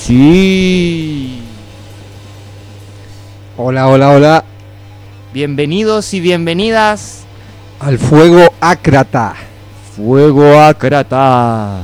Sí. Hola, hola, hola. Bienvenidos y bienvenidas al Fuego Ácrata. Fuego Ácrata.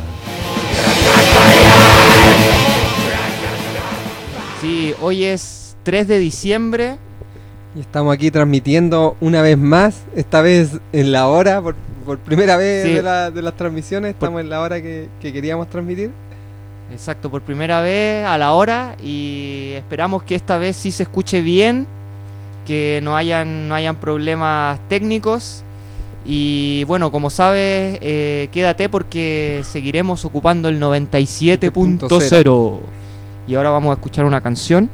Sí, hoy es 3 de diciembre. Y estamos aquí transmitiendo una vez más, esta vez en la hora, por primera vez, sí, de las transmisiones, estamos en la hora que queríamos transmitir. Exacto, por primera vez a la hora, y esperamos que esta vez sí se escuche bien, que no hayan problemas técnicos. Y bueno, como sabes, quédate porque seguiremos ocupando el 97.0. Y ahora vamos a escuchar una canción.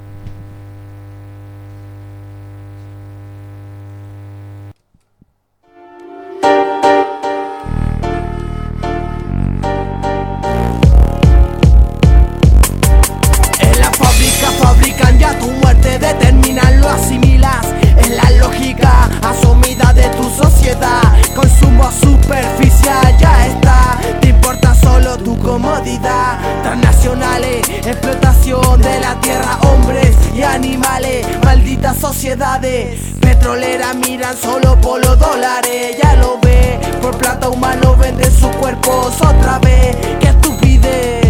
Fabrican ya tu muerte, determinan, lo asimilas. Es la lógica asumida de tu sociedad. Consumo superficial, ya está. Te importa solo tu comodidad. Transnacionales, explotación de la tierra, hombres y animales. Malditas sociedades petroleras miran solo por los dólares. Ya lo ve, por plata humano venden sus cuerpos otra vez. ¡Qué estupidez!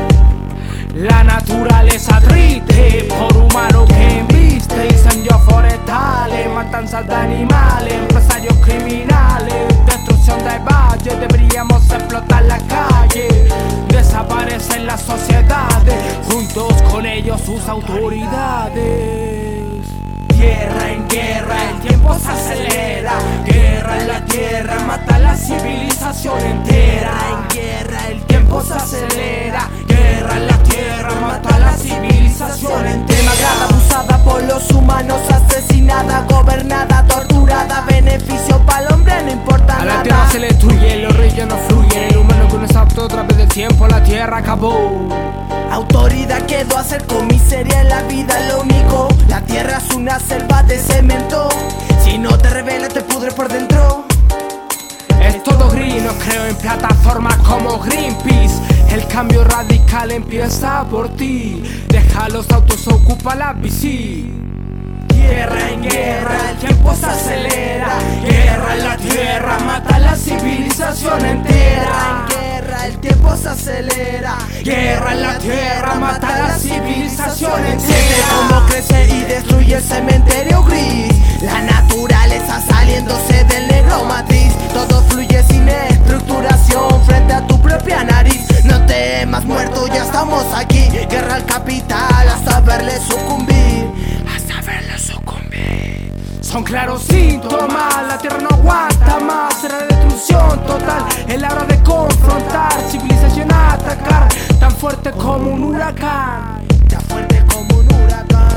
La naturaleza triste por humanos que embiste. Incendios forestales, matanzas de animales, empresarios criminales, destrucción de valles. Deberíamos explotar la calle, desaparecen las sociedades, juntos con ellos sus autoridades. Tierra en guerra, el tiempo se acelera. Guerra en la tierra, mata la civilización entera. En guerra, el tiempo se acelera. Guerra en la tierra, mata la civilización entera. Demacrada, abusada por los humanos, asesinada, gobernada, torturada. Beneficio para el hombre, no importa nada. A la tierra se le destruye, los ríos no fluyen. El humano con ese auto, otra vez del tiempo, la tierra acabó. Autoridad quedó a hacer con miseria en la vida, lo único. La tierra es una selva de cemento. Si no te revelas te pudres por dentro. Es todo gris, no creo en plataformas como Greenpeace. El cambio radical empieza por ti. Deja los autos, ocupa la bici. Tierra en guerra, el tiempo se acelera. Guerra en la tierra, mata la civilización entera. En guerra, el tiempo se acelera. Guerra en la tierra, mata la civilización entera. Siente cómo crece y destruye el cementerio gris. La naturaleza saliéndose del negro matriz. Todo fluye sin estructuración frente a tu propia nariz. No temas muerto, ya estamos aquí. Guerra al capital hasta verle sucumbir. Hasta verle sucumbir. Son claros síntomas, la tierra no aguanta más. Será destrucción total, es la hora de confrontar. Civilización a atacar, tan fuerte como un huracán. Tan fuerte como un huracán.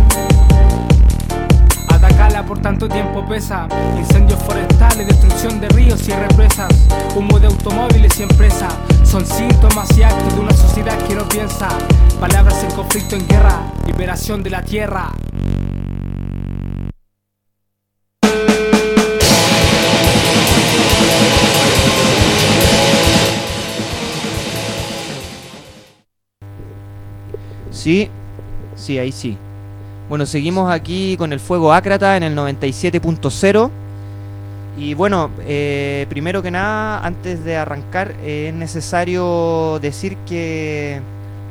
Atacarla por tanto tiempo pesa. Incendios forestales, destrucción de ríos y represas. Humo de automóviles y empresas. Son síntomas y actos de una sociedad que no piensa. Palabras en conflicto, en guerra. Liberación de la tierra. Sí, ahí sí. Bueno, seguimos aquí con el Fuego Ácrata en el 97.0. Y bueno, primero que nada, antes de arrancar, es necesario decir que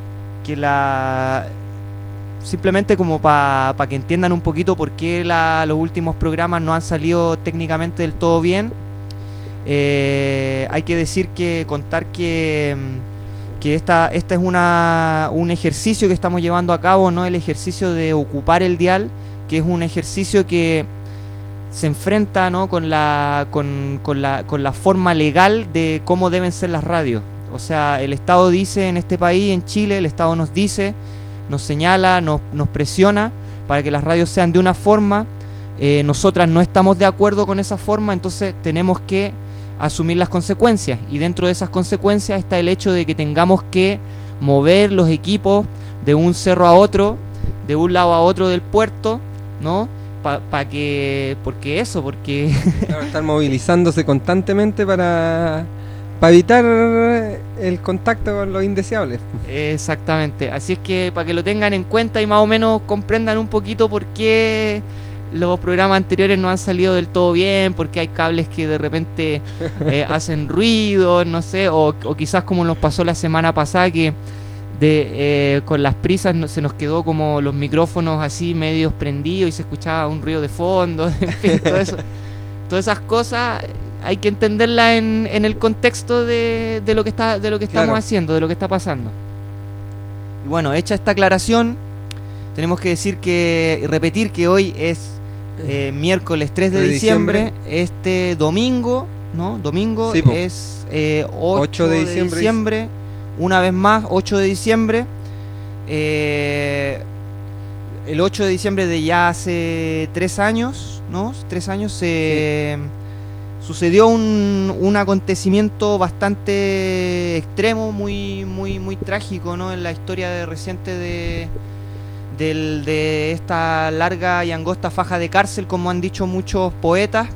simplemente como para que entiendan un poquito por qué los últimos programas no han salido técnicamente del todo bien. Hay que decir contar que esta es un ejercicio que estamos llevando a cabo, no el ejercicio de ocupar el dial, que es un ejercicio que se enfrenta, ¿no?, con la forma legal de cómo deben ser las radios. O sea, el Estado dice en este país, en Chile, el Estado nos dice, nos señala, nos presiona para que las radios sean de una forma. Nosotras no estamos de acuerdo con esa forma, entonces tenemos que asumir las consecuencias, y dentro de esas consecuencias está el hecho de que tengamos que mover los equipos de un cerro a otro, de un lado a otro del puerto, ¿no? Porque claro, están movilizándose constantemente para evitar el contacto con los indeseables. Exactamente, así es que para que lo tengan en cuenta y más o menos comprendan un poquito por qué los programas anteriores no han salido del todo bien, porque hay cables que de repente hacen ruido, no sé, o quizás como nos pasó la semana pasada que con las prisas se nos quedó como los micrófonos así medios prendidos y se escuchaba un ruido de fondo, en fin, todo eso, todas esas cosas hay que entenderlas en el contexto de lo que estamos haciendo, de lo que está pasando. Y bueno, hecha esta aclaración, tenemos que repetir que hoy es miércoles 3 de diciembre. Este domingo, ¿no? Domingo sí, es 8 de diciembre. Una vez más, 8 de diciembre. El 8 de diciembre de ya hace 3 años, ¿no? 3 años sucedió un acontecimiento bastante extremo, muy trágico, ¿no? En la historia reciente de esta larga y angosta faja de cárcel, como han dicho muchos poetas.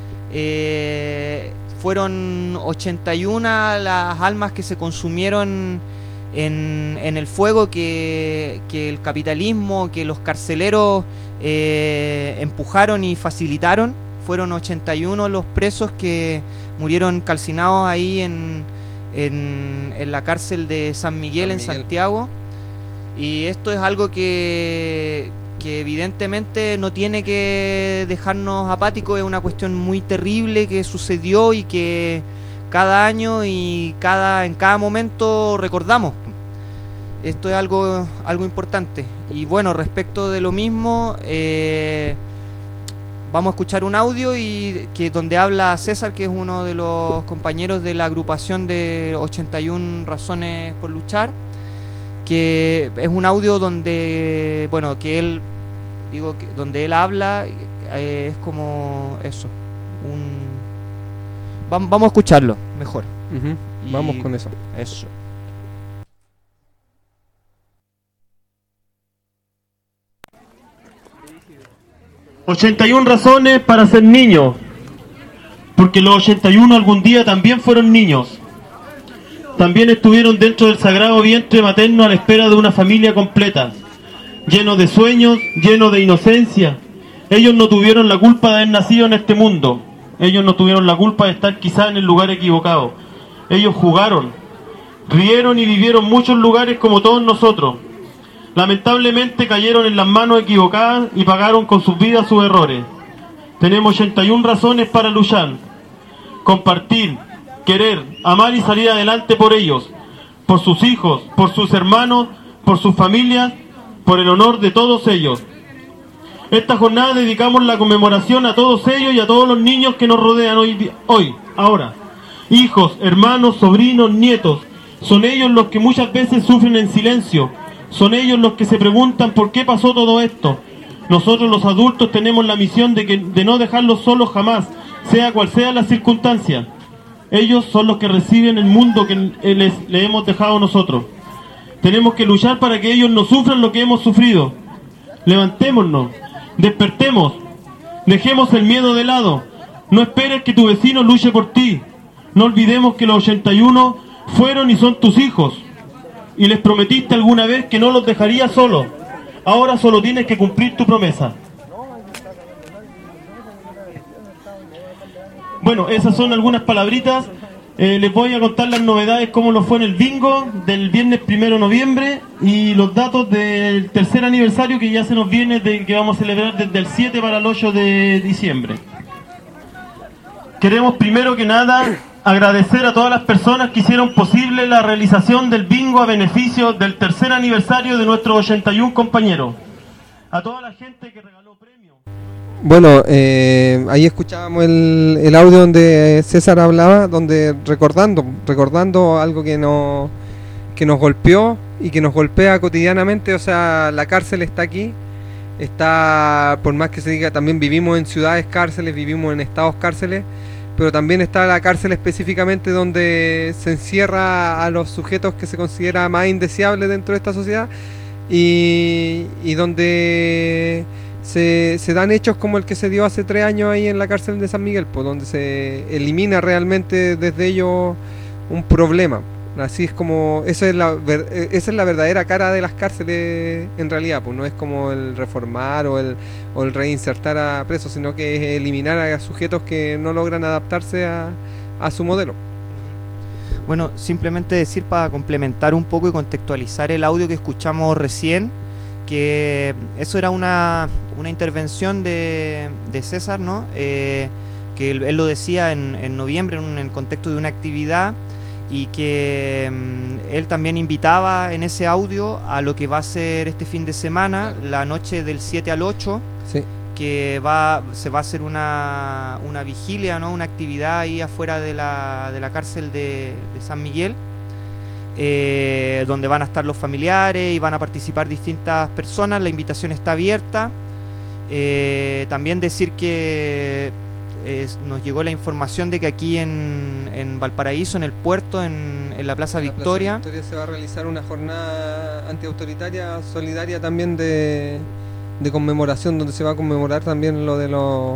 Fueron 81 las almas que se consumieron en el fuego que el capitalismo, que los carceleros empujaron y facilitaron. Fueron 81 los presos que murieron calcinados ahí en la cárcel de San Miguel en Santiago. Y esto es algo que evidentemente no tiene que dejarnos apáticos, es una cuestión muy terrible que sucedió y que cada año y en cada momento recordamos. Esto es algo importante. Y bueno, respecto de lo mismo, vamos a escuchar un audio donde habla César, que es uno de los compañeros de la agrupación de 81 Razones por Luchar, que es un audio donde, bueno, donde él habla, es como eso, vamos a escucharlo mejor. Vamos con eso. Eso. «81 razones para ser niño», porque los 81 algún día también fueron niños. También estuvieron dentro del sagrado vientre materno a la espera de una familia completa, lleno de sueños, lleno de inocencia. Ellos no tuvieron la culpa de haber nacido en este mundo. Ellos no tuvieron la culpa de estar quizá en el lugar equivocado. Ellos jugaron, rieron y vivieron muchos lugares como todos nosotros. Lamentablemente cayeron en las manos equivocadas y pagaron con sus vidas sus errores. Tenemos 81 razones para luchar, compartir, querer, amar y salir adelante por ellos, por sus hijos, por sus hermanos, por sus familias, por el honor de todos ellos. Esta jornada dedicamos la conmemoración a todos ellos y a todos los niños que nos rodean ahora. Hijos, hermanos, sobrinos, nietos. Son ellos los que muchas veces sufren en silencio. Son ellos los que se preguntan por qué pasó todo esto. Nosotros los adultos tenemos la misión de no dejarlos solos jamás, sea cual sea la circunstancia. Ellos son los que reciben el mundo que le hemos dejado nosotros. Tenemos que luchar para que ellos no sufran lo que hemos sufrido. Levantémonos, despertemos, dejemos el miedo de lado. No esperes que tu vecino luche por ti. No olvidemos que los 81 fueron y son tus hijos. Y les prometiste alguna vez que no los dejarías solos. Ahora solo tienes que cumplir tu promesa. Bueno, esas son algunas palabritas. Les voy a contar las novedades, cómo lo fue en el bingo del viernes 1 de noviembre y los datos del tercer aniversario que ya se nos viene, que vamos a celebrar desde el 7 para el 8 de diciembre. Queremos primero que nada agradecer a todas las personas que hicieron posible la realización del bingo a beneficio del tercer aniversario de nuestros 81 compañeros. A toda la gente que regaló premios. Bueno, ahí escuchábamos el audio donde César hablaba, donde recordando algo que nos golpeó y que nos golpea cotidianamente. O sea, la cárcel está aquí, está, por más que se diga, también vivimos en ciudades cárceles, vivimos en estados cárceles, pero también está la cárcel específicamente donde se encierra a los sujetos que se considera más indeseables dentro de esta sociedad y donde se dan hechos como el que se dio hace 3 años ahí en la cárcel de San Miguel, pues, donde se elimina realmente desde ellos un problema. Así es como, esa es la verdadera cara de las cárceles en realidad, pues no es como el reformar o el reinsertar a presos, sino que es eliminar a sujetos que no logran adaptarse a su modelo. Bueno, simplemente decir para complementar un poco y contextualizar el audio que escuchamos recién, que eso era una intervención de César, ¿no? Que él lo decía en noviembre en el contexto de una actividad, y que él también invitaba en ese audio a lo que va a ser este fin de semana, la noche del 7 al 8, sí, que se va a hacer una vigilia, ¿no? Una actividad ahí afuera de la cárcel de San Miguel, donde van a estar los familiares y van a participar distintas personas. La invitación está abierta. También decir que nos llegó la información de que aquí en Valparaíso, en el puerto, en la Plaza Victoria, se va a realizar una jornada antiautoritaria solidaria también de conmemoración, donde se va a conmemorar también lo de los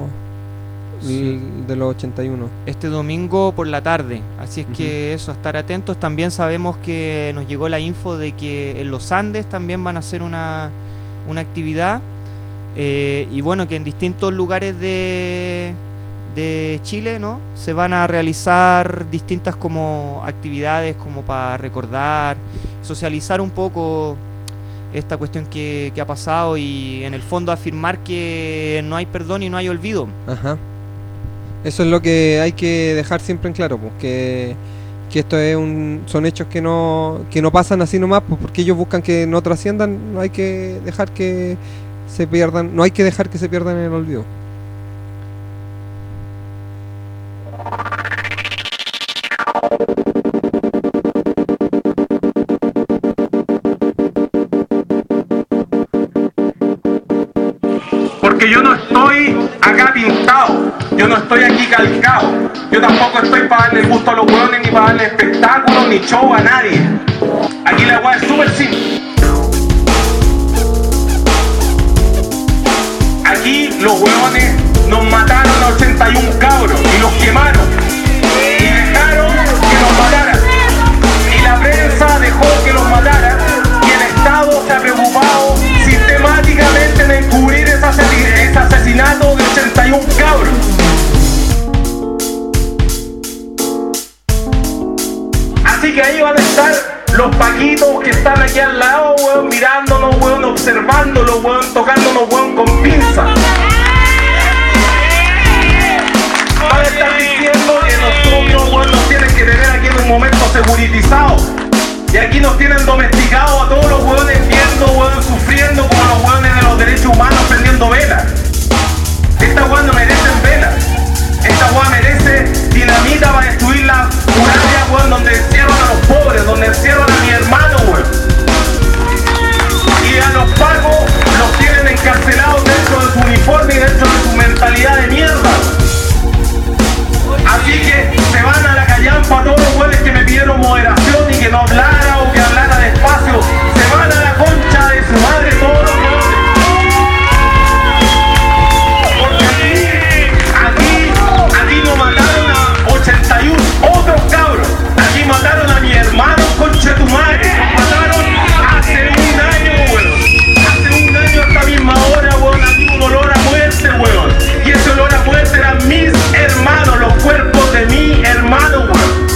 81. Este domingo por la tarde, así es que eso, a estar atentos. También sabemos que nos llegó la info de que en los Andes también van a hacer una actividad, y bueno, que en distintos lugares de Chile, ¿no? Se van a realizar distintas como actividades como para recordar, socializar un poco esta cuestión que ha pasado, y en el fondo afirmar que no hay perdón y no hay olvido. Ajá. Eso es lo que hay que dejar siempre en claro, pues, que esto son hechos que no pasan así nomás, pues, porque ellos buscan que no trasciendan. No hay que dejar que se pierdan, no hay que dejar que se pierdan en el olvido. Porque yo no estoy acá pintado, yo no estoy aquí calcado, yo tampoco estoy para darle gusto a los hueones, ni para darle espectáculos, ni show a nadie. Aquí la hueá es súper simple. Aquí los hueones nos mataron a 81 cabros y los quemaron y dejaron que los mataran, y la prensa dejó que los mataran, y el Estado se ha preocupado sistemáticamente en encubrir ese asesinato de 81 cabros. Así que ahí van a estar los paquitos que están aquí al lado, weón, mirándonos, weón, observándonos, weón, tocándonos, weón, con pinza. Van a estar diciendo que nosotros, weón, nos tienen que tener aquí en un momento securitizado. Y aquí nos tienen domesticados a todos los hueones viendo, hueón, sufriendo como los hueones de los derechos humanos prendiendo velas. Esta hueá no merecen velas. Esta hueá merece dinamita para destruir la muralla, hueón, donde encierran a los pobres, donde encierran a mi hermano, hueón. Y a los pagos los tienen encarcelados dentro de su uniforme y dentro de su mentalidad de mierda. Así que se van a la callampa todos los hueones que me pidieron moderación y que no hablara o que hablara despacio. Se van a la concha de su madre todos los hueones. Porque aquí no mataron a 81 otros cabros. Aquí mataron a mi hermano, concha de tu madre. Nos mataron hace un año, hueón. Hace un año a esta misma hora, hueón, aquí un olor a muerte, hueón. Y ese olor a muerte eran mis hermanos, los cuerpos de mi hermano, hueón.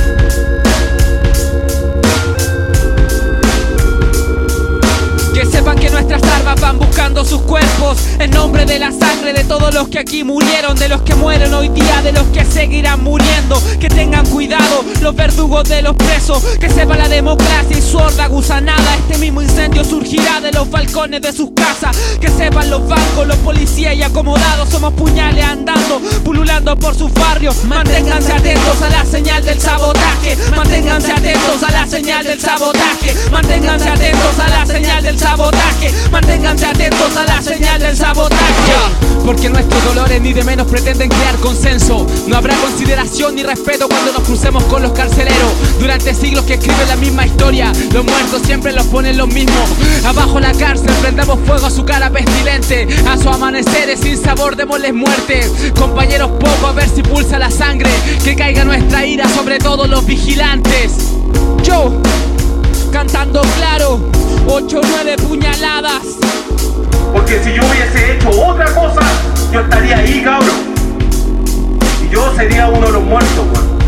Que sepan que nuestras armas van buscando sus cuerpos en nombre de la sangre de todos los que aquí murieron, de los que mueren hoy día, de los que seguirán muriendo. Que tengan cuidado los verdugos de los presos, que sepa la democracia y su horda gusanada. Este mismo incendio surgirá de los balcones de sus casas. Que sepan los bancos, los policías y acomodados, somos puñales andando, pululando por sus barrios. Manténganse atentos a la señal del sabotaje. Manténganse atentos a la señal del sabotaje. Manténganse atentos a la señal del sabotaje. Manténganse atentos a la señal del sabotaje. Porque nuestros dolores ni de menos pretenden crear consenso. No habrá consideración ni respeto cuando nos crucemos con los carceleros. Durante siglos que escriben la misma historia, los muertos siempre los ponen los mismos. Abajo la cárcel prendemos fuego a su cara pestilente, a sus amaneceres sin sabor démosles muerte. Compañeros, poco a ver si pulsa la sangre, que caiga nuestra ira sobre todos los vigilantes. Yo, cantando claro, 8 o 9 puñaladas. Porque si yo hubiese hecho otra cosa, yo estaría ahí, cabrón. Y yo sería uno de los muertos, weón.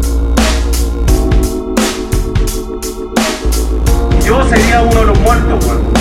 Y yo sería uno de los muertos, weón.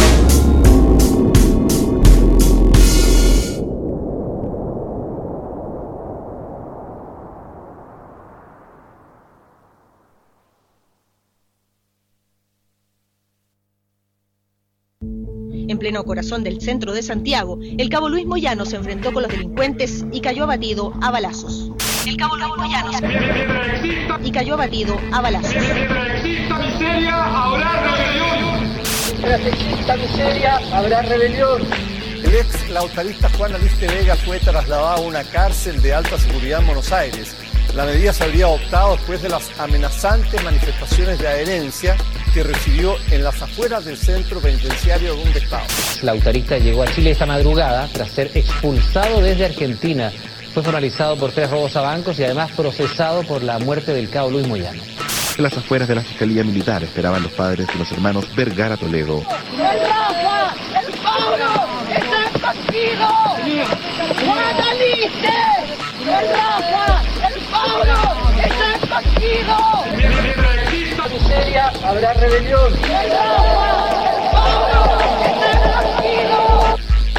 En pleno corazón del centro de Santiago, el cabo Luis Moyano se enfrentó con los delincuentes y cayó abatido a balazos. El cabo Luis Moyano y cayó abatido a balazos. Mientras exista miseria, habrá rebelión. Mientras exista miseria, habrá rebelión. El ex lautarista Juan Aliste Vega fue trasladado a una cárcel de alta seguridad en Buenos Aires. La medida se habría adoptado después de las amenazantes manifestaciones de adherencia que recibió en las afueras del centro penitenciario donde estaba. El lautarista llegó a Chile esta madrugada tras ser expulsado desde Argentina. Fue formalizado por 3 robos a bancos y además procesado por la muerte del cabo Luis Moyano. En las afueras de la Fiscalía Militar esperaban los padres de los hermanos Vergara Toledo. ¡El Rafa! ¡El Pablo! ¡Están contigo! ¡Juan Aliste! ¡El Rafa! ¡El Pablo! ¡Están contigo! Mientras exista miseria, habrá rebelión. ¡El Rafa! ¡El Pablo! ¡Están contigo!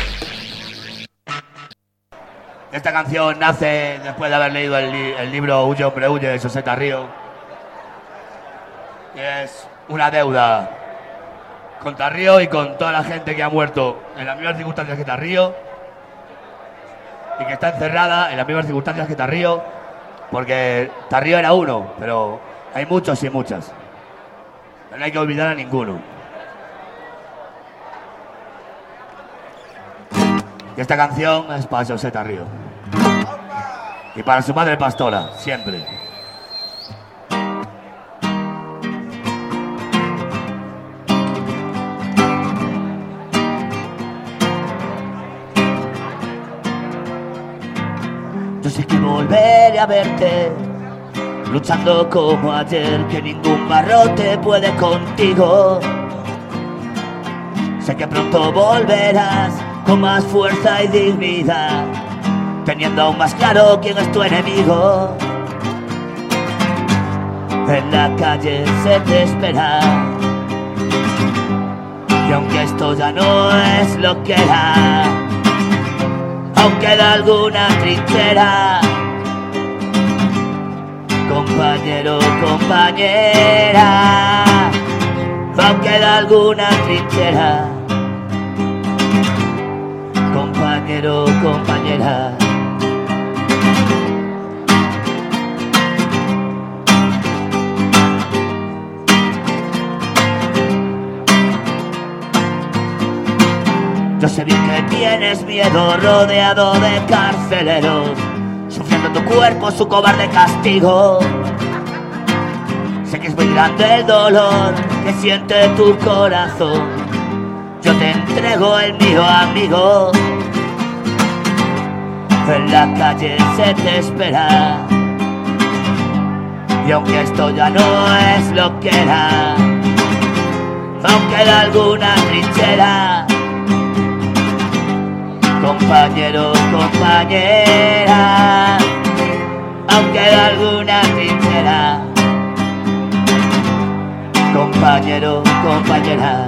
Esta canción nace después de haber leído el libro Huye hombre huye de José Tarrío. Y es una deuda con Tarrío y con toda la gente que ha muerto en las mismas circunstancias que Tarrío y que está encerrada en las mismas circunstancias que Tarrío, porque Tarrío era uno, pero hay muchos y muchas. Pero no hay que olvidar a ninguno. Y esta canción es para José Tarrío y para su madre pastora, siempre. Yo sé que volveré a verte, luchando como ayer, que ningún barrote puede contigo. Sé que pronto volverás con más fuerza y dignidad, teniendo aún más claro quién es tu enemigo. En la calle se te espera, y aunque esto ya no es lo que era, aún queda alguna trinchera. Compañero, compañera, aún queda alguna trinchera. Compañero, compañera. Yo sé bien que tienes miedo rodeado de carceleros, sufriendo tu cuerpo su cobarde castigo. Sé que es muy grande el dolor que siente tu corazón. Yo te entrego el mío, amigo. En la calle se te espera, y aunque esto ya no es lo que era, aún queda alguna trinchera. Compañero, compañera, aún queda alguna trinchera. Compañero, compañera.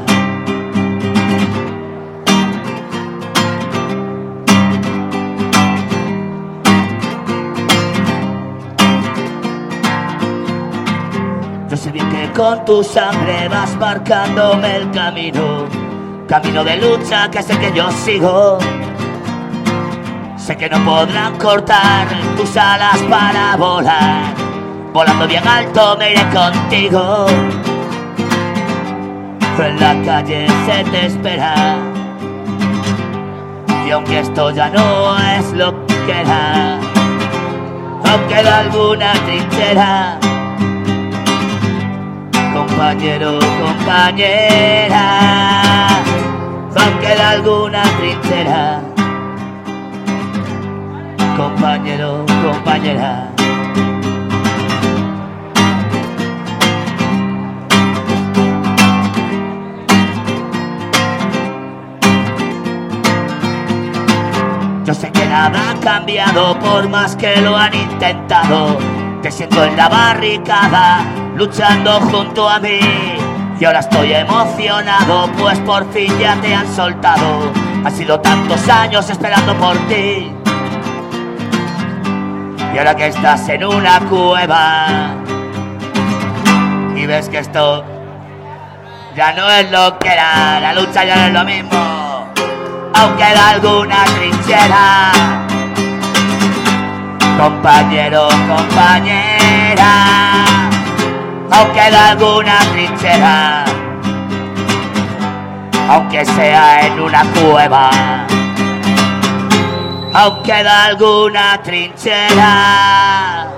Yo sé bien que con tu sangre vas marcándome el camino, camino de lucha que sé que yo sigo. Sé que no podrán cortar tus alas para volar, volando bien alto me iré contigo. En la calle se te espera, y aunque esto ya no es lo que era, aún queda alguna trinchera. Compañero, compañera, aún queda alguna trinchera. compañero, compañera. Yo sé que nada ha cambiado por más que lo han intentado. Te siento en la barricada, luchando junto a mí. Y ahora estoy emocionado, pues por fin ya te han soltado. Han sido tantos años esperando por ti. Y ahora que estás en una cueva y ves que esto ya no es lo que era, la lucha ya no es lo mismo, aún queda alguna trinchera. Compañero, compañera, aún queda alguna trinchera, aunque sea en una cueva, aún queda alguna trinchera.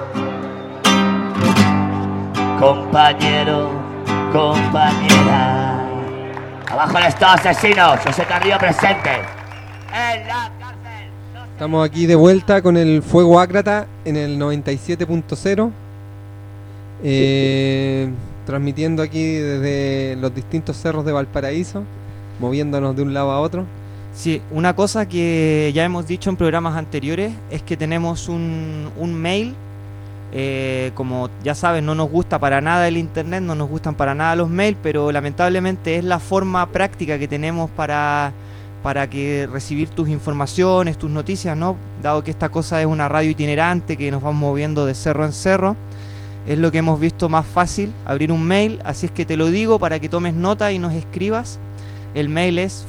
Compañero, compañera. Abajo el Estado asesino, José Carrillo presente. En la cárcel. Estamos aquí de vuelta con el Fuego Ácrata en el 97.0. Transmitiendo aquí desde los distintos cerros de Valparaíso, moviéndonos de un lado a otro. Sí, una cosa que ya hemos dicho en programas anteriores es que tenemos un mail. Como ya sabes, no nos gusta para nada el internet, no nos gustan para nada los mails, pero lamentablemente es la forma práctica que tenemos para que recibir tus informaciones, tus noticias, ¿no? Dado que esta cosa es una radio itinerante que nos vamos moviendo de cerro en cerro, es lo que hemos visto más fácil, abrir un mail. Así es que te lo digo para que tomes nota y nos escribas. El mail es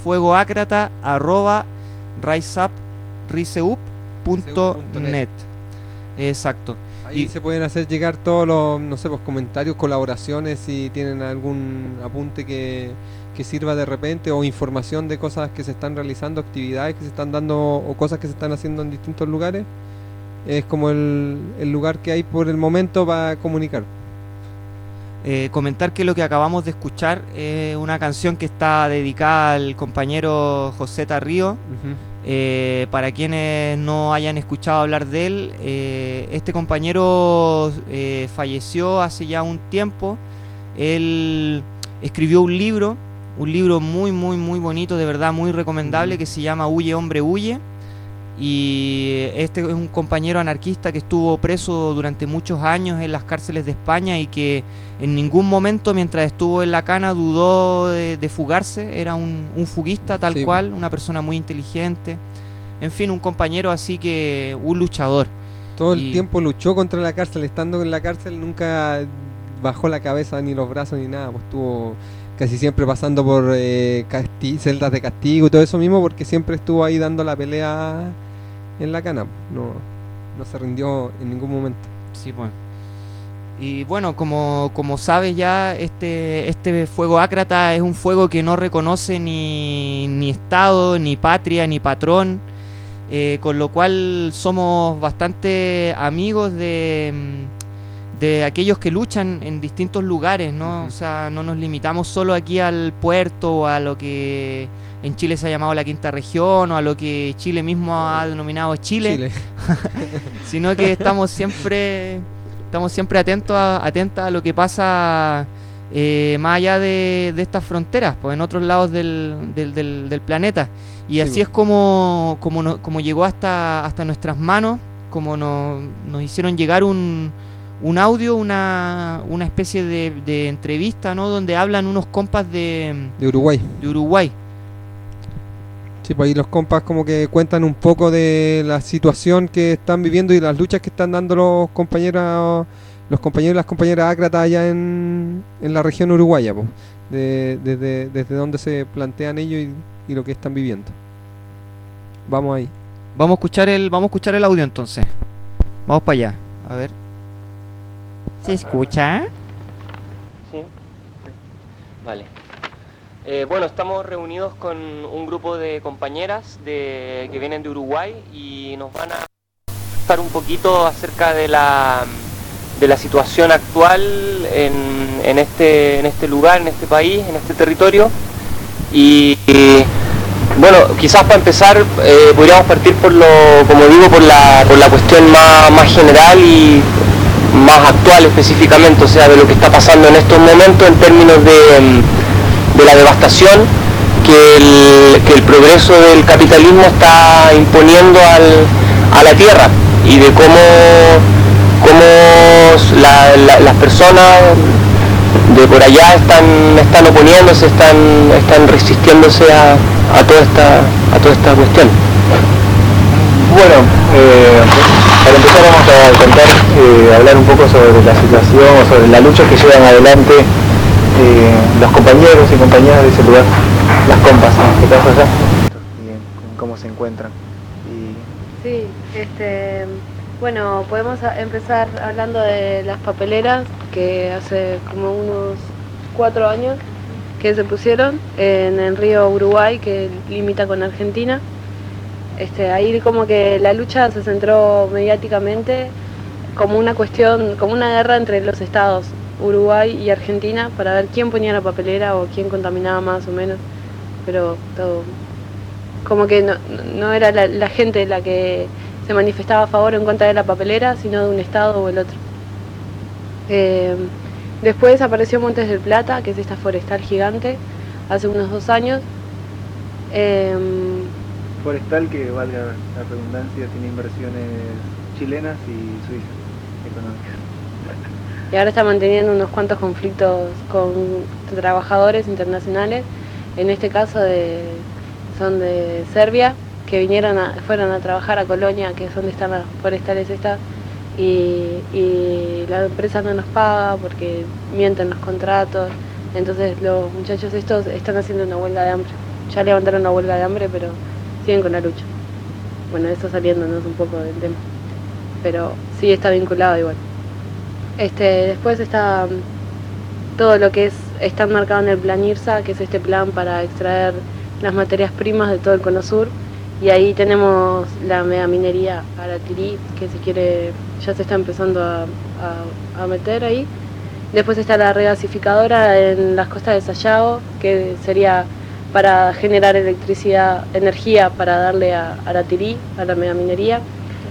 fuegoacrata@riseup.net. Exacto. Ahí se pueden hacer llegar todos los, no sé, pues, comentarios, colaboraciones, si tienen algún apunte que sirva de repente, o información de cosas que se están realizando, actividades que se están dando o cosas que se están haciendo en distintos lugares. Es como el lugar que hay por el momento para comunicar. Comentar que lo que acabamos de escuchar es una canción que está dedicada al compañero José Tarrío. Para quienes no hayan escuchado hablar de él, este compañero falleció hace ya un tiempo. Él escribió un libro muy bonito, de verdad muy recomendable, que se llama Huye hombre huye. Y este es un compañero anarquista que estuvo preso durante muchos años en las cárceles de España y que en ningún momento mientras estuvo en la cana dudó de fugarse. Era un fuguista tal cual, una persona muy inteligente, en fin, un compañero así que un luchador. Todo el tiempo luchó contra la cárcel, estando en la cárcel nunca bajó la cabeza ni los brazos ni nada, pues estuvo casi siempre pasando por celdas de castigo y todo eso mismo, porque siempre estuvo ahí dando la pelea en la cana, no se rindió en ningún momento. Sí, pues. Y bueno, como sabes ya, este fuego ácrata es un fuego que no reconoce ni Estado, ni patria, ni patrón, con lo cual somos bastante amigos de aquellos que luchan en distintos lugares, ¿no? O sea, no nos limitamos solo aquí al puerto o a lo que en Chile se ha llamado la quinta región o a lo que Chile mismo ha denominado Chile. Sino que estamos siempre atentos a lo que pasa más allá de estas fronteras, pues en otros lados del planeta. Y así es como llegó hasta nuestras manos, como nos hicieron llegar un audio, una especie de entrevista, ¿no? Donde hablan unos compas de Uruguay. Sí, pues ahí los compas como que cuentan un poco de la situación que están viviendo y las luchas que están dando los compañeros y las compañeras ácratas allá en la región uruguaya, pues, desde donde se plantean ellos y lo que están viviendo. Vamos ahí. Vamos a escuchar el audio entonces. Vamos para allá. A ver. ¿Se escucha? Sí. Vale. Bueno, estamos reunidos con un grupo de compañeras que vienen de Uruguay y nos van a contar un poquito acerca de la situación actual en este lugar, en este país, en este territorio. Y Bueno, quizás para empezar podríamos partir por la cuestión más general y más actual específicamente, o sea, de lo que está pasando en estos momentos en términos de la devastación que el progreso del capitalismo está imponiendo a la tierra, y de cómo las personas de por allá están oponiéndose, están resistiéndose a toda esta cuestión. Bueno, para empezar vamos a contar, hablar un poco sobre la situación o sobre la lucha que llevan adelante los compañeros y compañeras de ese lugar, las compas, ¿no? ¿Qué pasa allá? Y cómo se encuentran. Sí, bueno, podemos empezar hablando de las papeleras que hace como unos 4 años que se pusieron en el río Uruguay, que limita con Argentina. Ahí como que la lucha se centró mediáticamente como una cuestión, como una guerra entre los estados Uruguay y Argentina para ver quién ponía la papelera o quién contaminaba más o menos, pero todo como que no era la gente la que se manifestaba a favor o en contra de la papelera, sino de un estado o el otro. Después apareció Montes del Plata, que es esta forestal gigante, hace unos 2 años. Forestal, que valga la redundancia, tiene inversiones chilenas y suizas económicas. Y ahora está manteniendo unos cuantos conflictos con trabajadores internacionales, en este caso son de Serbia, que fueron a trabajar a Colonia, que es donde están las forestales estas, y la empresa no nos paga porque mienten los contratos. Entonces los muchachos estos están haciendo una huelga de hambre. Ya levantaron una huelga de hambre, pero siguen con la lucha. Bueno, esto saliéndonos un poco del tema, pero sí está vinculado igual. Después está todo lo que está enmarcado en el plan IRSA, que es este plan para extraer las materias primas de todo el Cono Sur, y ahí tenemos la megaminería Aratirí, que ya se está empezando a meter ahí. Después está la regasificadora en las costas de Sayago, que sería para generar energía para darle a Aratirí, a la megaminería.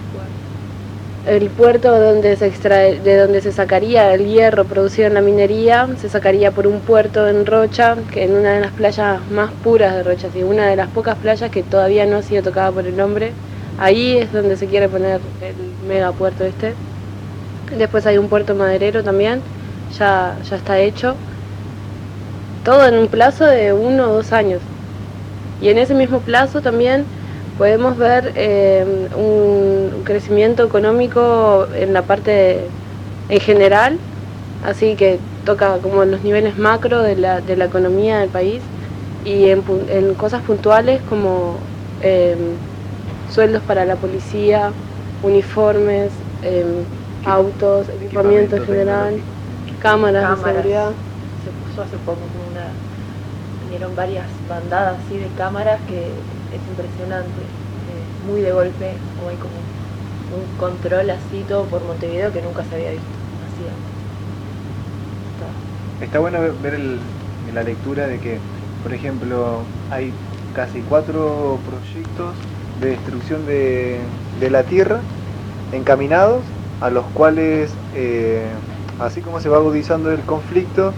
El puerto de donde se sacaría el hierro producido en la minería, se sacaría por un puerto en Rocha, que en una de las playas más puras de Rocha, ¿sí? Una de las pocas playas que todavía no ha sido tocada por el hombre. Ahí es donde se quiere poner el megapuerto este. Después hay un puerto maderero también, ya está hecho. Todo en un plazo de 1 o 2 años. Y en ese mismo plazo también podemos ver un crecimiento económico en la parte en general, así que toca como en los niveles macro de la economía del país, y en cosas puntuales como sueldos para la policía, uniformes, autos, equipamiento en general, cámaras de seguridad. Se puso hace poco vinieron varias bandadas así de cámaras que es impresionante, muy de golpe, o hay como un control así todo por Montevideo que nunca se había visto. Está bueno ver la lectura de que, por ejemplo, hay casi 4 proyectos de destrucción de la tierra encaminados, a los cuales, así como se va agudizando el conflicto,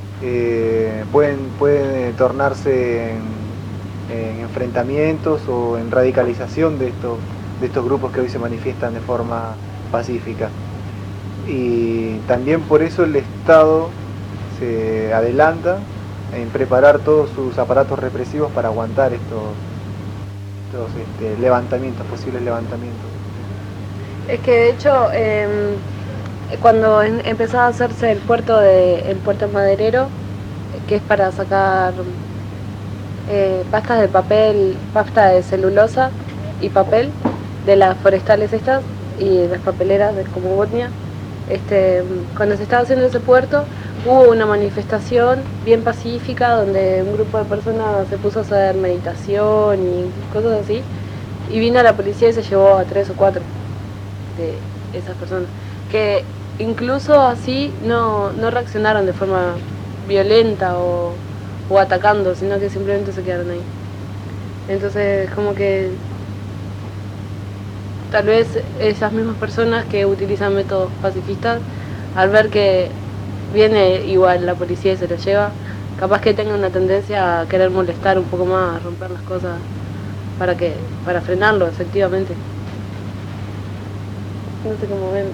pueden tornarse en enfrentamientos o en radicalización de estos grupos que hoy se manifiestan de forma pacífica. Y también por eso el Estado se adelanta en preparar todos sus aparatos represivos para aguantar estos levantamientos, posibles levantamientos. Es que de hecho cuando empezó a hacerse el puerto maderero, que es para sacar pastas de papel, pasta de celulosa y papel de las forestales estas y las papeleras como Botnia, cuando se estaba haciendo ese puerto hubo una manifestación bien pacífica donde un grupo de personas se puso a hacer meditación y cosas así, y vino la policía y se llevó a 3 o 4 de esas personas, que incluso así no reaccionaron de forma violenta o atacando, sino que simplemente se quedaron ahí. Entonces como que tal vez esas mismas personas que utilizan métodos pacifistas, al ver que viene igual la policía y se los lleva, capaz que tengan una tendencia a querer molestar un poco más, a romper las cosas para frenarlo efectivamente. No sé cómo ven.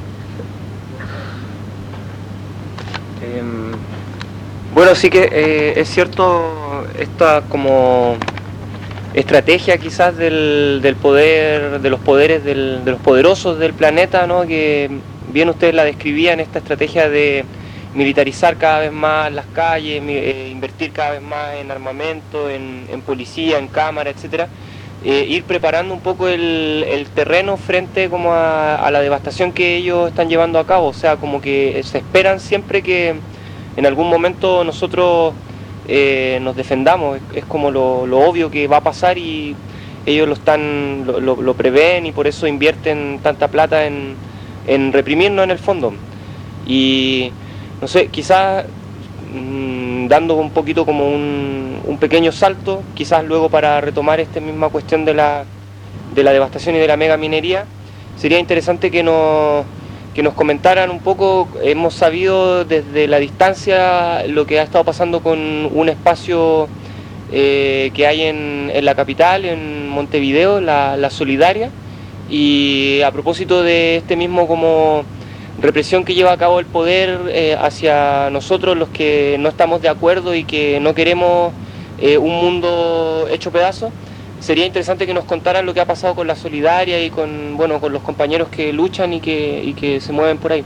Bueno, sí que es cierto esta como estrategia quizás del poder, de los poderes de los poderosos del planeta, ¿no? Que bien ustedes la describían, esta estrategia de militarizar cada vez más las calles, invertir cada vez más en armamento, en policía, en cámara, etcétera. Ir preparando un poco el terreno frente como a la devastación que ellos están llevando a cabo. O sea, como que se esperan siempre que en algún momento nosotros nos defendamos. Es como lo obvio que va a pasar y ellos lo prevén y por eso invierten tanta plata en reprimirnos en el fondo. Y no sé, quizás dando un poquito como un pequeño salto, quizás luego para retomar esta misma cuestión de la devastación y de la mega minería, sería interesante que nos comentaran un poco. Hemos sabido desde la distancia lo que ha estado pasando con un espacio que hay en la capital, en Montevideo, la Solidaria, y a propósito de este mismo como represión que lleva a cabo el poder hacia nosotros los que no estamos de acuerdo y que no queremos un mundo hecho pedazos. Sería interesante que nos contaran lo que ha pasado con la Solidaria y con los compañeros que luchan y que se mueven por ahí.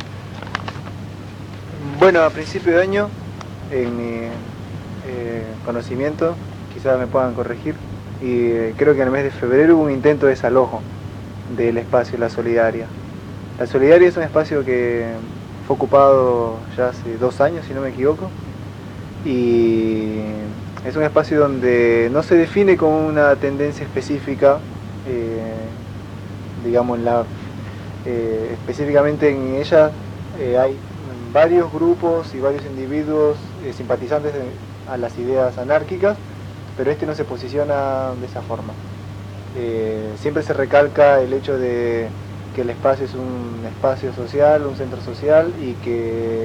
Bueno, a principio de año, en mi conocimiento, quizás me puedan corregir, y creo que en el mes de febrero hubo un intento de desalojo del espacio La Solidaria. La Solidaria es un espacio que fue ocupado ya hace 2 años, si no me equivoco, y es un espacio donde no se define como una tendencia específica, digamos, específicamente en ella hay varios grupos y varios individuos simpatizantes a las ideas anárquicas, pero este no se posiciona de esa forma. Siempre se recalca el hecho de que el espacio es un espacio social, un centro social, y que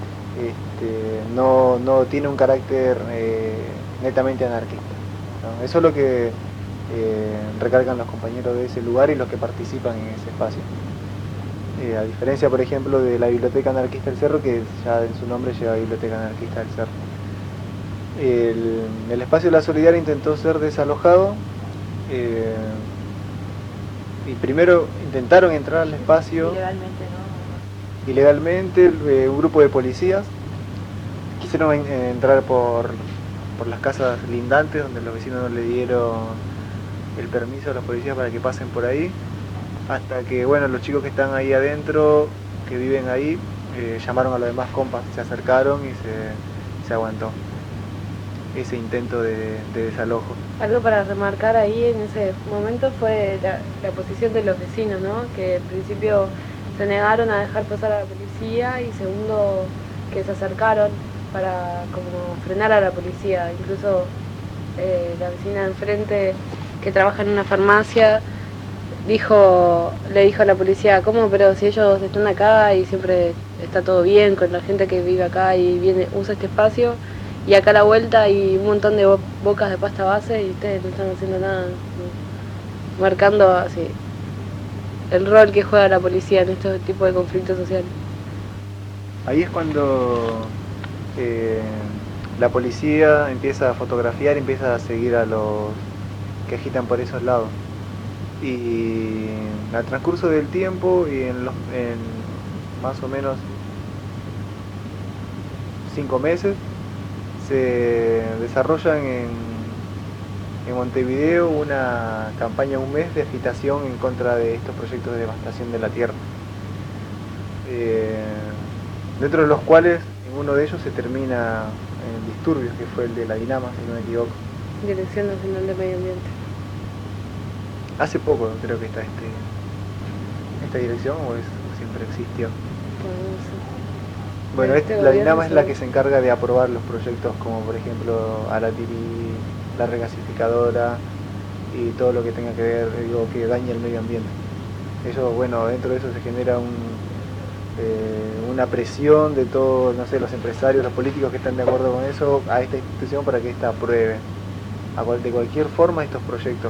no tiene un carácter netamente anarquista, ¿no? Eso es lo que recalcan los compañeros de ese lugar y los que participan en ese espacio. A diferencia, por ejemplo, de la Biblioteca Anarquista del Cerro, que ya en su nombre lleva Biblioteca Anarquista del Cerro. El espacio de La Solidaria intentó ser desalojado, y primero intentaron entrar al espacio ilegalmente, un grupo de policías quisieron entrar por las casas lindantes, donde los vecinos no le dieron el permiso a los policías para que pasen por ahí, hasta que los chicos que están ahí adentro, que viven ahí, llamaron a los demás compas, se acercaron y se aguantó ese intento de desalojo. Algo para remarcar ahí en ese momento fue la posición de los vecinos, ¿no? Que al principio se negaron a dejar pasar a la policía y segundo que se acercaron para como frenar a la policía. Incluso la vecina de enfrente, que trabaja en una farmacia, le dijo a la policía: ¿cómo? Pero si ellos están acá y siempre está todo bien con la gente que vive acá y usa este espacio, y acá a la vuelta hay un montón de bocas de pasta base y ustedes no están haciendo nada, ¿no? Marcando así el rol que juega la policía en este tipo de conflictos sociales. Ahí es cuando la policía empieza a fotografiar, empieza a seguir a los que agitan por esos lados. Y al transcurso del tiempo y en más o menos 5 meses se desarrollan en Montevideo una campaña, un mes de agitación en contra de estos proyectos de devastación de la tierra, dentro de los cuales en uno de ellos se termina en disturbios, que fue el de la Dinama, si no me equivoco. Dirección Nacional de Medio Ambiente. Hace poco creo que está esta dirección, o siempre existió. Bueno, la Dinama es la que se encarga de aprobar los proyectos como por ejemplo Aratiri, la regasificadora, y todo lo que tenga que ver, que dañe el medio ambiente. Eso, bueno, dentro de eso se genera una presión de todos, no sé, los empresarios, los políticos que están de acuerdo con eso, a esta institución para que ésta apruebe de cualquier forma estos proyectos,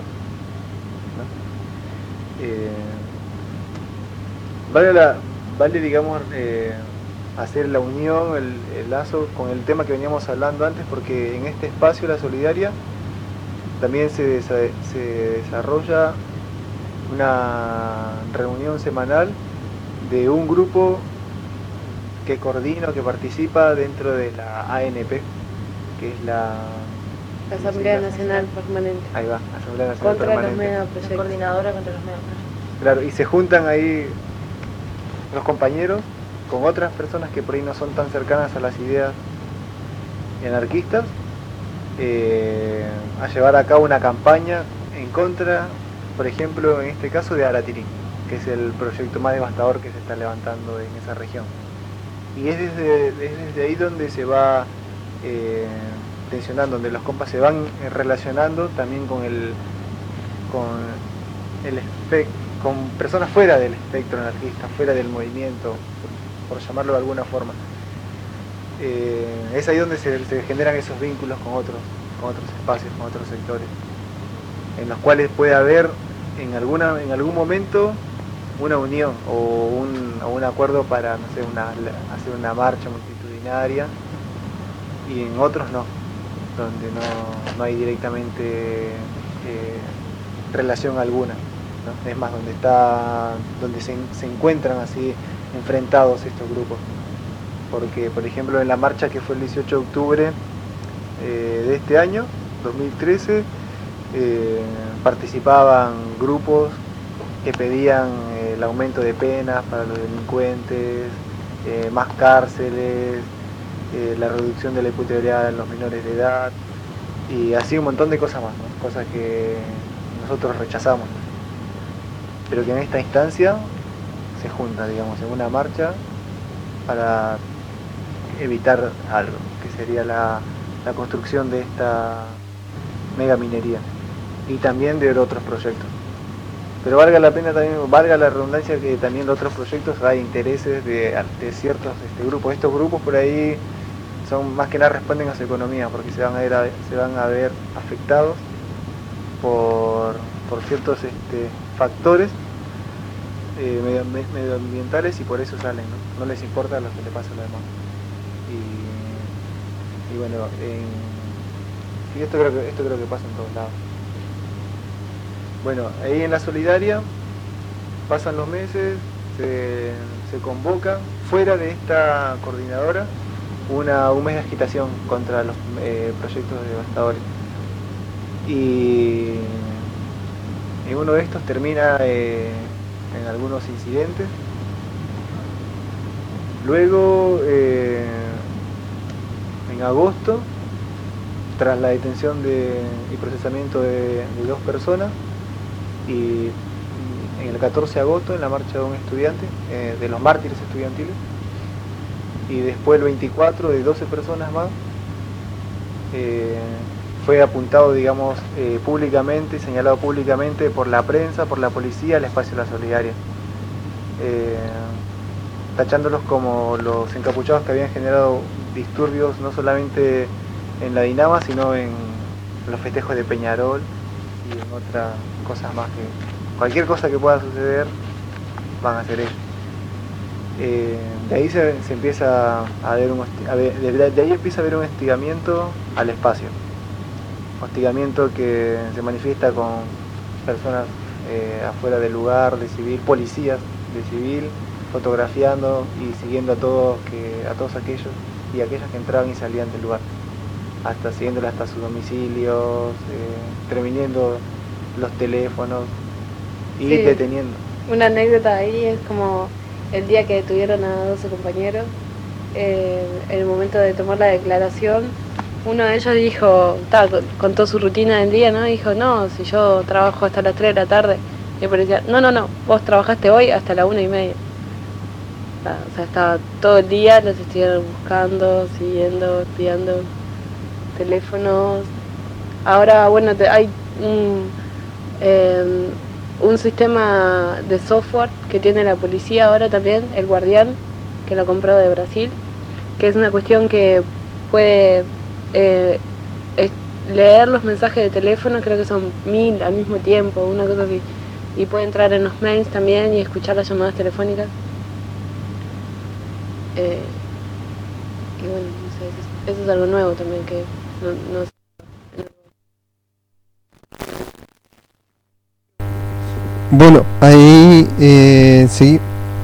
¿no? Vale, digamos, hacer la unión, el lazo con el tema que veníamos hablando antes, porque en este espacio, la Solidaria, también se desarrolla una reunión semanal de un grupo que coordina, que participa dentro de la ANP, que es la Asamblea Nacional Permanente. Ahí va, Asamblea Nacional contra Permanente. Los megaproyectos. La coordinadora contra los megaproyectos. Claro, y se juntan ahí los compañeros con otras personas que por ahí no son tan cercanas a las ideas anarquistas, a llevar a cabo una campaña en contra, por ejemplo, en este caso de Aratirí, que es el proyecto más devastador que se está levantando en esa región. Y es desde ahí donde se va tensionando, donde los compas se van relacionando también con personas fuera del espectro anarquista, fuera del movimiento, por llamarlo de alguna forma. Es ahí donde se generan esos vínculos con otros espacios, con otros sectores, en los cuales puede haber en algún momento una unión o un acuerdo para, no sé, hacer una marcha multitudinaria, y en otros no, donde no hay directamente relación alguna, ¿no? Es más, donde se encuentran así enfrentados estos grupos. Porque, por ejemplo, en la marcha que fue el 18 de octubre de este año, 2013, participaban grupos que pedían el aumento de penas para los delincuentes, más cárceles, la reducción de la imputabilidad en los menores de edad, y así un montón de cosas más, ¿no? Cosas que nosotros rechazamos, pero que en esta instancia se junta, digamos, en una marcha para evitar algo, que sería la construcción de esta mega minería y también de otros proyectos. Pero valga la pena también, valga la redundancia, que también de otros proyectos hay intereses de ciertos grupos. Estos grupos por ahí son más que nada, responden a su economía, porque se van a ver afectados por ciertos factores medioambientales, y por eso salen, ¿no? No les importa lo que le pasa a los demás. Y bueno, y esto creo que pasa en todos lados. Bueno, ahí en la Solidaria pasan los meses, se convoca fuera de esta coordinadora un mes de agitación contra los proyectos devastadores, y uno de estos termina en algunos incidentes. Luego, en agosto, tras la detención y procesamiento de 2 personas, y en el 14 de agosto en la marcha de un estudiante, de los mártires estudiantiles, y después el 24 de 12 personas más, fue apuntado, digamos, públicamente, señalado públicamente por la prensa, por la policía, el espacio de la Solidaria, tachándolos como los encapuchados que habían generado disturbios no solamente en la Dinama, sino en los festejos de Peñarol y en otras cosas más, que cualquier cosa que pueda suceder van a hacer ellos. De ahí se empieza a ver de ahí empieza a haber un hostigamiento al espacio, hostigamiento que se manifiesta con personas afuera del lugar, de civil, policías de civil, fotografiando y siguiendo a todos aquellos y aquellas que entraban y salían del lugar, siguiéndolas hasta sus domicilios, interviniendo los teléfonos y sí, deteniendo. Una anécdota ahí es como el día que detuvieron a 12 compañeros, en el momento de tomar la declaración, uno de ellos dijo, contó su rutina del día, ¿no? Dijo, no, si yo trabajo hasta las 3 de la tarde. Y el policía, no, vos trabajaste hoy hasta las 1:30. O sea, estaba todo el día, los estuvieron buscando, siguiendo, espiando teléfonos. Ahora, bueno, hay Un sistema de software que tiene la policía ahora también, el Guardián, que lo compró de Brasil, que es una cuestión que puede leer los mensajes de teléfono, creo que son 1000 al mismo tiempo, una cosa así, y puede entrar en los mails también y escuchar las llamadas telefónicas. Y bueno, no sé, eso es algo nuevo también que no Bueno, ahí sí.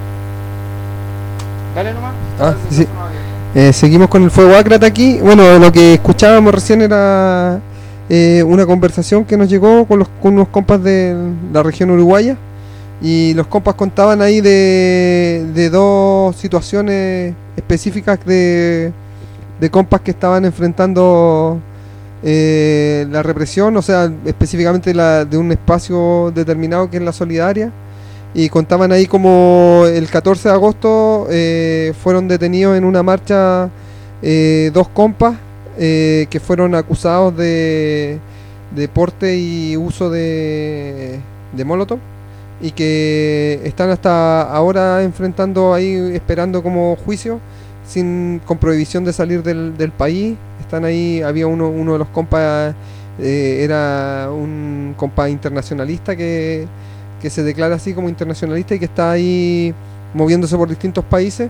Dale nomás. Sí. Seguimos con el fuego ácrata aquí. Bueno, lo que escuchábamos recién era una conversación que nos llegó con unos compas de la región uruguaya, y los compas contaban ahí de dos situaciones específicas de compas que estaban enfrentando la represión, o sea, específicamente de un espacio determinado que es la Solidaria, y contaban ahí como el 14 de agosto fueron detenidos en una marcha dos compas que fueron acusados de porte y uso de molotov, y que están hasta ahora enfrentando ahí, esperando como juicio, con prohibición de salir del país. Están ahí, había uno de los compas, era un compa internacionalista que se declara así como internacionalista y que está ahí moviéndose por distintos países.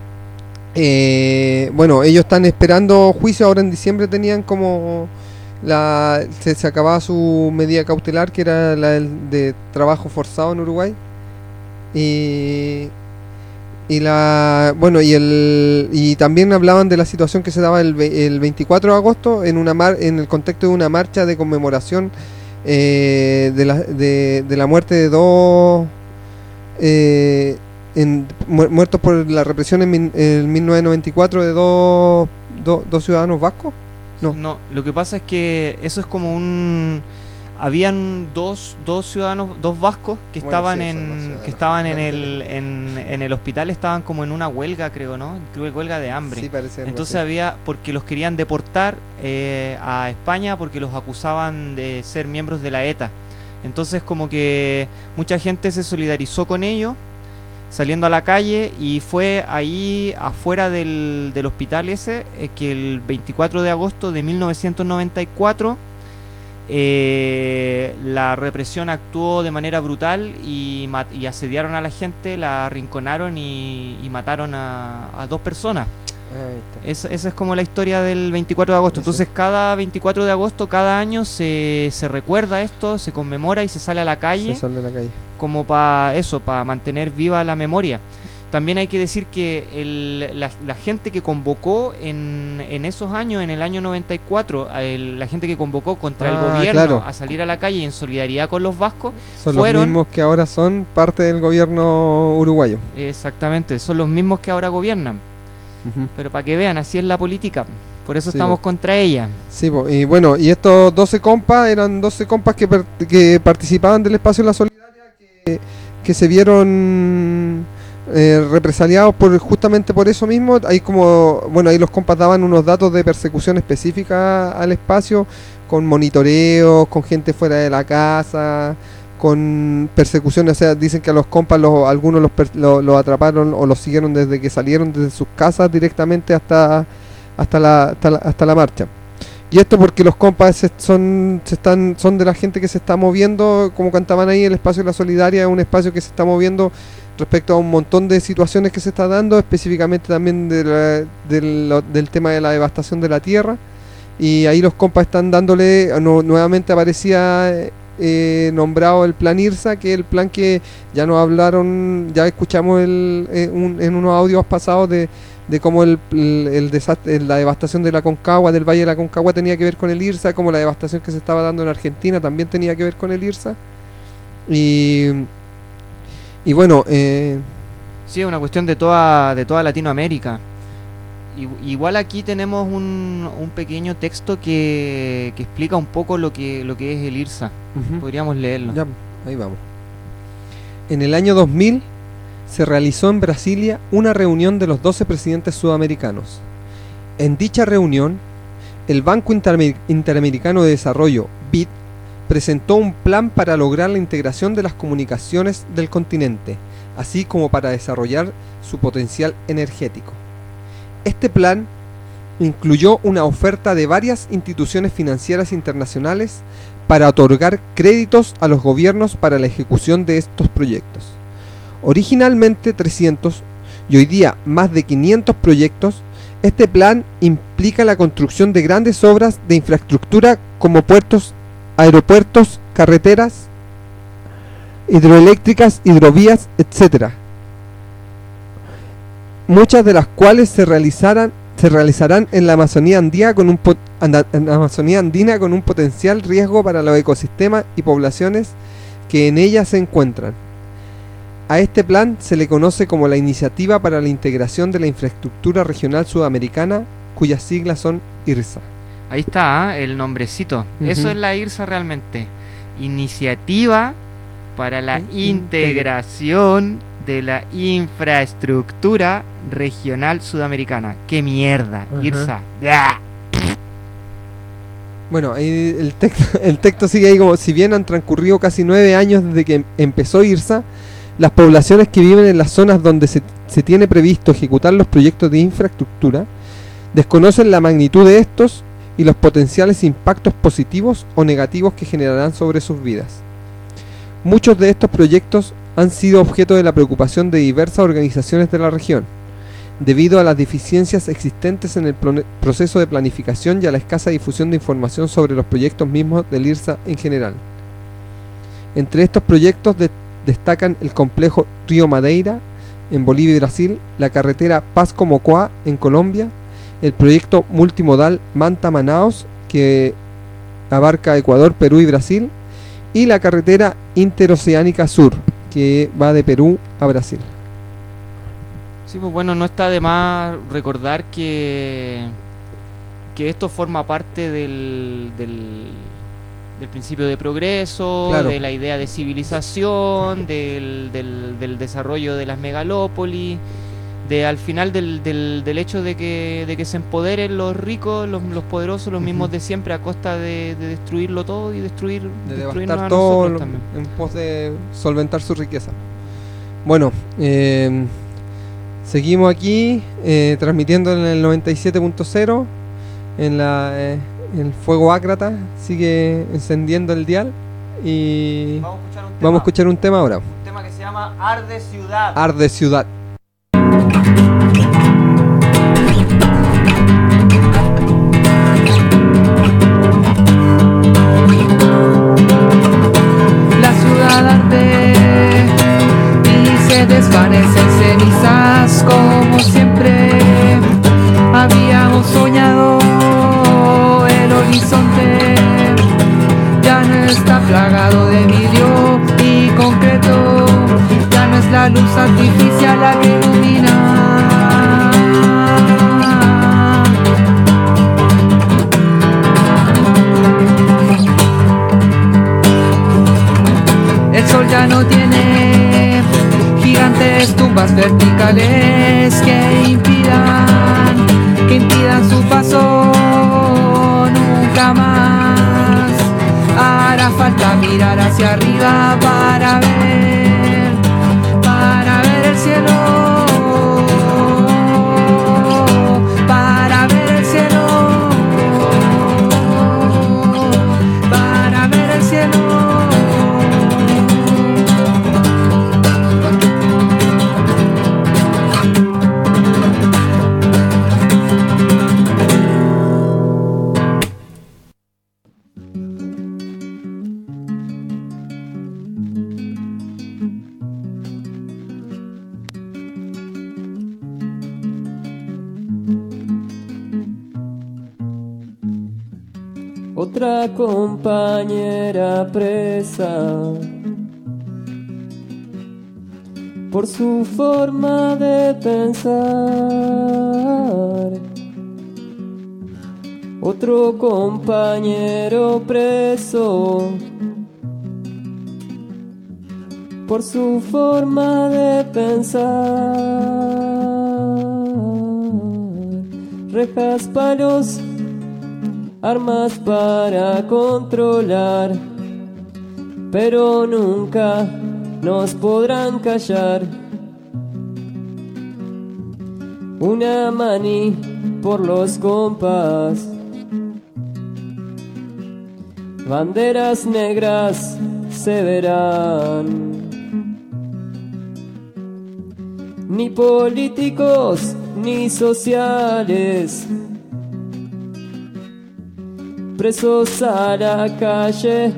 Bueno, ellos están esperando juicio. Ahora en diciembre tenían como se acababa su medida cautelar, que era la de trabajo forzado en Uruguay, y también hablaban de la situación que se daba el 24 de agosto en el contexto de una marcha de conmemoración de la muerte de dos muertos por la represión en 1994 de dos ciudadanos vascos. No, lo que pasa es que eso es como habían dos ciudadanos, dos vascos que estaban en el hospital, estaban como en una huelga, creo, ¿no? Creo que huelga de hambre. Sí, parece. Entonces porque los querían deportar a España porque los acusaban de ser miembros de la ETA. Entonces como que mucha gente se solidarizó con ellos saliendo a la calle, y fue ahí afuera del hospital ese que el 24 de agosto de 1994 la represión actuó de manera brutal y asediaron a la gente, la arrinconaron y mataron a dos personas. Esa es como la historia del 24 de agosto. Entonces cada 24 de agosto, cada año se recuerda esto, se conmemora y se sale a la calle, como para mantener viva la memoria. También hay que decir que la gente que convocó en esos años, en el año 94, la gente que convocó contra el gobierno a salir a la calle en solidaridad con los vascos, fueron los mismos que ahora son parte del gobierno uruguayo. Exactamente, son los mismos que ahora gobiernan. Pero para que vean, así es la política. Por eso estamos contra ella. Sí, y bueno, y estos 12 compas eran 12 compas que participaban del espacio de la Solidaria, que se vieron represaliados justamente por eso mismo. Ahí ahí los compas daban unos datos de persecución específica al espacio, con monitoreos, con gente fuera de la casa, con persecuciones. O sea, dicen que a los compas algunos los atraparon o los siguieron desde que salieron desde sus casas directamente hasta la marcha. Y esto porque los compas son de la gente que se está moviendo, como cantaban ahí, el espacio de la Solidaria es un espacio que se está moviendo respecto a un montón de situaciones que se está dando, específicamente también del tema de la devastación de la tierra. Y ahí los compas están dándole, nuevamente aparecía nombrado el plan IRSA, que es el plan que ya nos hablaron, ya escuchamos en unos audios pasados de cómo el desastre, la devastación de la Concagua, del Valle de la Concagua, tenía que ver con el IRSA, como la devastación que se estaba dando en Argentina también tenía que ver con el IRSA. Y bueno, sí, es una cuestión de toda Latinoamérica. Igual aquí tenemos un pequeño texto que explica un poco lo que es el IRSA. Podríamos leerlo. Ya, ahí vamos. En el año 2000 se realizó en Brasilia una reunión de los 12 presidentes sudamericanos. En dicha reunión, el Banco Interamericano de Desarrollo, BID, presentó un plan para lograr la integración de las comunicaciones del continente, así como para desarrollar su potencial energético. Este plan incluyó una oferta de varias instituciones financieras internacionales para otorgar créditos a los gobiernos para la ejecución de estos proyectos. Originalmente 300 y hoy día más de 500 proyectos, este plan implica la construcción de grandes obras de infraestructura como puertos, aeropuertos, carreteras, hidroeléctricas, hidrovías, etc. Muchas de las cuales se realizarán en la Amazonía andina con un potencial riesgo para los ecosistemas y poblaciones que en ella se encuentran. A este plan se le conoce como la Iniciativa para la Integración de la Infraestructura Regional Sudamericana, cuyas siglas son IRSA. Ahí está, el nombrecito. Eso es la IRSA realmente. Iniciativa para la Integración de la Infraestructura Regional Sudamericana. ¡Qué mierda! IRSA. ¡Ah! Bueno, ahí el texto sigue ahí como: si bien han transcurrido casi 9 años desde que empezó IRSA, las poblaciones que viven en las zonas donde se tiene previsto ejecutar los proyectos de infraestructura desconocen la magnitud de estos y los potenciales impactos positivos o negativos que generarán sobre sus vidas. Muchos de estos proyectos han sido objeto de la preocupación de diversas organizaciones de la región, debido a las deficiencias existentes en el proceso de planificación y a la escasa difusión de información sobre los proyectos mismos del IRSA en general. Entre estos proyectos destacan el complejo Río Madeira en Bolivia y Brasil, la carretera Pasco-Mocoa en Colombia, el proyecto multimodal Manta-Manaos que abarca Ecuador, Perú y Brasil, y la carretera Interoceánica Sur que va de Perú a Brasil. Sí, pues bueno, no está de más recordar que esto forma parte del principio de progreso, claro, de la idea de civilización, del desarrollo de las megalópolis, al final del hecho de que se empoderen los ricos, los poderosos, los mismos de siempre, a costa de destruirlo todo y destruirnos devastar a todo nosotros también, en pos de solventar su riqueza. Bueno, seguimos aquí transmitiendo en el 97.0 en el fuego ácrata, sigue encendiendo el dial y vamos a escuchar un tema ahora. un tema que se llama Arde Ciudad. Arde Ciudad. La ciudad arde y se desvanece en cenizas como siempre habíamos soñado. El horizonte ya no está plagado de vidrio y concreto, ya no es la luz artificial la que ilumina. El sol ya no tiene gigantes tumbas verticales que impidan su paso nunca más. Hará falta mirar hacia arriba para ver el cielo, para ver el cielo, para ver el cielo. Otra compañera presa por su forma de pensar, otro compañero preso por su forma de pensar. Rejas, palos, armas para controlar pero nunca nos podrán callar. Una mani por los compas, banderas negras se verán. Ni políticos ni sociales, presos a la calle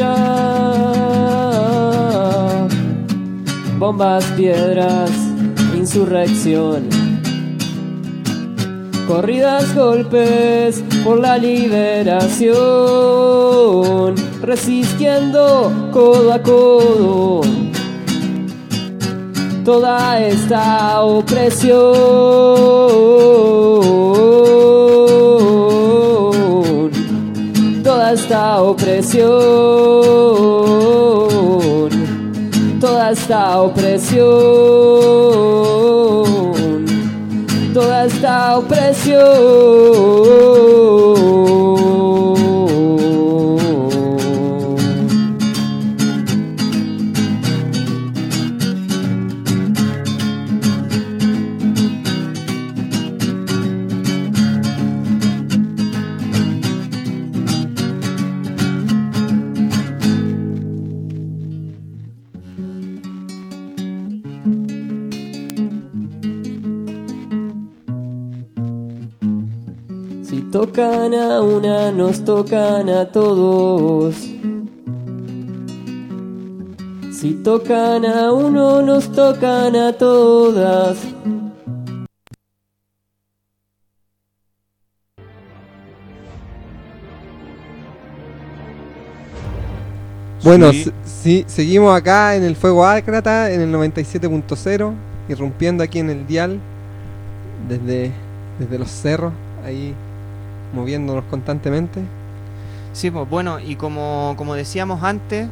ya. Bombas, piedras, insurrección, corridas, golpes por la liberación, resistiendo codo a codo toda esta opresión, toda esta opresión, toda esta opresión, toda esta opresión. Tocan a una, nos tocan a todos. Si tocan a uno, nos tocan a todas. Bueno, sí, seguimos acá en el Fuego Ácrata, en el 97.0, irrumpiendo aquí en el dial, desde los cerros, ahí moviéndonos constantemente. Sí, pues bueno, y como decíamos antes,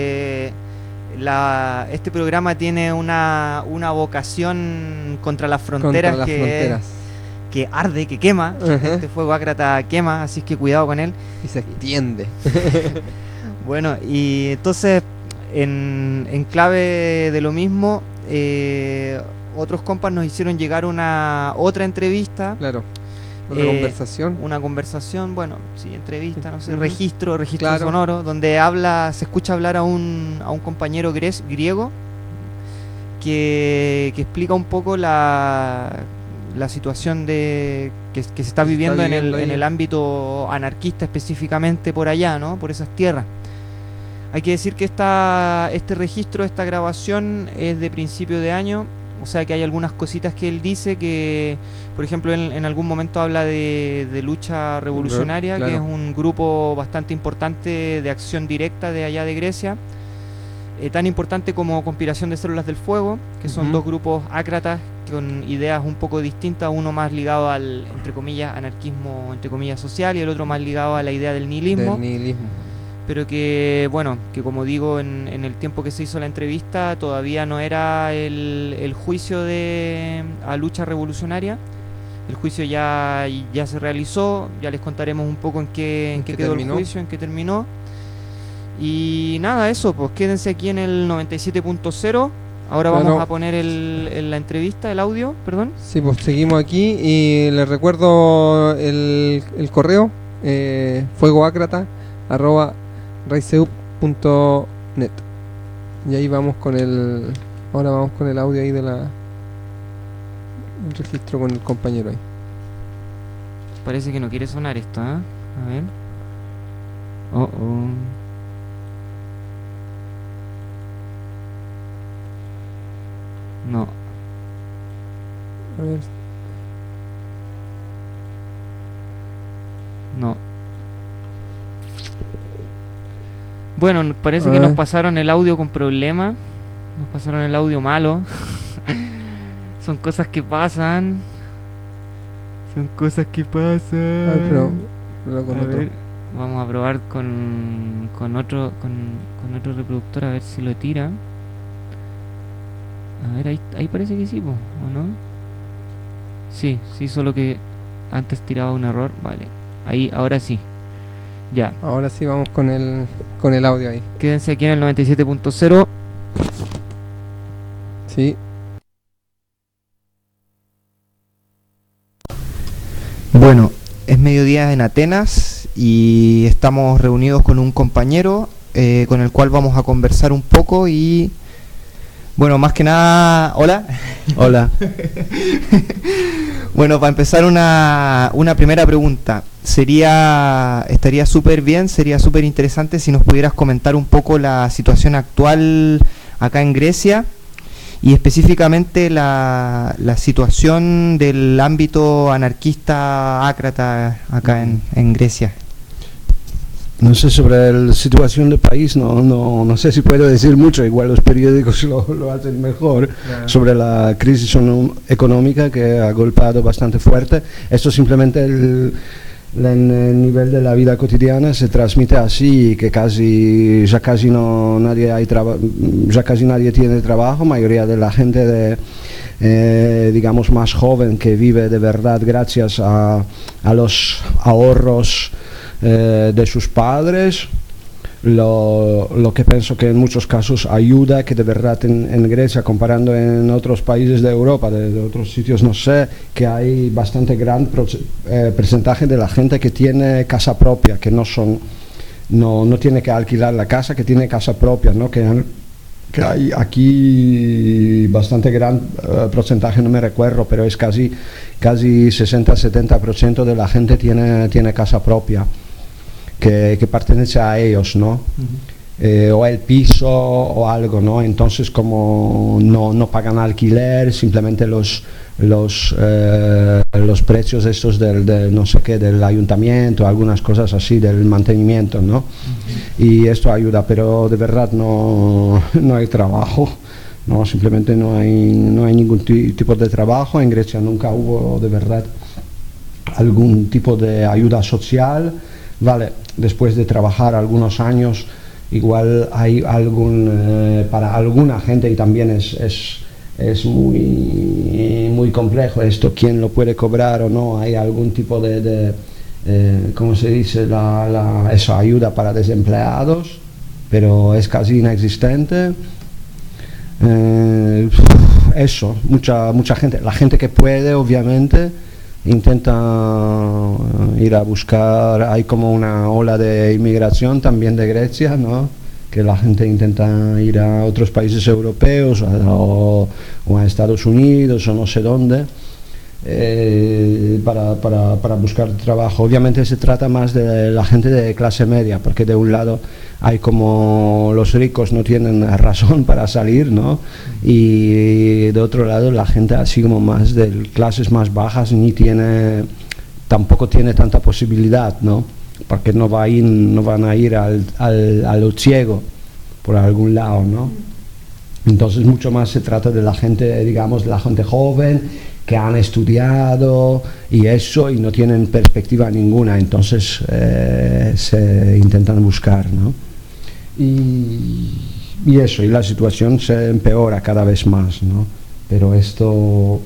este programa tiene una vocación contra las fronteras, que arde, que quema. Este Fuego Ácrata quema, así que cuidado con él. Y se extiende. Bueno, y entonces, en clave de lo mismo, otros compas nos hicieron llegar otra entrevista. Claro. Una conversación, bueno, sí, entrevista, no sé, registro claro, sonoro, donde se escucha hablar a un compañero griego que explica un poco la situación que se está viviendo en el ámbito anarquista, específicamente por allá, ¿no? Por esas tierras. Hay que decir que este registro, esta grabación es de principio de año. O sea que hay algunas cositas que él dice que, por ejemplo, en algún momento habla de lucha revolucionaria, claro, que es un grupo bastante importante de acción directa de allá de Grecia, tan importante como Conspiración de Células del Fuego, que son dos grupos ácratas con ideas un poco distintas, uno más ligado al, entre comillas, anarquismo, entre comillas, social, y el otro más ligado a la idea del nihilismo. Pero que, bueno, que como digo, en el tiempo que se hizo la entrevista todavía no era el juicio a lucha revolucionaria. El juicio ya se realizó, ya les contaremos un poco en qué quedó el juicio, en qué terminó. Y nada, eso, pues quédense aquí en el 97.0. Ahora vamos a poner la entrevista, el audio, perdón. Sí, pues seguimos aquí y les recuerdo el correo, fuegoacrata@raiseup.net. Y ahí vamos con el audio ahí el registro con el compañero ahí. Parece que no quiere sonar esto, ¿eh? A ver. No. A ver. No. Bueno, parece que nos pasaron el audio con problemas. Nos pasaron el audio malo. Son cosas que pasan. Pero con otro. Ver, vamos a probar con otro reproductor a ver si lo tira. A ver, ahí parece que sí, ¿o no? Sí, solo que antes tiraba un error. Vale, ahí, ahora sí. Ya. Ahora sí vamos con el audio ahí. Quédense aquí en el 97.0. Sí. Bueno, es mediodía en Atenas y estamos reunidos con un compañero con el cual vamos a conversar un poco y... Bueno, más que nada... ¿Hola? Hola. Bueno, para empezar una primera pregunta. Estaría súper bien, sería súper interesante si nos pudieras comentar un poco la situación actual acá en Grecia y específicamente la situación del ámbito anarquista ácrata acá en Grecia. No sé sobre la situación del país, no sé si puedo decir mucho, igual los periódicos lo hacen mejor, sobre la crisis económica que ha golpeado bastante fuerte. Esto simplemente el nivel de la vida cotidiana se transmite así, que ya casi nadie tiene trabajo, mayoría de la gente digamos más joven que vive de verdad gracias a los ahorros de sus padres, lo que pienso que en muchos casos ayuda, que de verdad en Grecia, comparando en otros países de Europa, de otros sitios, no sé, que hay bastante gran porcentaje de la gente que tiene casa propia, que no tiene que alquilar la casa, que tiene casa propia, ¿no? Que hay aquí bastante gran porcentaje, no me recuerdo, pero es casi 60-70% de la gente tiene casa propia, que pertenece a ellos, ¿no? O el piso o algo, ¿no? Entonces como no pagan alquiler, simplemente los precios estos del no sé qué, del ayuntamiento, algunas cosas así, del mantenimiento, ¿no? Y esto ayuda, pero de verdad no hay trabajo, ¿no? Simplemente no hay ningún tipo de trabajo. En Grecia nunca hubo de verdad algún tipo de ayuda social, ¿vale? Después de trabajar algunos años, igual hay para alguna gente, y también es muy complejo esto, quién lo puede cobrar o no, hay algún tipo de ¿cómo se dice? Esa ayuda para desempleados, pero es casi inexistente. Eso, mucha gente, la gente que puede, obviamente, intenta ir a buscar. Hay como una ola de inmigración también de Grecia, ¿no? Que la gente intenta ir a otros países europeos o a Estados Unidos o no sé dónde, para buscar trabajo. Obviamente se trata más de la gente de clase media, porque de un lado hay como los ricos no tienen razón para salir, ¿no? Y de otro lado la gente así como más de clases más bajas tampoco tiene tanta posibilidad, ¿no? Porque no van a ir a lo ciego por algún lado, ¿no? Entonces mucho más se trata de la gente, digamos, de la gente joven que han estudiado y eso, y no tienen perspectiva ninguna, entonces se intentan buscar, ¿no? Y eso, y la situación se empeora cada vez más, ¿no? Pero esto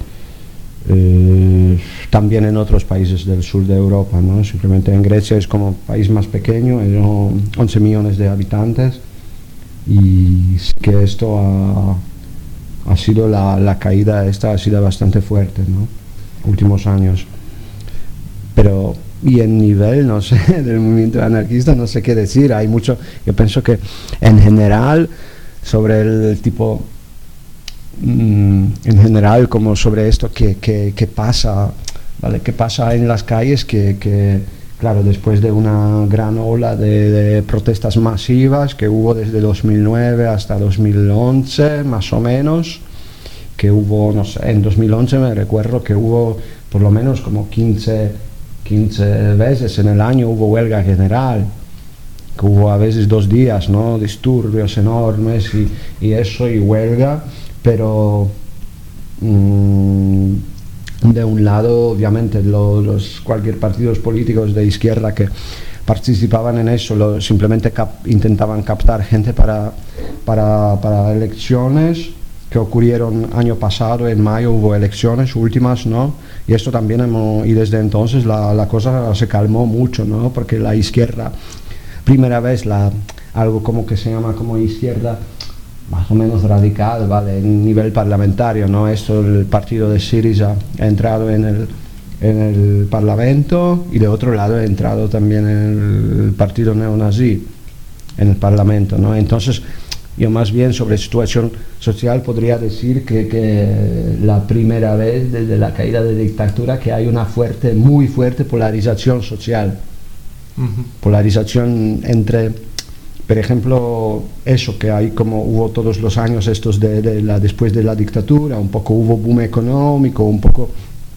también en otros países del sur de Europa, ¿no? Simplemente en Grecia es como país más pequeño, hay 11 millones de habitantes, y sí que esto ha sido la caída esta ha sido bastante fuerte, ¿no? Últimos años. Pero y en nivel, no sé, del movimiento anarquista no sé qué decir, hay mucho. Yo pienso que en general sobre el tipo en general como sobre esto que pasa, ¿vale? Que pasa en las calles, que claro, después de una gran ola de protestas masivas que hubo desde 2009 hasta 2011 más o menos, que hubo, no sé, en 2011 me recuerdo que hubo por lo menos como 15 veces en el año hubo huelga general, que hubo a veces 2 días, ¿no? Disturbios enormes y eso, y huelga, pero de un lado obviamente cualquier partidos políticos de izquierda que participaban en eso simplemente intentaban captar gente para elecciones, que ocurrieron año pasado, en mayo hubo elecciones últimas, ¿no? Y esto también y desde entonces la cosa se calmó mucho, ¿no? Porque la izquierda, primera vez algo como que se llama como izquierda más o menos radical, ¿vale? En nivel parlamentario, ¿no? Esto, el partido de Syriza ha entrado en el Parlamento y de otro lado ha entrado también el partido neonazi en el Parlamento, ¿no? Entonces, yo más bien sobre situación social podría decir que la primera vez desde la caída de la dictadura que hay una muy fuerte polarización social. Polarización entre, por ejemplo, eso que hay como hubo todos los años estos después de la dictadura, un poco hubo boom económico, un poco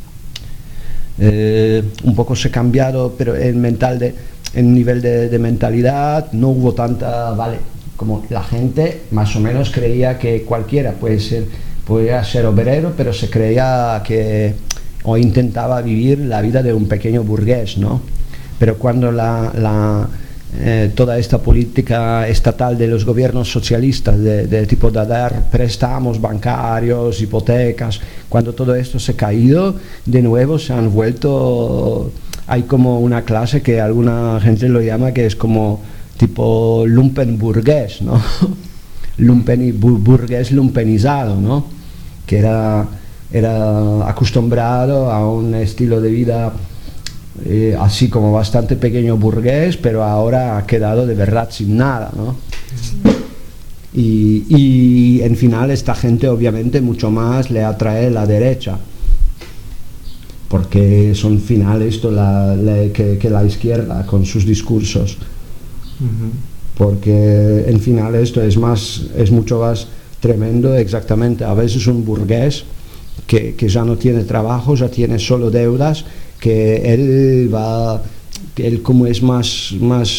se ha cambiado, pero en nivel de mentalidad no hubo tanta, vale, como la gente más o menos creía que cualquiera podía ser obrero, pero se creía que o intentaba vivir la vida de un pequeño burgués, ¿no? Pero cuando toda esta política estatal de los gobiernos socialistas de tipo de dar préstamos bancarios, hipotecas, cuando todo esto se ha caído, de nuevo se han vuelto, hay como una clase que alguna gente lo llama que es como tipo lumpen burgués, ¿no? Burgués lumpenizado, ¿no? Que era acostumbrado a un estilo de vida así como bastante pequeño burgués, pero ahora ha quedado de verdad sin nada, ¿no? Y en final esta gente obviamente mucho más le atrae la derecha, porque son final esto que la izquierda con sus discursos. Porque en final esto es mucho más tremendo, exactamente. A veces un burgués que ya no tiene trabajo, ya tiene solo deudas, que él como es más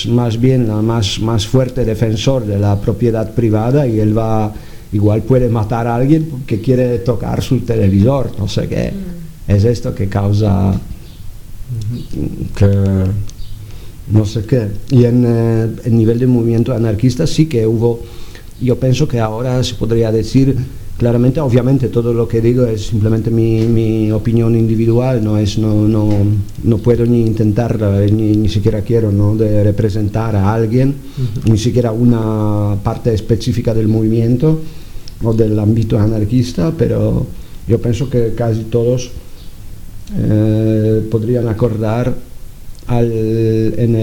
fuerte defensor de la propiedad privada, y él igual puede matar a alguien que quiere tocar su televisor, no sé qué. Es esto que causa que no sé qué. Y en el nivel de movimiento anarquista sí que hubo, yo pienso que ahora se podría decir claramente, obviamente todo lo que digo es simplemente mi opinión individual, no puedo ni intentar, ni siquiera quiero, ¿no?, de representar a alguien, ni siquiera una parte específica del movimiento o del ámbito anarquista, pero yo pienso que casi todos podrían acordar en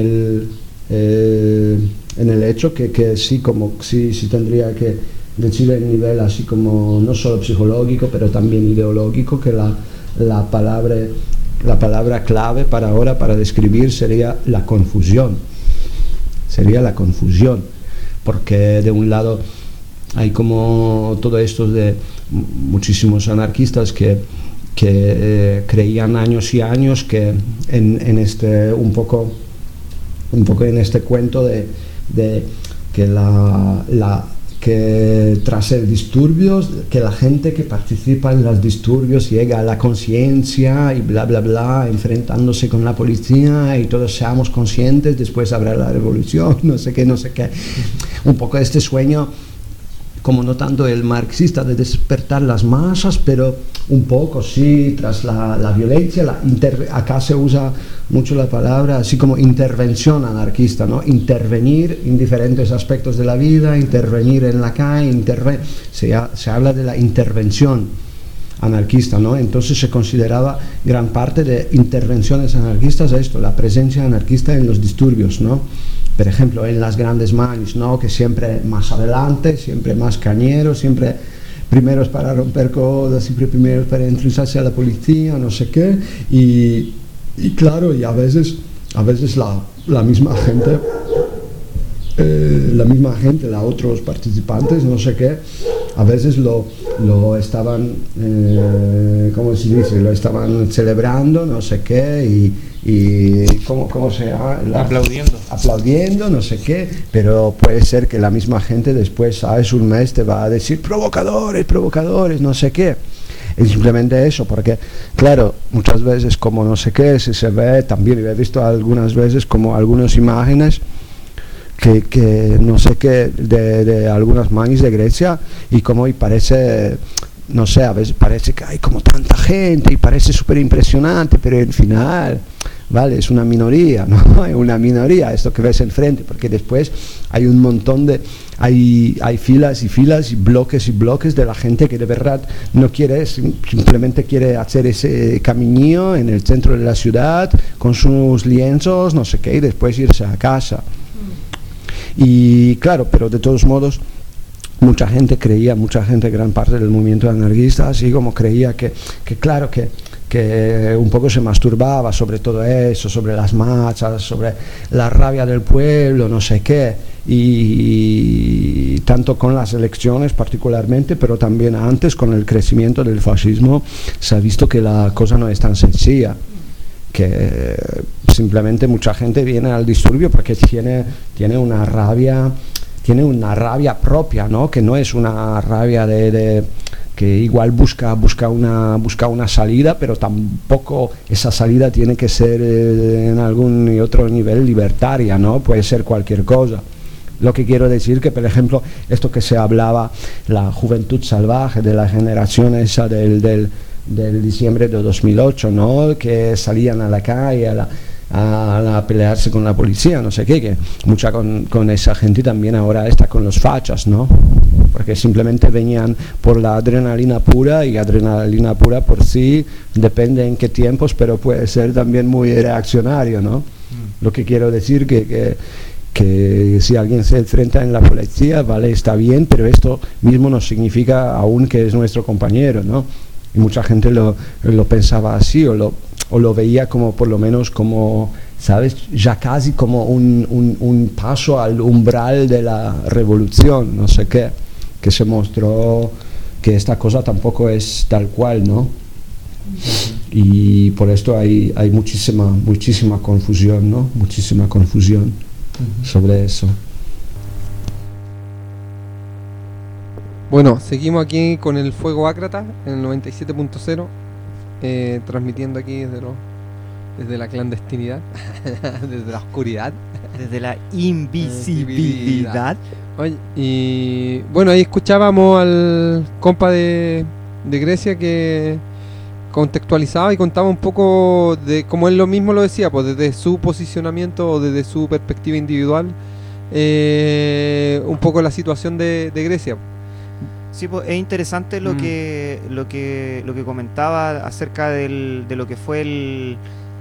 el hecho que sí, como sí tendría que decir en nivel así como no solo psicológico pero también ideológico, que la palabra clave para ahora para describir sería la confusión, porque de un lado hay como todo esto de muchísimos anarquistas que creían años y años que en este un poco en este cuento de que tras el disturbios, que la gente que participa en los disturbios llega a la conciencia y bla bla bla, enfrentándose con la policía, y todos seamos conscientes, después habrá la revolución, no sé qué. Un poco este sueño, como no tanto el marxista de despertar las masas, pero un poco sí, tras la violencia, acá se usa mucho la palabra así como intervención anarquista, ¿no? Intervenir en diferentes aspectos de la vida, intervenir en la calle, se habla de la intervención anarquista, ¿no? Entonces se consideraba gran parte de intervenciones anarquistas esto, la presencia anarquista en los disturbios, ¿no? Por ejemplo, en las grandes manis, ¿no?, que siempre más adelante, siempre más cañeros, siempre primeros para romper cosas, siempre primeros para entrisarse a la policía, no sé qué, y claro, y a veces la misma gente, los otros participantes, no sé qué, a veces lo estaban, ¿cómo se dice?, lo estaban celebrando, no sé qué, y ¿cómo se llama? Aplaudiendo, no sé qué, pero puede ser que la misma gente después, ¿sabes?, un mes te va a decir provocadores, no sé qué. Es simplemente eso, porque claro, muchas veces como no sé qué, si se ve, también he visto algunas veces como algunas imágenes que no sé qué de algunas manis de Grecia, y como y parece, no sé, a veces parece que hay como tanta gente y parece súper impresionante, pero al final, vale, es una minoría, ¿no? Es una minoría esto que ves enfrente, porque después hay un montón de, hay filas y filas y bloques de la gente que de verdad no quiere, simplemente quiere hacer ese caminillo en el centro de la ciudad con sus lienzos, no sé qué, y después irse a casa. Y claro, pero de todos modos mucha gente, gran parte del movimiento anarquista, así como creía que claro, que un poco se masturbaba sobre todo eso, sobre las marchas, sobre la rabia del pueblo, no sé qué, y tanto con las elecciones particularmente, pero también antes con el crecimiento del fascismo se ha visto que la cosa no es tan sencilla, que simplemente mucha gente viene al disturbio porque tiene una rabia propia, ¿no? Que no es una rabia de que igual busca una salida, pero tampoco esa salida tiene que ser en algún y otro nivel libertaria, ¿no? Puede ser cualquier cosa. Lo que quiero decir que, por ejemplo, esto que se hablaba, la juventud salvaje de la generación esa del diciembre de 2008, ¿no? Que salían a la calle a pelearse con la policía, no sé qué, que mucha con esa gente también ahora está con los fachas, ¿no? Porque simplemente venían por la adrenalina pura, y adrenalina pura por sí depende en qué tiempos, pero puede ser también muy reaccionario, ¿no? Lo que quiero decir que si alguien se enfrenta en la policía, vale, está bien, pero esto mismo no significa aún que es nuestro compañero, ¿no? Y mucha gente lo pensaba así, o lo veía como, por lo menos como, ¿sabes? Ya casi como un paso al umbral de la revolución, no sé qué, que se mostró que esta cosa tampoco es tal cual, ¿no? Y por esto hay muchísima confusión, ¿no? Muchísima confusión sobre eso. Bueno, seguimos aquí con el Fuego Ácrata en el 97.0, transmitiendo aquí desde la clandestinidad, desde la oscuridad, desde la invisibilidad. Oye, y bueno, ahí escuchábamos al compa de Grecia que contextualizaba y contaba un poco de, como él lo mismo lo decía, pues desde su posicionamiento o desde su perspectiva individual, un poco la situación de Grecia. Sí, pues es interesante lo que comentaba acerca de lo que fue el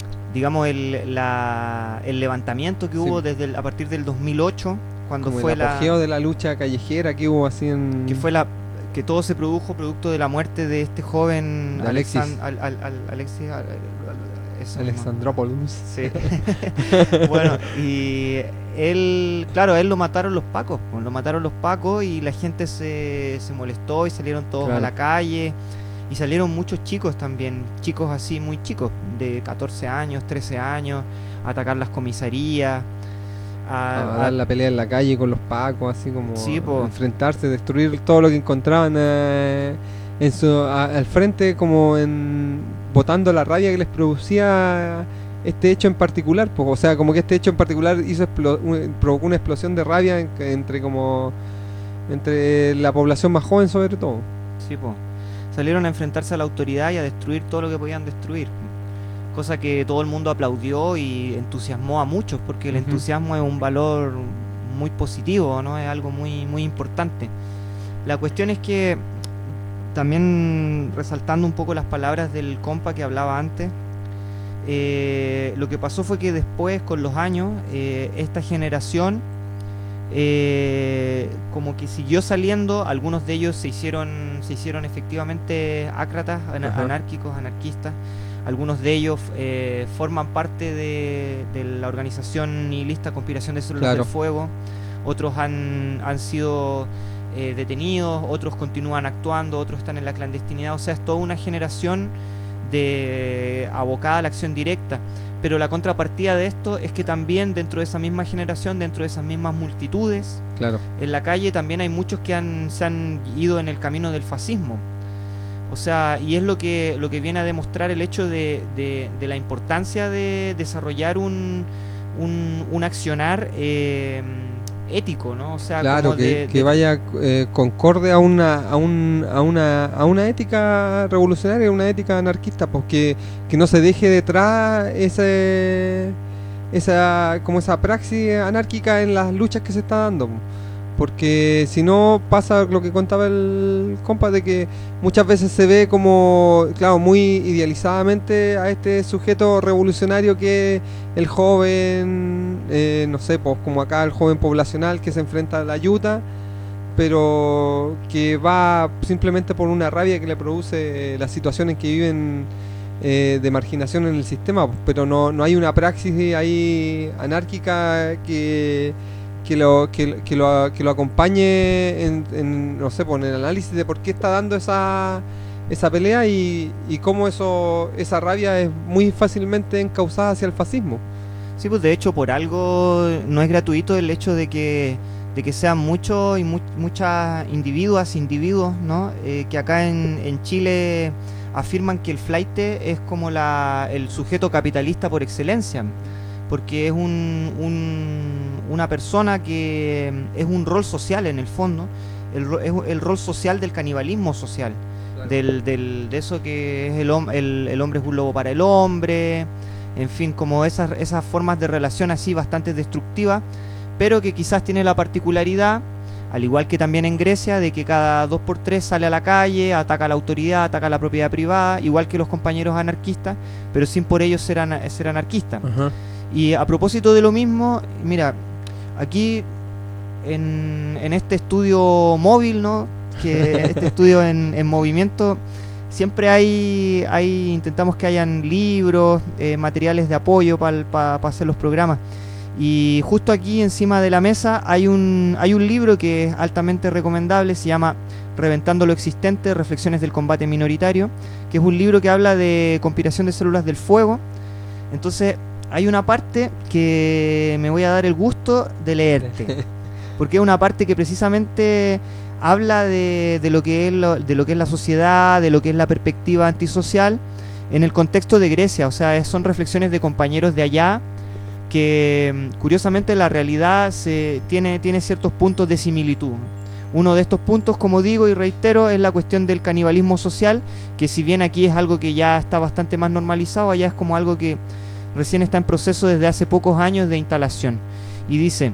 levantamiento que hubo a partir del 2008, cuando como fue el apogeo de la lucha callejera que hubo así en... que todo se produjo producto de la muerte de este joven Alexandropoulos. Sí. Bueno, y él lo mataron los pacos, y la gente se molestó y salieron todos a la calle, y salieron muchos chicos también, chicos así muy chicos, de 14 años, 13 años, a atacar las comisarías, a dar la pelea en la calle con los pacos, así como enfrentarse, destruir todo lo que encontraban al frente, como botando la rabia que les producía este hecho en particular, pues, o sea, como que este hecho en particular provocó una explosión de rabia entre la población más joven, sobre todo. Sí, pues salieron a enfrentarse a la autoridad y a destruir todo lo que podían destruir, cosa que todo el mundo aplaudió y entusiasmó a muchos, porque el entusiasmo es un valor muy positivo, ¿no? Es algo muy, muy importante. La cuestión es que, también resaltando un poco las palabras del compa que hablaba antes, lo que pasó fue que después, con los años, esta generación como que siguió saliendo. Algunos de ellos se hicieron efectivamente ácratas, anárquicos, anarquistas. Algunos de ellos forman parte de la organización nihilista Conspiración de Células del Fuego. Otros han sido detenidos, otros continúan actuando, otros están en la clandestinidad. O sea, es toda una generación abocada a la acción directa. Pero la contrapartida de esto es que también dentro de esa misma generación, dentro de esas mismas multitudes, en la calle también hay muchos que se han ido en el camino del fascismo. O sea, y es lo que viene a demostrar el hecho de la importancia de desarrollar un accionar ético, ¿no? O sea, claro, como que vaya concorde a una ética revolucionaria, una ética anarquista, pues que no se deje detrás esa praxis anárquica en las luchas que se está dando, porque si no pasa lo que contaba el compa, de que muchas veces se ve como, claro, muy idealizadamente a este sujeto revolucionario que es el joven, no sé, pues como acá el joven poblacional que se enfrenta a la ayuda, pero que va simplemente por una rabia que le produce la situación en que viven, de marginación en el sistema, pero no hay una praxis ahí anárquica que lo acompañe en no sé, en el análisis de por qué está dando esa pelea y cómo esa rabia es muy fácilmente encauzada hacia el fascismo. Sí, pues de hecho por algo no es gratuito el hecho de que sean muchos y muchas individuos, ¿no? Que acá en Chile afirman que el flaite es como el sujeto capitalista por excelencia, porque es una persona que es un rol social en el fondo, es el rol social del canibalismo social, claro. de eso que es el hombre es un lobo para el hombre, en fin, como esas formas de relación así bastante destructivas, pero que quizás tiene la particularidad, al igual que también en Grecia, de que cada 2x3 sale a la calle, ataca a la autoridad, ataca a la propiedad privada, igual que los compañeros anarquistas, pero sin por ello ser anarquista. Uh-huh. Y a propósito de lo mismo, mira, aquí en este estudio móvil, ¿no? Que este estudio en movimiento, siempre intentamos que hayan libros, materiales de apoyo para hacer los programas. Y justo aquí encima de la mesa hay un libro que es altamente recomendable, se llama Reventando lo existente, reflexiones del combate minoritario, que es un libro que habla de conspiración de células del fuego. Entonces hay una parte que me voy a dar el gusto de leerte, porque es una parte que precisamente habla de lo que es la sociedad, de lo que es la perspectiva antisocial en el contexto de Grecia. O sea, son reflexiones de compañeros de allá, que curiosamente la realidad tiene ciertos puntos de similitud. Uno de estos puntos, como digo y reitero, es la cuestión del canibalismo social, que si bien aquí es algo que ya está bastante más normalizado, allá es como algo que recién está en proceso desde hace pocos años de instalación. Y dice,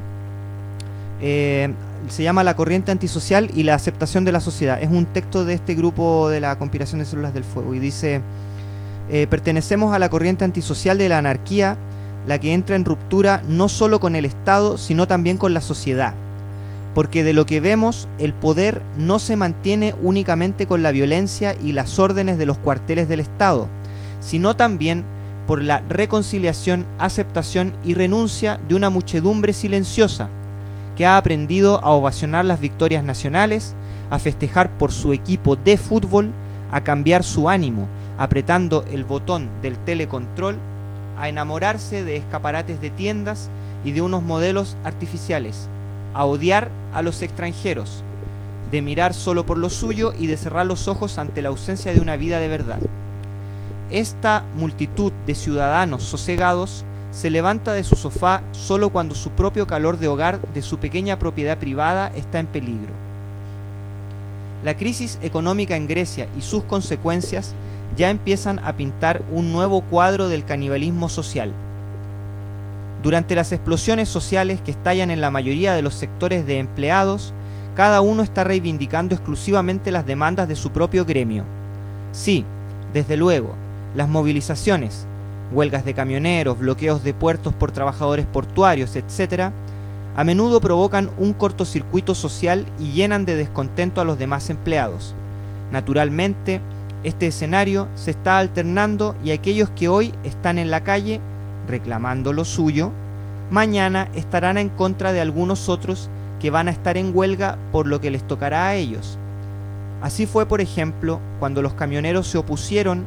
se llama La corriente antisocial y la aceptación de la sociedad. Es un texto de este grupo de la conspiración de células del fuego, y dice, pertenecemos a la corriente antisocial de la anarquía, la que entra en ruptura no solo con el Estado, sino también con la sociedad, porque de lo que vemos, el poder no se mantiene únicamente con la violencia y las órdenes de los cuarteles del Estado, sino también por la reconciliación, aceptación y renuncia de una muchedumbre silenciosa, que ha aprendido a ovacionar las victorias nacionales, a festejar por su equipo de fútbol, a cambiar su ánimo, apretando el botón del telecontrol, a enamorarse de escaparates de tiendas y de unos modelos artificiales, a odiar a los extranjeros, de mirar solo por lo suyo y de cerrar los ojos ante la ausencia de una vida de verdad. Esta multitud de ciudadanos sosegados se levanta de su sofá solo cuando su propio calor de hogar de su pequeña propiedad privada está en peligro. La crisis económica en Grecia y sus consecuencias ya empiezan a pintar un nuevo cuadro del canibalismo social. Durante las explosiones sociales que estallan en la mayoría de los sectores de empleados, cada uno está reivindicando exclusivamente las demandas de su propio gremio. Sí, desde luego, las movilizaciones, huelgas de camioneros, bloqueos de puertos por trabajadores portuarios, etc., a menudo provocan un cortocircuito social y llenan de descontento a los demás empleados. Naturalmente, este escenario se está alternando y aquellos que hoy están en la calle reclamando lo suyo, mañana estarán en contra de algunos otros que van a estar en huelga por lo que les tocará a ellos. Así fue, por ejemplo, cuando los camioneros se opusieron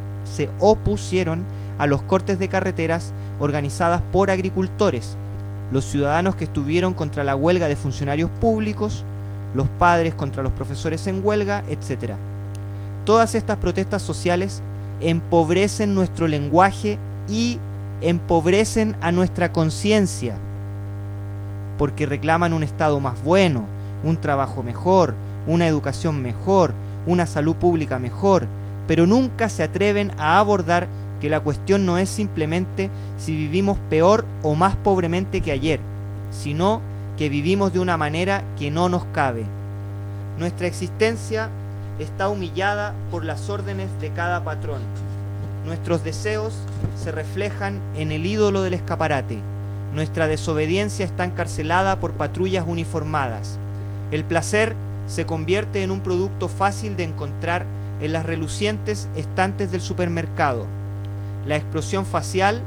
a los cortes de carreteras organizadas por agricultores, los ciudadanos que estuvieron contra la huelga de funcionarios públicos, los padres contra los profesores en huelga, etc. Todas estas protestas sociales empobrecen nuestro lenguaje y empobrecen a nuestra conciencia. porque reclaman un Estado más bueno, un trabajo mejor, una educación mejor, una salud pública mejor, pero nunca se atreven a abordar que la cuestión no es simplemente si vivimos peor o más pobremente que ayer, sino que vivimos de una manera que no nos cabe. Nuestra existencia está humillada por las órdenes de cada patrón. Nuestros deseos se reflejan en el ídolo del escaparate. Nuestra desobediencia está encarcelada por patrullas uniformadas. El placer se convierte en un producto fácil de encontrar en las relucientes estantes del supermercado. La expresión facial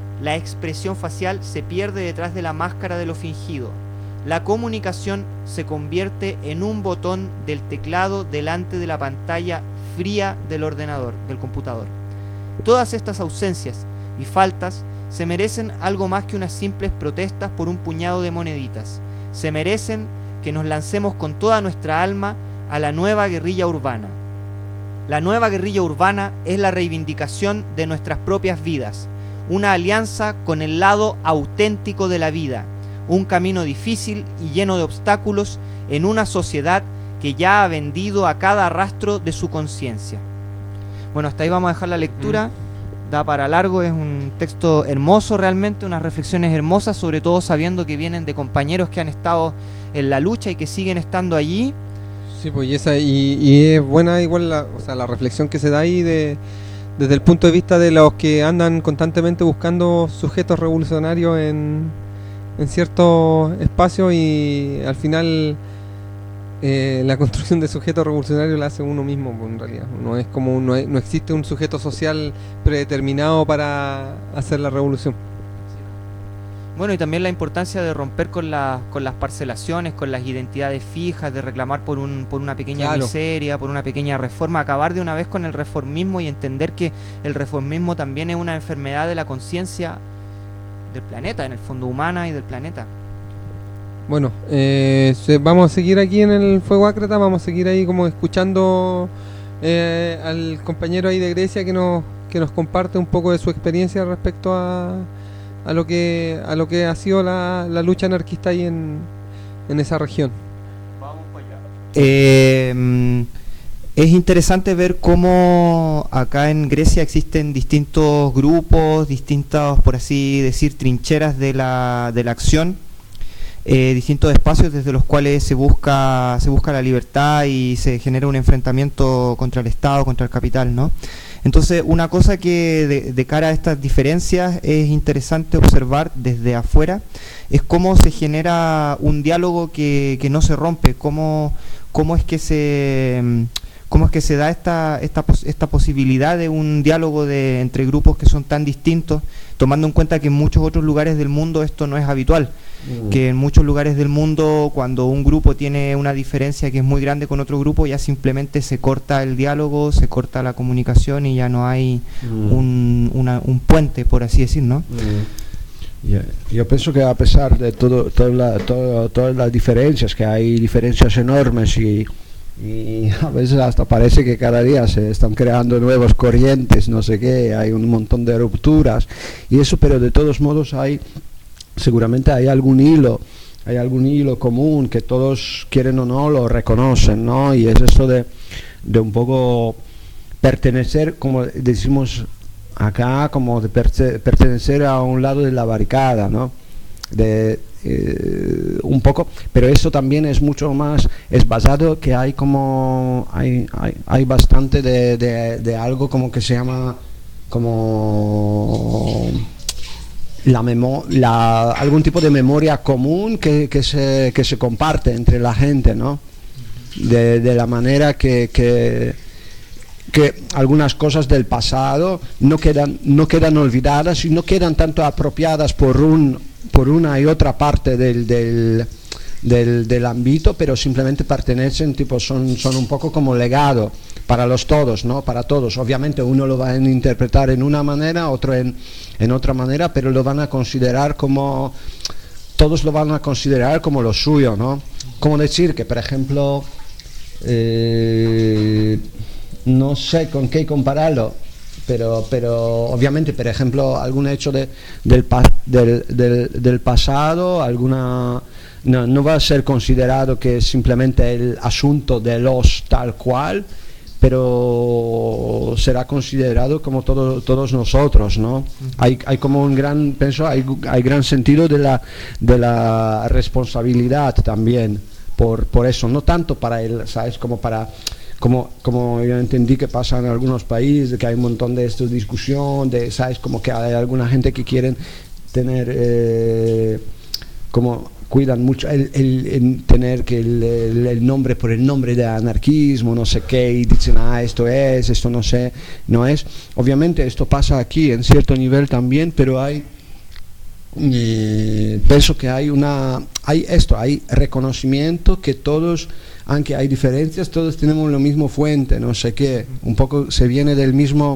se pierde detrás de la máscara de lo fingido. La comunicación se convierte en un botón del teclado delante de la pantalla fría del ordenador, del computador. Todas estas ausencias y faltas se merecen algo más que unas simples protestas por un puñado de moneditas. Se merecen que nos lancemos con toda nuestra alma a la nueva guerrilla urbana. La nueva guerrilla urbana es la reivindicación de nuestras propias vidas, una alianza con el lado auténtico de la vida, un camino difícil y lleno de obstáculos en una sociedad que ya ha vendido a cada rastro de su conciencia. Bueno, hasta ahí vamos a dejar la lectura. Da para largo, es un texto hermoso realmente, unas reflexiones hermosas, sobre todo sabiendo que vienen de compañeros que han estado en la lucha y que siguen estando allí. Sí, pues y es buena igual la reflexión que se da ahí desde el punto de vista de los que andan constantemente buscando sujetos revolucionarios en ciertos espacios, y al final la construcción de sujetos revolucionarios la hace uno mismo, pues, en realidad. No existe un sujeto social predeterminado para hacer la revolución. Bueno, y también la importancia de romper con las parcelaciones, con las identidades fijas, de reclamar por una pequeña miseria, por una pequeña reforma, acabar de una vez con el reformismo y entender que el reformismo también es una enfermedad de la conciencia del planeta, en el fondo humana y del planeta. Bueno, vamos a seguir aquí en el Fuego Ácrata, vamos a seguir ahí como escuchando al compañero ahí de Grecia que nos comparte un poco de su experiencia respecto a lo que ha sido la lucha anarquista ahí en esa región. Vamos para allá. Es interesante ver cómo acá en Grecia existen distintos grupos, distintas, por así decir, trincheras de la acción, distintos espacios desde los cuales se busca la libertad y se genera un enfrentamiento contra el Estado, contra el capital, ¿no? Entonces, una cosa que de cara a estas diferencias es interesante observar desde afuera es cómo se genera un diálogo que no se rompe, cómo es que se da esta posibilidad de un diálogo entre grupos que son tan distintos, tomando en cuenta que en muchos otros lugares del mundo esto no es habitual. Que en muchos lugares del mundo, cuando un grupo tiene una diferencia que es muy grande con otro grupo, ya simplemente se corta el diálogo, se corta la comunicación y ya no hay un puente, por así decir, ¿no? Yo pienso que a pesar de todas las diferencias, que hay diferencias enormes y a veces hasta parece que cada día se están creando nuevas corrientes, no sé qué, hay un montón de rupturas y eso, pero de todos modos seguramente hay algún hilo común que todos, quieren o no, lo reconocen, ¿no? Y es esto de un poco pertenecer, como decimos acá, como de pertenecer a un lado de la barricada, ¿no? Un poco, pero eso también es mucho más, es basado que hay bastante de algo como que se llama como algún tipo de memoria común que se comparte entre la gente, ¿no? De la manera que algunas cosas del pasado no quedan olvidadas y no quedan tanto apropiadas por una y otra parte del ámbito, pero simplemente pertenecen, son un poco como legado para los todos, ¿no? Para todos. Obviamente uno lo va a interpretar en una manera, otro en otra manera, pero lo van a considerar todos lo van a considerar como lo suyo, ¿no? Como decir que, por ejemplo, no sé con qué compararlo, pero obviamente, por ejemplo, algún hecho del pasado, no va a ser considerado que es simplemente el asunto de los tal cual, pero será considerado como todos nosotros, ¿no? Hay como un gran, pienso, hay gran sentido de la responsabilidad también por eso, no tanto para él, ¿sabes? Como yo entendí que pasa en algunos países, que hay un montón de esta discusión, ¿sabes? Como que hay alguna gente que quieren tener, como cuidan mucho el tener que el nombre por el nombre de anarquismo, no sé qué, y dicen, esto no sé, no es. Obviamente esto pasa aquí en cierto nivel también, pero pienso que hay reconocimiento que todos, aunque hay diferencias, todos tenemos la misma fuente, no sé qué, un poco se viene del mismo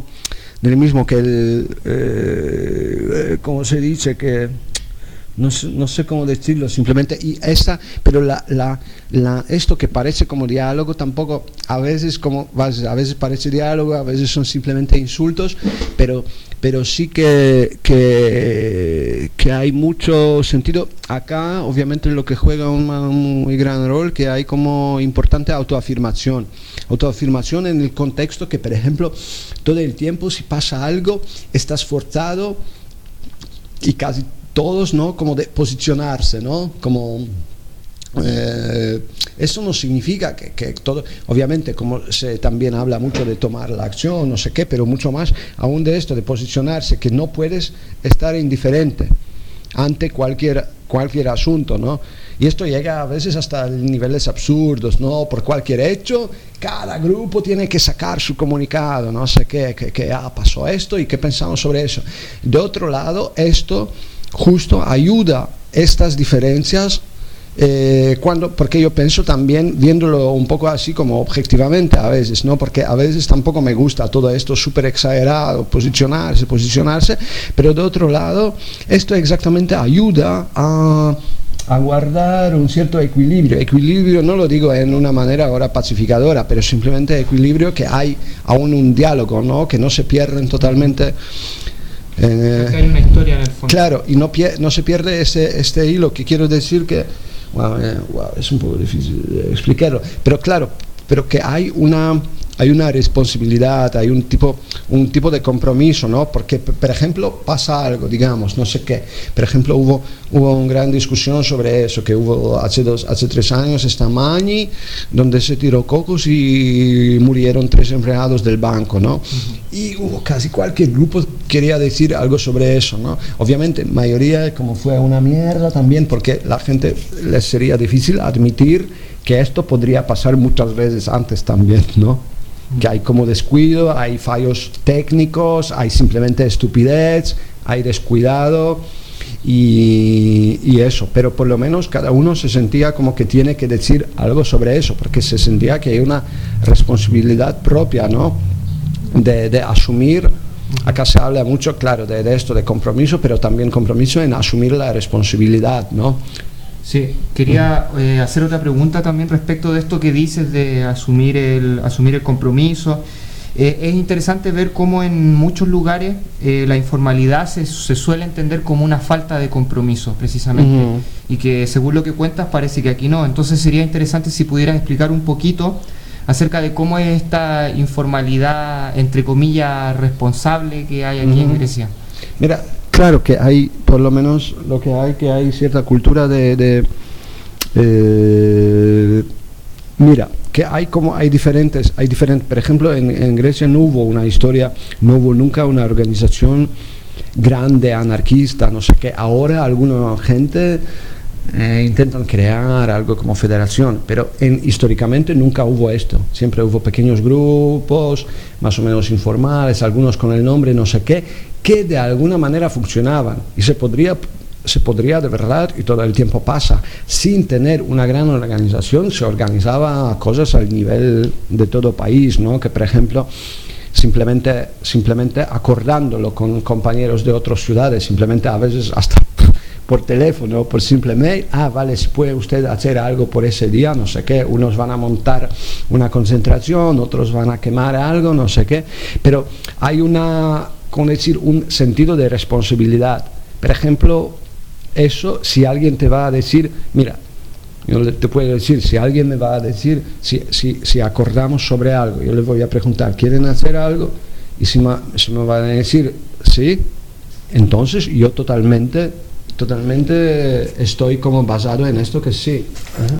que ¿cómo se dice? Que no sé cómo decirlo, simplemente, pero esto que parece como diálogo tampoco, a veces parece diálogo, a veces son simplemente insultos, pero sí que hay mucho sentido acá. Obviamente lo que juega un muy gran rol, que hay como importante autoafirmación en el contexto que, por ejemplo, todo el tiempo si pasa algo estás forzado, y casi todos, ¿no? Como de posicionarse, ¿no? Como eso no significa que todo, obviamente, como se también habla mucho de tomar la acción, no sé qué, pero mucho más aún de esto, de posicionarse, que no puedes estar indiferente ante cualquier asunto, ¿no? Y esto llega a veces hasta niveles absurdos, ¿no? Por cualquier hecho, cada grupo tiene que sacar su comunicado, no sé qué, pasó esto y qué pensamos sobre eso. De otro lado, esto justo ayuda estas diferencias, porque yo pienso también, viéndolo un poco así como objetivamente a veces, ¿no? Porque a veces tampoco me gusta todo esto súper exagerado, posicionarse, pero de otro lado esto exactamente ayuda a guardar un cierto equilibrio no lo digo en una manera ahora pacificadora, pero simplemente equilibrio, que hay aún un diálogo, ¿no? Que no se pierden totalmente. Hay una historia en el fondo. Claro, y no se pierde este hilo, que quiero decir que es un poco difícil de explicarlo, pero claro, que hay una responsabilidad, hay un tipo de compromiso, ¿no? Porque, por ejemplo, pasa algo, digamos, no sé qué, por ejemplo, hubo una gran discusión sobre eso, que hubo hace 3 años esta Magni, donde se tiró cocos y murieron 3 empleados del banco, ¿no? Y hubo casi cualquier grupo quería decir algo sobre eso, ¿no? Obviamente, mayoría, como fue una mierda también, porque la gente les sería difícil admitir que esto podría pasar muchas veces antes también, ¿no? Que hay como descuido, hay fallos técnicos, hay simplemente estupidez, hay descuidado y eso, pero por lo menos cada uno se sentía como que tiene que decir algo sobre eso, porque se sentía que hay una responsabilidad propia, ¿no? De asumir. Acá se habla mucho, claro, de esto, de compromiso, pero también compromiso en asumir la responsabilidad, ¿no? Sí, quería hacer otra pregunta también respecto de esto que dices de asumir el compromiso. Es interesante ver cómo en muchos lugares la informalidad se suele entender como una falta de compromiso, precisamente, y que según lo que cuentas parece que aquí no. Entonces sería interesante si pudieras explicar un poquito acerca de cómo es esta informalidad, entre comillas, responsable que hay aquí en Grecia. Mira, claro que hay, por lo menos lo que hay cierta cultura mira, que hay diferentes, por ejemplo, en Grecia no hubo nunca una organización grande, anarquista, no sé qué. Ahora alguna gente intentan crear algo como federación, pero históricamente nunca hubo esto. Siempre hubo pequeños grupos, más o menos informales, algunos con el nombre no sé qué, que de alguna manera funcionaban y se podría de verdad, y todo el tiempo pasa, sin tener una gran organización, se organizaba cosas al nivel de todo país, ¿no? Que por ejemplo simplemente acordándolo con compañeros de otras ciudades, simplemente a veces hasta por teléfono o por simple mail, vale, si puede usted hacer algo por ese día, no sé qué, unos van a montar una concentración, otros van a quemar algo, no sé qué, pero hay un sentido de responsabilidad. Por ejemplo, eso, si alguien te va a decir, mira, yo te puedo decir, si alguien me va a decir, si acordamos sobre algo, yo le voy a preguntar, ¿quieren hacer algo? Y si me van a decir sí, entonces yo totalmente estoy como basado en esto que sí.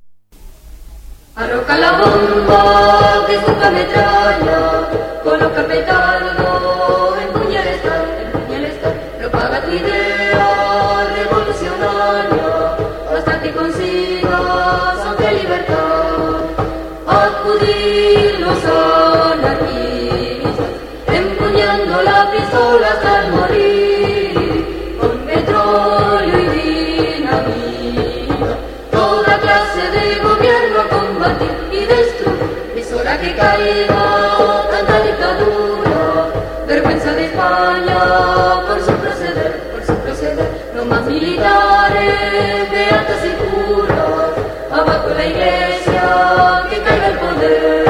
Arroja la bomba que es una metralla, coloca el petardo, empuña el estar, propaga tu idea revolucionaria, hasta que consigas amplia libertad. Acudir los anarquistas, empuñando la pistola hasta el morir, con petróleo y dinamita, toda clase de gobierno a combatir y destruir. Es hora que caiga tanta dictadura, vergüenza de España por su proceder, no más militares, beatas y curas, abajo la iglesia, que caiga el poder.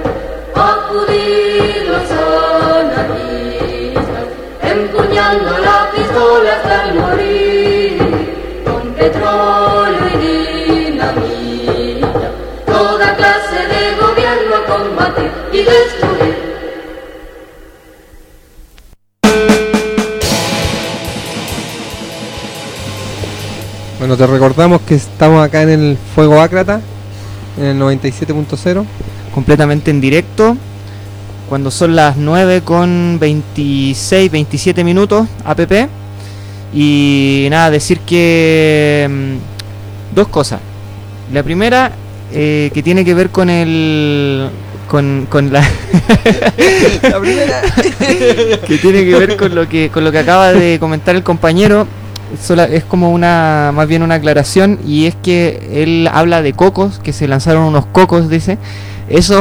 Acudir los anarquistas, empuñando la pistola hasta el morir, con petróleo y dinamita, toda clase de gobierno a combatir y destruir. Bueno, te recordamos que estamos acá en el Fuego Ácrata, en el 97.0. Completamente en directo, cuando son las 9 con 26, 27 minutos APP. Y nada, decir que dos cosas. La primera, que tiene que ver con el... con la la primera que tiene que ver con lo que acaba de comentar el compañero. Es como más bien una aclaración, y es que él habla de cocos, que se lanzaron unos cocos, dice. Eso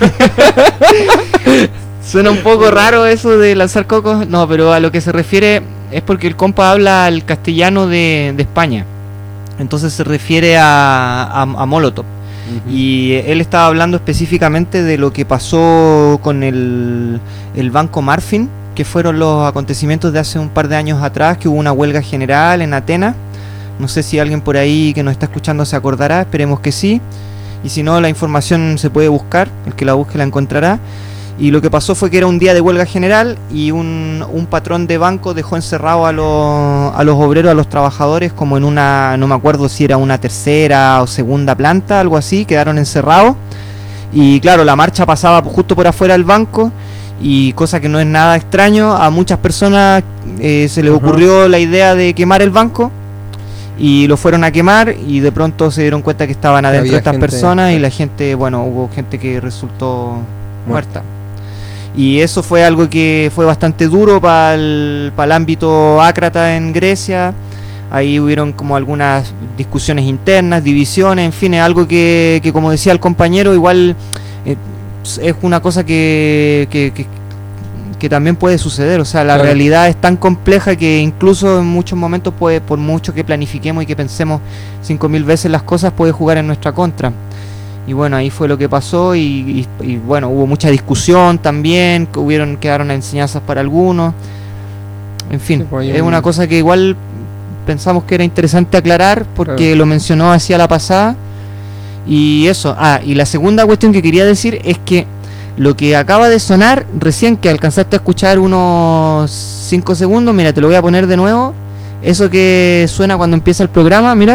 suena un poco raro, eso de lanzar cocos. No, pero a lo que se refiere es porque el compa habla el castellano de España, entonces se refiere a Molotov. Y él estaba hablando específicamente de lo que pasó con el Banco Marfin, que fueron los acontecimientos de hace un par de años atrás, que hubo una huelga general en Atenas. No sé si alguien por ahí que nos está escuchando se acordará, esperemos que sí. Y si no, la información se puede buscar, el que la busque la encontrará. Y lo que pasó fue que era un día de huelga general y un patrón de banco dejó encerrado a los obreros, a los trabajadores, como en una, no me acuerdo si era una tercera o segunda planta, algo así, quedaron encerrados. Y claro, la marcha pasaba justo por afuera del banco, y cosa que no es nada extraño, a muchas personas se les ocurrió la idea de quemar el banco, y lo fueron a quemar, y de pronto se dieron cuenta que estaban adentro estas personas, y la gente, bueno, hubo gente que resultó muerta. Y eso fue algo que fue bastante duro para el ámbito ácrata en Grecia. Ahí hubieron como algunas discusiones internas, divisiones, en fin, es algo que como decía el compañero, igual es una cosa que también puede suceder. O sea, la realidad es tan compleja que incluso en muchos momentos puede, por mucho que planifiquemos y que pensemos 5000 veces las cosas, puede jugar en nuestra contra. Y bueno, ahí fue lo que pasó, y bueno, hubo mucha discusión también, quedaron enseñanzas para algunos. En fin, sí, es una cosa que igual pensamos que era interesante aclarar, porque lo mencionó así a la pasada. Y eso, y la segunda cuestión que quería decir es que lo que acaba de sonar recién, que alcanzaste a escuchar unos 5 segundos, mira, te lo voy a poner de nuevo. Eso que suena cuando empieza el programa, mira.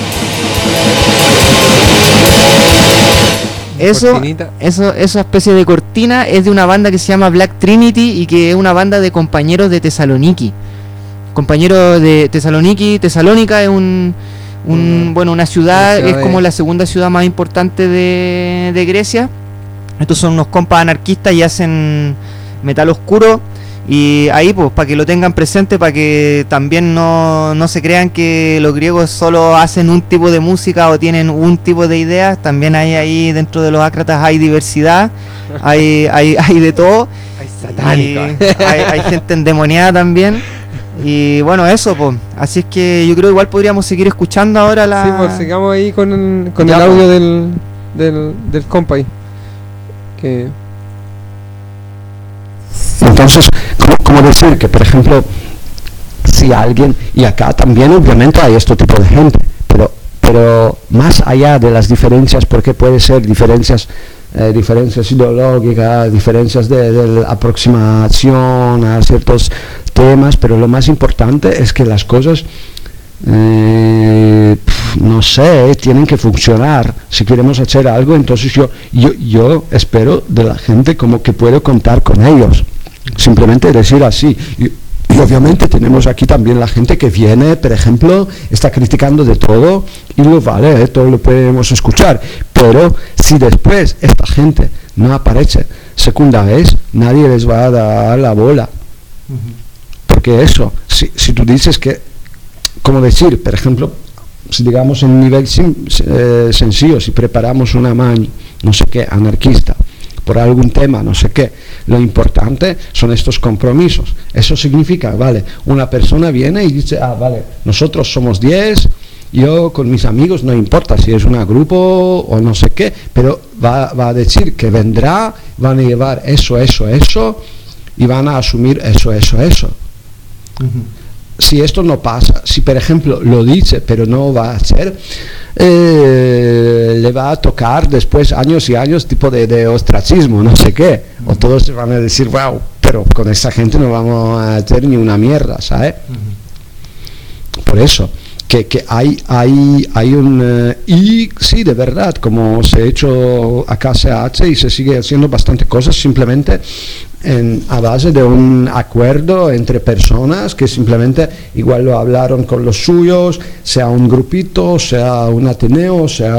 Esa especie de cortina es de una banda que se llama Black Trinity, y que es una banda de compañeros de Tesaloniki. Compañeros de Tesaloniki. Tesalónica es una ciudad, es como la segunda ciudad más importante de Grecia. Estos son unos compas anarquistas y hacen metal oscuro. Y ahí, pues, para que lo tengan presente, para que también no se crean que los griegos solo hacen un tipo de música o tienen un tipo de ideas. También hay ahí dentro de los ácratas hay diversidad, hay de todo. Hay satánica. Hay gente endemoniada también. Y bueno, eso, pues. Así es que yo creo que igual podríamos seguir escuchando ahora la... Sí, pues sigamos ahí con el Ya, audio del compa ahí. Que... Entonces, ¿cómo decir que, por ejemplo, si alguien, y acá también obviamente hay este tipo de gente, pero más allá de las diferencias, porque puede ser diferencias ideológicas, diferencias de aproximación a ciertos temas, pero lo más importante es que las cosas, no sé, tienen que funcionar. Si queremos hacer algo, entonces yo espero de la gente como que puedo contar con ellos, simplemente decir así. Y obviamente tenemos aquí también la gente que viene, por ejemplo, está criticando de todo y lo vale, todo lo podemos escuchar, pero si después esta gente no aparece segunda vez, nadie les va a dar la bola. Porque eso, si tú dices que, como decir, por ejemplo, si digamos en un nivel sencillo, si preparamos una mani, no sé qué, anarquista, por algún tema, no sé qué, lo importante son estos compromisos. Eso significa, vale, una persona viene y dice, vale, nosotros somos 10, yo con mis amigos, no importa si es un grupo o no sé qué, pero va a decir que vendrá, van a llevar eso, y van a asumir eso. Si esto no pasa, si por ejemplo lo dice pero no va a hacer, le va a tocar después años y años tipo de ostracismo, no sé qué, o todos van a decir, wow, pero con esta gente no vamos a hacer ni una mierda, ¿sabes? Por eso que hay un y sí, de verdad, como se ha hecho acá, se hace y se sigue haciendo bastante cosas simplemente a base de un acuerdo entre personas que simplemente igual lo hablaron con los suyos, sea un grupito, sea un ateneo, sea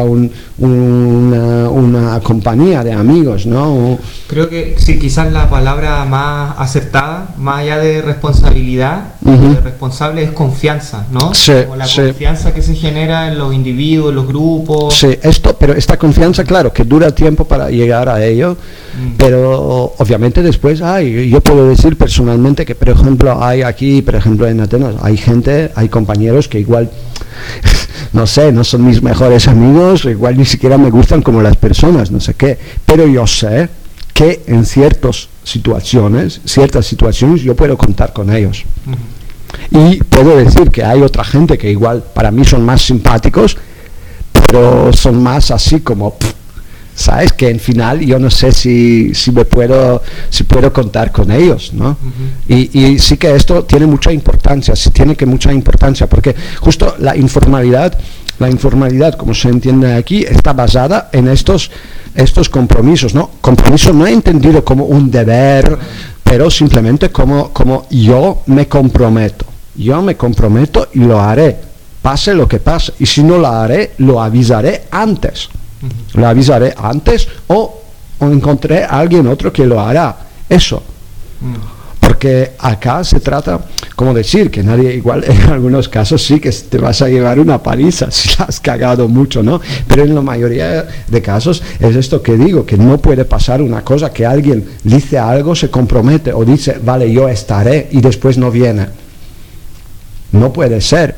una compañía de amigos, ¿no? Creo que sí, quizás la palabra más acertada, más allá de responsabilidad, de responsable, es confianza, ¿no? Sí, como la confianza que se genera en los individuos, en los grupos. Sí, pero esta confianza, claro, que dura tiempo para llegar a ello, pero obviamente después yo puedo decir personalmente que, por ejemplo, hay aquí, por ejemplo, en Atenas, hay compañeros que igual, no sé, no son mis mejores amigos, igual ni siquiera me gustan como las personas, no sé qué, pero yo sé que en ciertas situaciones yo puedo contar con ellos. Y puedo decir que hay otra gente que igual para mí son más simpáticos, pero son más así como... sabes que en final yo no sé si puedo contar con ellos, ¿no? Y sí que esto tiene mucha importancia, porque justo la informalidad como se entiende aquí está basada en estos compromisos, ¿no? Compromiso no entendido como un deber, pero simplemente como yo me comprometo y lo haré, pase lo que pase, y si no lo haré, lo avisaré antes. Lo avisaré antes o encontré a alguien otro que lo hará. Eso. Porque acá se trata, como decir, que nadie, igual en algunos casos sí que te vas a llevar una paliza si la has cagado mucho, ¿no? Pero en la mayoría de casos es esto que digo, que no puede pasar una cosa que alguien dice algo, se compromete o dice, vale, yo estaré y después no viene. No puede ser.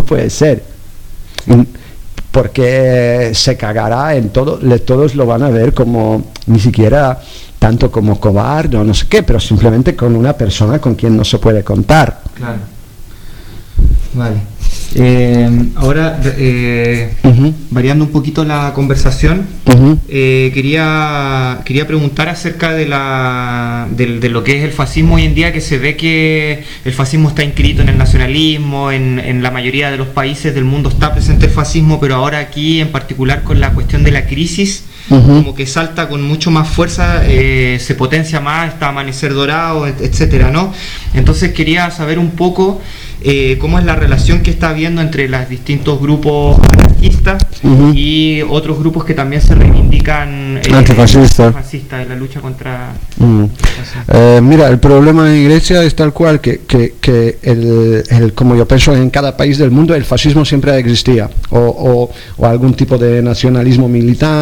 Porque se cagará en todo, todos lo van a ver como, ni siquiera tanto como cobarde o no sé qué, pero simplemente con una persona con quien no se puede contar. Claro. Vale. Ahora, variando un poquito la conversación, quería preguntar acerca de lo que es el fascismo hoy en día, que se ve que el fascismo está inscrito en el nacionalismo, en la mayoría de los países del mundo está presente el fascismo, pero ahora aquí en particular con la cuestión de la crisis, como que salta con mucho más fuerza, se potencia más, está Amanecer Dorado, etcétera, ¿no? Entonces quería saber un poco cómo es la relación que está habiendo entre los distintos grupos anarquistas y otros grupos que también se reivindican antifascistas en la lucha contra mira, el problema en Grecia es tal cual que como yo pienso en cada país del mundo, el fascismo siempre existía, o algún tipo de nacionalismo militante o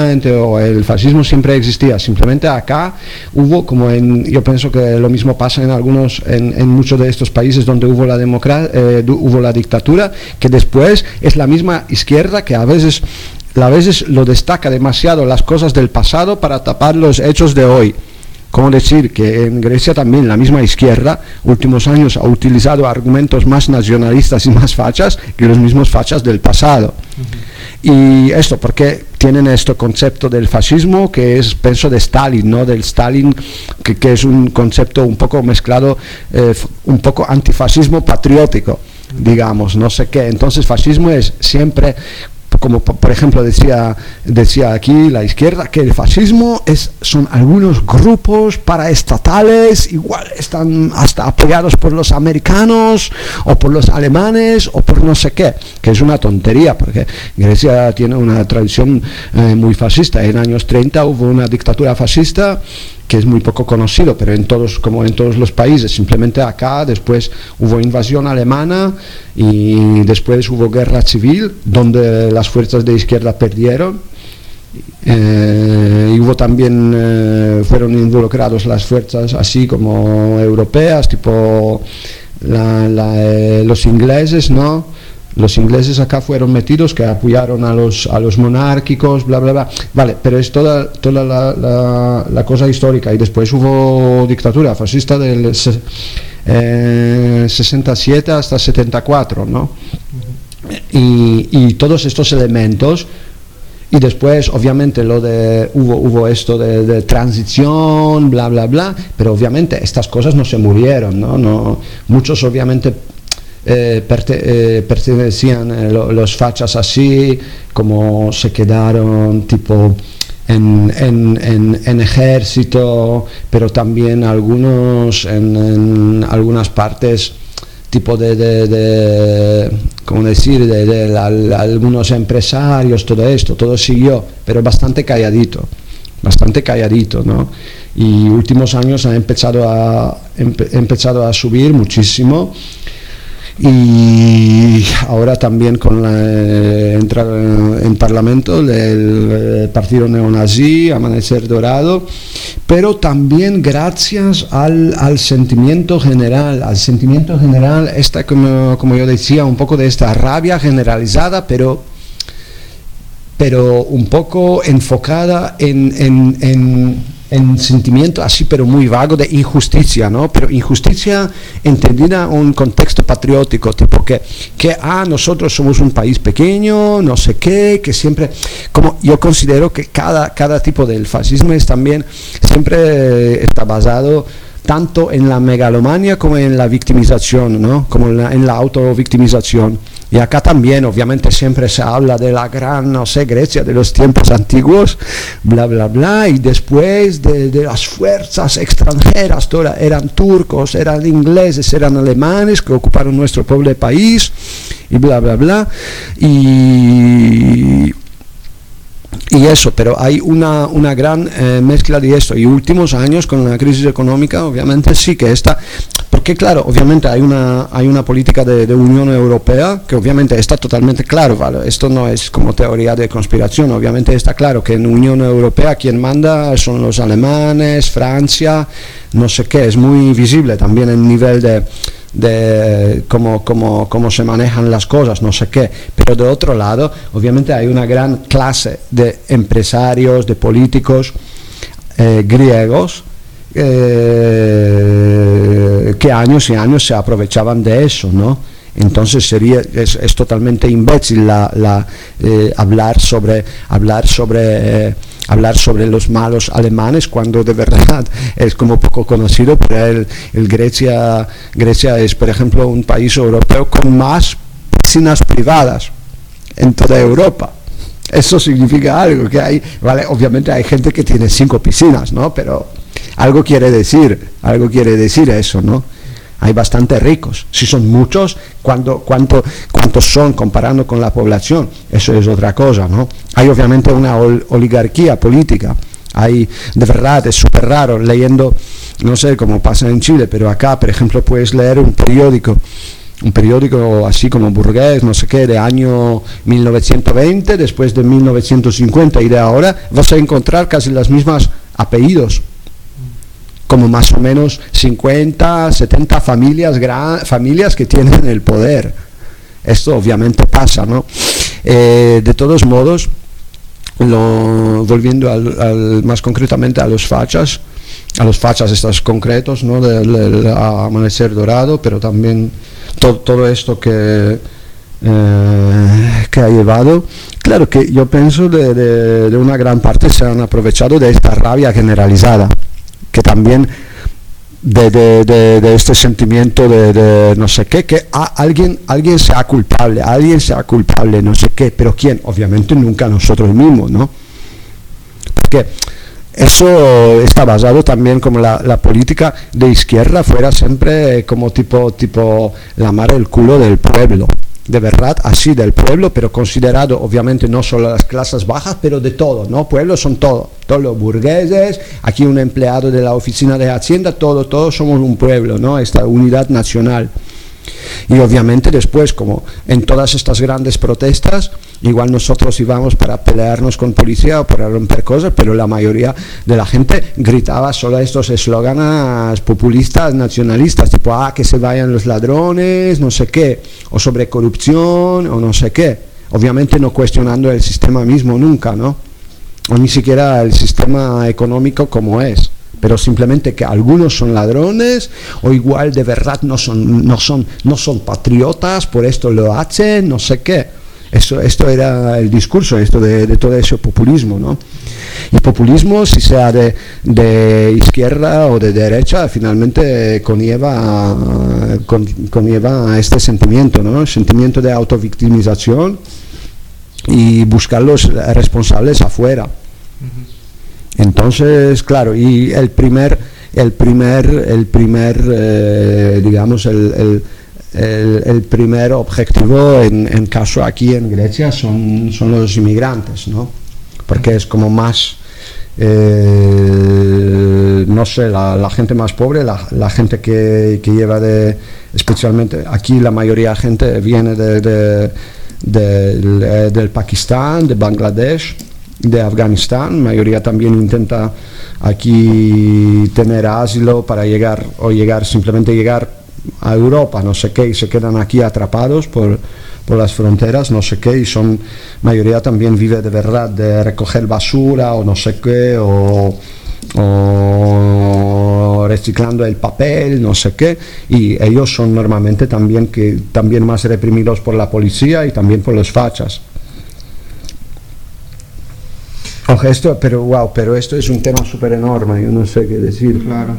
pero el fascismo siempre existía. Simplemente acá hubo, yo pienso que lo mismo pasa en muchos de estos países donde hubo la dictadura, que después es la misma izquierda que a veces lo destaca demasiado las cosas del pasado para tapar los hechos de hoy. Como decir que en Grecia también la misma izquierda últimos años ha utilizado argumentos más nacionalistas y más fachas que los mismos fachas del pasado. Y esto porque tienen este concepto del fascismo que es, pienso, de Stalin, ¿no? Del Stalin, que es un concepto un poco mezclado, un poco antifascismo patriótico, digamos, no sé qué. Entonces fascismo es siempre, como por ejemplo decía aquí la izquierda, que el fascismo son algunos grupos paraestatales, igual están hasta apoyados por los americanos o por los alemanes o por no sé qué, que es una tontería porque Grecia tiene una tradición muy fascista. En años 30 hubo una dictadura fascista que es muy poco conocido, pero como en todos los países. Simplemente acá después hubo invasión alemana y después hubo guerra civil donde las fuerzas de izquierda perdieron. Y hubo también, fueron involucrados las fuerzas así como europeas, tipo los ingleses, ¿no? Los ingleses acá fueron metidos, que apoyaron a los monárquicos, bla, bla, bla. Vale, pero es toda la cosa histórica. Y después hubo dictadura fascista del 67 hasta 74, ¿no? Y todos estos elementos. Y después, obviamente, hubo esto de transición, bla, bla, bla. Pero obviamente estas cosas no se murieron, ¿no? Muchos, obviamente, pertenecían los fachas así, como se quedaron tipo en ejército, pero también algunos en algunas partes tipo ¿cómo decir? de algunos empresarios, todo siguió, pero bastante calladito, ¿no? Y últimos años ha empezado a subir muchísimo. Y ahora también con entrar en Parlamento el partido neonazi, Amanecer Dorado, pero también gracias al sentimiento general, esta, como yo decía, un poco de esta rabia generalizada, pero un poco enfocada en sentimiento así, pero muy vago, de injusticia, ¿no? Pero injusticia entendida en un contexto patriótico, tipo que nosotros somos un país pequeño, no sé qué, que siempre, como yo considero que cada tipo del fascismo siempre está basado tanto en la megalomania como en la victimización, ¿no? Como en la autovictimización. Y acá también, obviamente, siempre se habla de la gran, no sé, Grecia de los tiempos antiguos, bla, bla, bla, y después de las fuerzas extranjeras, eran turcos, eran ingleses, eran alemanes que ocuparon nuestro pobre país, y bla, bla, bla, y eso, pero hay una gran mezcla de esto. Y últimos años con la crisis económica, obviamente sí que está, porque claro, obviamente hay una política de Unión Europea que obviamente está totalmente claro, ¿vale? Esto no es como teoría de conspiración, obviamente está claro que en Unión Europea quien manda son los alemanes, Francia, no sé qué, es muy visible también el nivel de cómo se manejan las cosas, no sé qué. Pero de otro lado, obviamente hay una gran clase de empresarios, de políticos griegos que años y años se aprovechaban de eso, ¿no? Entonces es totalmente imbécil hablar sobre los malos alemanes cuando de verdad es como poco conocido, pero Grecia es, por ejemplo, un país europeo con más piscinas privadas en toda Europa. Eso significa algo, que hay, vale, obviamente hay gente que tiene 5 piscinas, ¿no? Pero algo quiere decir eso, ¿no? Hay bastante ricos. Si son muchos, ¿cuántos son comparando con la población? Eso es otra cosa, ¿no? Hay obviamente una oligarquía política. De verdad, es súper raro leyendo, no sé cómo pasa en Chile, pero acá, por ejemplo, puedes leer un periódico un periódico así como burgués, no sé qué, de año 1920, después de 1950 y de ahora, vas a encontrar casi las mismas apellidos, como más o menos 50, 70 familias que tienen el poder. Esto obviamente pasa, ¿no? De todos modos, volviendo más concretamente a los fachas estos concretos, ¿no? del amanecer dorado, pero también todo esto que ha llevado, claro que yo pienso de una gran parte se han aprovechado de esta rabia generalizada, que también de este sentimiento de no sé qué, que alguien sea culpable, no sé qué, pero ¿quién? Obviamente nunca nosotros mismos, ¿no? Porque eso está basado también como la política de izquierda fuera siempre como tipo lamar el culo del pueblo, de verdad, así del pueblo, pero considerado obviamente no solo las clases bajas, pero de todo, ¿no? Pueblos son todos los burgueses, aquí un empleado de la oficina de Hacienda, todos somos un pueblo, ¿no? Esta unidad nacional. Y obviamente después, como en todas estas grandes protestas, igual nosotros íbamos para pelearnos con policía o para romper cosas, pero la mayoría de la gente gritaba solo estos eslóganes populistas, nacionalistas, tipo, que se vayan los ladrones, no sé qué, o sobre corrupción, o no sé qué, obviamente no cuestionando el sistema mismo nunca, ¿no? O ni siquiera el sistema económico como es, pero simplemente que algunos son ladrones o igual de verdad no son patriotas, por esto lo hacen, no sé qué. Esto era el discurso, esto de todo ese populismo, ¿no? Y populismo, si sea de izquierda o de derecha, finalmente conlleva este sentimiento, ¿no? El sentimiento de autovictimización y buscar los responsables afuera. Entonces, claro, y el primer digamos, el primer objetivo en caso aquí en Grecia son los inmigrantes, ¿no? Porque es como más, no sé, la gente más pobre, la gente que lleva especialmente aquí la mayoría de gente viene del Pakistán, de Bangladesh, de Afganistán, la mayoría también intenta aquí tener asilo para simplemente llegar a Europa, no sé qué, y se quedan aquí atrapados por las fronteras, no sé qué, y mayoría también vive de verdad de recoger basura o no sé qué, o reciclando el papel, no sé qué, y ellos son normalmente también más reprimidos por la policía y también por los fachas. Pero esto es un tema súper enorme, yo no sé qué decir. Claro.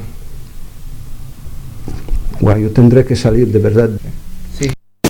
Yo tendré que salir, de verdad. Sí.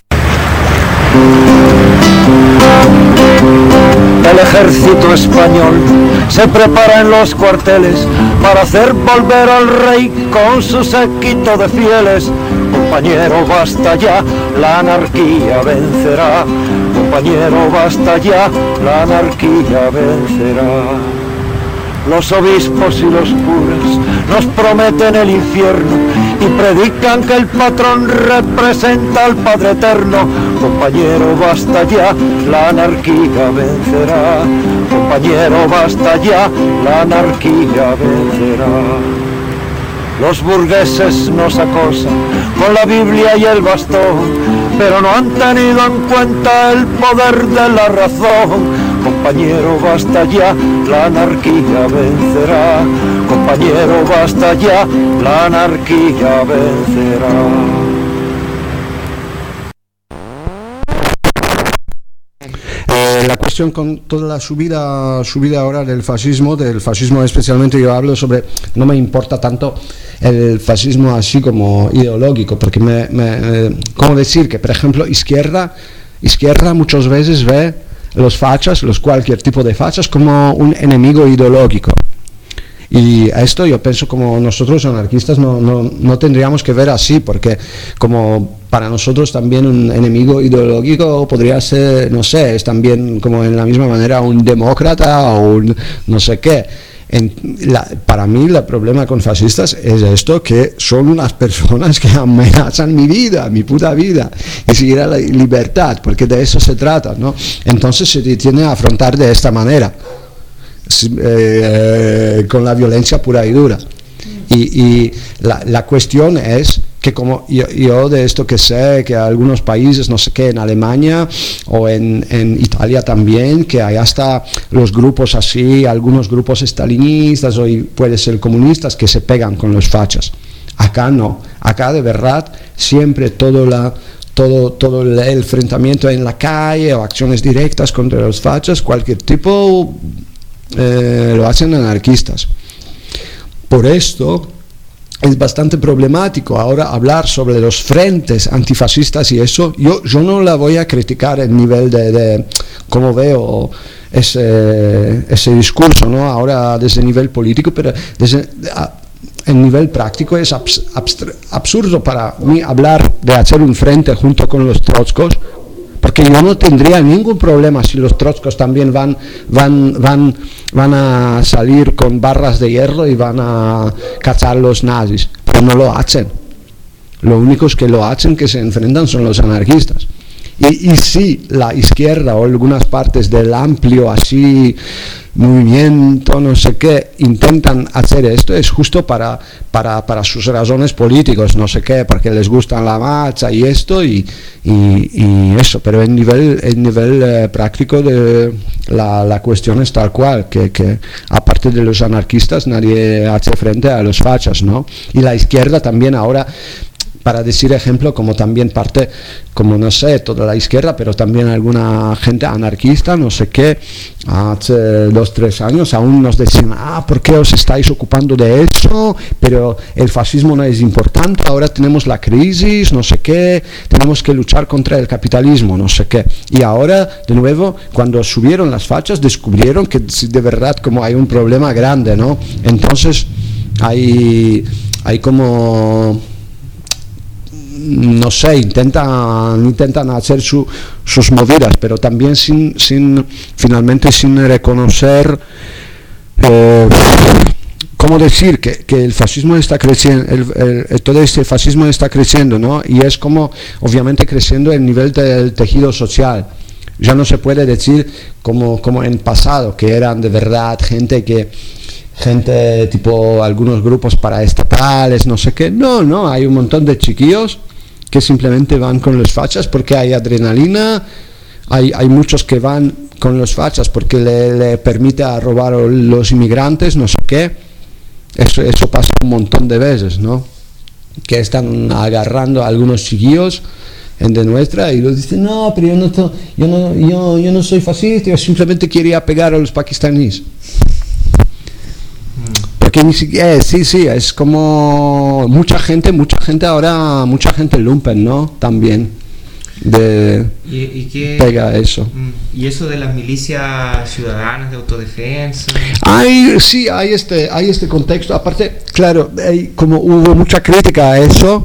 El ejército español se prepara en los cuarteles para hacer volver al rey con su séquito de fieles. Compañero, basta ya, la anarquía vencerá. Compañero, basta ya, la anarquía vencerá. Los obispos y los curas nos prometen el infierno y predican que el patrón representa al Padre Eterno. Compañero, basta ya, la anarquía vencerá. Compañero, basta ya, la anarquía vencerá. Los burgueses nos acosan con la Biblia y el bastón, pero no han tenido en cuenta el poder de la razón. Compañero, basta ya, la anarquía vencerá. Compañero, basta ya, la anarquía vencerá. La cuestión con toda la subida ahora del fascismo especialmente, yo hablo sobre, no me importa tanto el fascismo así como ideológico, porque ¿cómo decir? Que por ejemplo izquierda muchas veces ve los fachas, cualquier tipo de fachas, como un enemigo ideológico. Y a esto yo pienso, como nosotros anarquistas no tendríamos que ver así, porque como para nosotros también un enemigo ideológico podría ser, no sé, es también como en la misma manera un demócrata o un no sé qué. Para mí el problema con fascistas es esto, que son unas personas que amenazan mi vida, mi puta vida, y seguir la libertad, porque de eso se trata, ¿no? Entonces se tiene a afrontar de esta manera, con la violencia pura y dura. Y la cuestión es que, como yo de esto que sé, que algunos países, no sé qué, en Alemania o en Italia también, que hay hasta los grupos así, algunos grupos estalinistas o puede ser comunistas, que se pegan con los fachas. Acá no, acá de verdad siempre todo el enfrentamiento en la calle o acciones directas contra los fachas, cualquier tipo, lo hacen anarquistas. Por esto es bastante problemático ahora hablar sobre los frentes antifascistas y eso. Yo no la voy a criticar en nivel de cómo veo ese discurso, ¿no? Ahora desde el nivel político, pero desde el nivel práctico es absurdo para mí hablar de hacer un frente junto con los trotskos, porque yo no tendría ningún problema si los trotskos también van a salir con barras de hierro y van a cazar los nazis, pero no lo hacen. Lo únicos que lo hacen, que se enfrentan, son los anarquistas. Y si la izquierda o algunas partes del amplio así movimiento, no sé qué, intentan hacer esto, es justo para sus razones políticos, no sé qué, porque les gusta la marcha y esto y eso, pero en nivel práctico la cuestión es tal cual, que aparte de los anarquistas nadie hace frente a los fachas, ¿no? Y la izquierda también ahora, para decir ejemplo, como también parte, como no sé, toda la izquierda, pero también alguna gente anarquista, no sé qué, hace 2-3 años aún nos decían, ¿por qué os estáis ocupando de eso? Pero el fascismo no es importante, ahora tenemos la crisis, no sé qué, tenemos que luchar contra el capitalismo, no sé qué. Y ahora, de nuevo, cuando subieron las fachas, descubrieron que de verdad como hay un problema grande, ¿no? Entonces, hay como, no sé, intentan hacer sus movidas, pero también finalmente sin reconocer, ¿cómo decir? Que el fascismo está creciendo, todo este fascismo está creciendo, ¿no? Y es como, obviamente, creciendo el nivel del tejido social. Ya no se puede decir como en pasado, que eran de verdad gente tipo algunos grupos paraestatales, no sé qué. No, hay un montón de chiquillos que simplemente van con los fachas porque hay adrenalina, hay muchos que van con los fachas porque le permite a robar a los inmigrantes, no sé qué. Eso pasa un montón de veces, ¿no? Que están agarrando a algunos chiquillos de nuestra y los dicen, no, pero yo no soy fascista, yo simplemente quería pegar a los pakistaníes. Porque ni siquiera, sí, es como mucha gente ahora, mucha gente lumpen, ¿no? También ¿Y qué pega eso. ¿Y eso de las milicias ciudadanas de autodefensa? Hay este contexto, aparte, claro, como hubo mucha crítica a eso,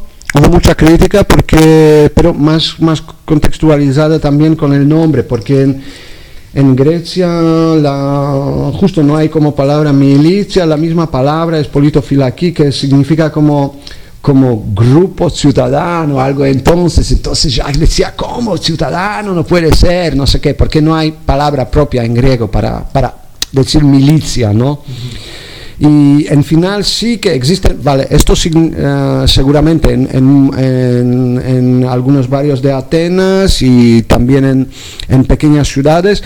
pero más contextualizada también con el nombre, porque en Grecia justo no hay como palabra milicia, la misma palabra es politofilaki, que significa como grupo ciudadano, algo. Entonces ya decía, ¿cómo ciudadano? No puede ser, no sé qué, porque no hay palabra propia en griego para decir milicia, ¿no? Y en final sí que existe, vale, esto seguramente en algunos barrios de Atenas y también en pequeñas ciudades,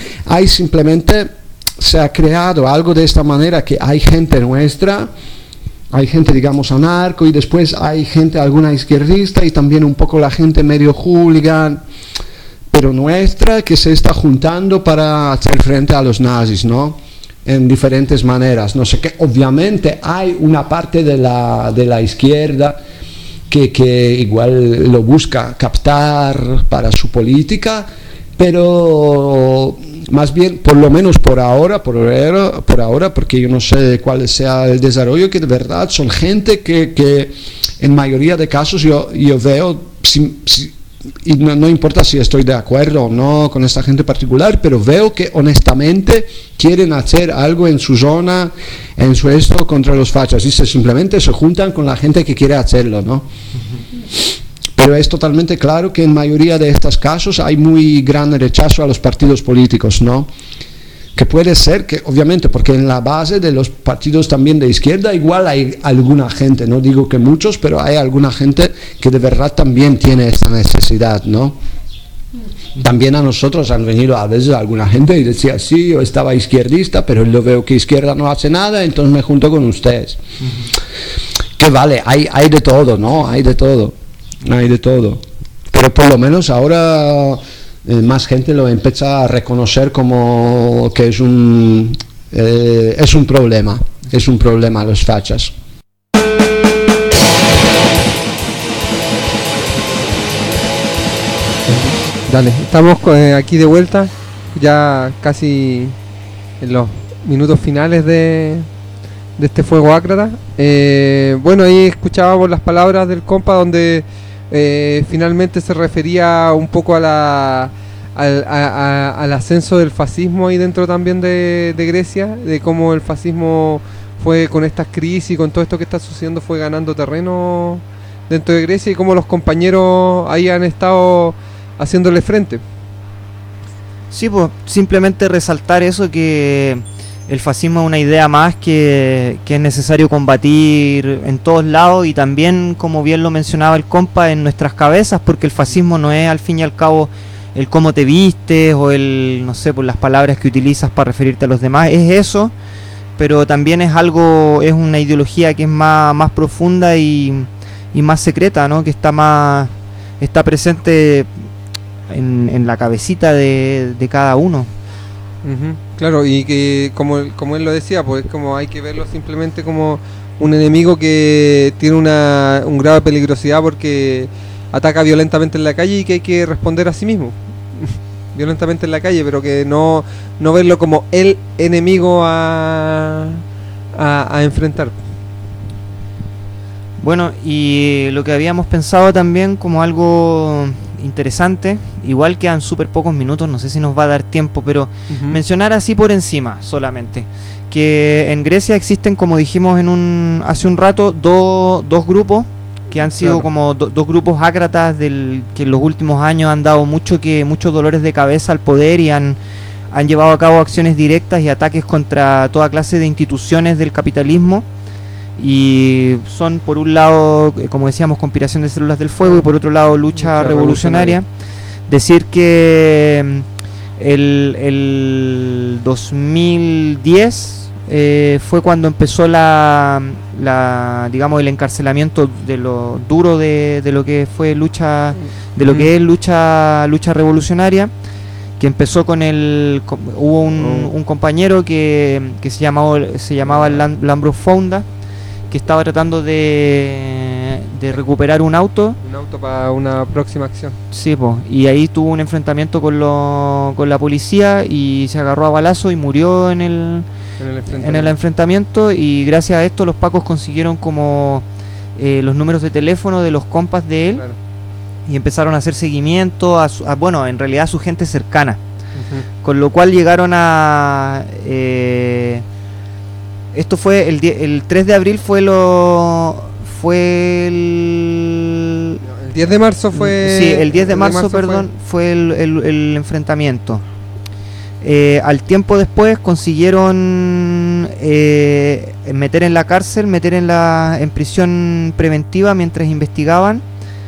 se ha creado algo de esta manera, que hay gente nuestra, hay gente, digamos, anarco, y después hay gente, alguna izquierdista, y también un poco la gente medio hooligan, pero nuestra, que se está juntando para hacer frente a los nazis, ¿no? En diferentes maneras, no sé qué. Obviamente hay una parte de la izquierda que igual lo busca captar para su política, pero más bien, por lo menos por ahora, porque yo no sé cuál sea el desarrollo, que de verdad son gente que en mayoría de casos yo veo y no importa si estoy de acuerdo o no con esta gente particular, pero veo que honestamente quieren hacer algo en su zona, en su esto, contra los fachas, y simplemente se juntan con la gente que quiere hacerlo, ¿no? Pero es totalmente claro que en mayoría de estos casos hay muy gran rechazo a los partidos políticos, ¿no? Que puede ser que, obviamente, porque en la base de los partidos también de izquierda igual hay alguna gente, no digo que muchos, pero hay alguna gente que de verdad también tiene esta necesidad, ¿no? También a nosotros han venido a veces alguna gente y decía, sí, yo estaba izquierdista, pero yo veo que izquierda no hace nada, entonces me junto con ustedes. Que vale, hay de todo, ¿no? Hay de todo. Pero por lo menos ahora más gente lo empieza a reconocer como que es un problema los fachas. Dale, estamos aquí de vuelta, ya casi en los minutos finales de este Fuego Ácrata. Bueno, ahí escuchábamos las palabras del compa donde finalmente se refería un poco al ascenso del fascismo ahí dentro también de Grecia, de cómo el fascismo fue con estas crisis y con todo esto que está sucediendo fue ganando terreno dentro de Grecia y cómo los compañeros ahí han estado haciéndole frente. Sí, pues simplemente resaltar eso, que el fascismo es una idea más que es necesario combatir en todos lados y también, como bien lo mencionaba el compa, en nuestras cabezas, porque el fascismo no es al fin y al cabo el cómo te vistes o el, no sé, por las palabras que utilizas para referirte a los demás, es eso, pero también es algo, es una ideología que es más profunda y más secreta, ¿no? Que está presente en la cabecita de cada uno. Claro, y que como él lo decía, pues como hay que verlo simplemente como un enemigo que tiene un grado de peligrosidad porque ataca violentamente en la calle y que hay que responder a sí mismo violentamente en la calle, pero que no verlo como el enemigo a enfrentar. Bueno, y lo que habíamos pensado también como algo interesante, igual quedan súper pocos minutos, no sé si nos va a dar tiempo, pero mencionar así por encima solamente, que en Grecia existen, como dijimos hace un rato, dos grupos que han sido como dos grupos ácratas que en los últimos años han dado muchos dolores de cabeza al poder y han llevado a cabo acciones directas y ataques contra toda clase de instituciones del capitalismo. Y son, por un lado, como decíamos, conspiración de células del fuego, y por otro lado, lucha revolucionaria. Decir que el 2010 fue cuando empezó digamos, el encarcelamiento de lo duro de lo que fue lucha, de lo que es lucha revolucionaria, que empezó hubo un compañero que se llamaba Lambros Founda, que estaba tratando de recuperar un auto para una próxima acción. Sí, y ahí tuvo un enfrentamiento con la policía y se agarró a balazo y murió en el enfrentamiento, y gracias a esto los pacos consiguieron como los números de teléfono de los compas de él, y empezaron a hacer seguimiento bueno, en realidad a su gente cercana, con lo cual llegaron a... esto fue el 3 de abril fue el 10 de marzo fue... Sí, el 10 de marzo, fue el enfrentamiento. Al tiempo después consiguieron meter en la cárcel, en prisión preventiva mientras investigaban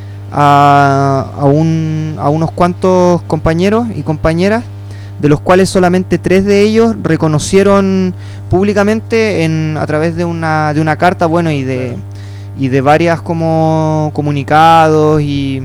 a unos cuantos compañeros y compañeras, de los cuales solamente 3 de ellos reconocieron públicamente a través de una carta, bueno, y de varias como comunicados y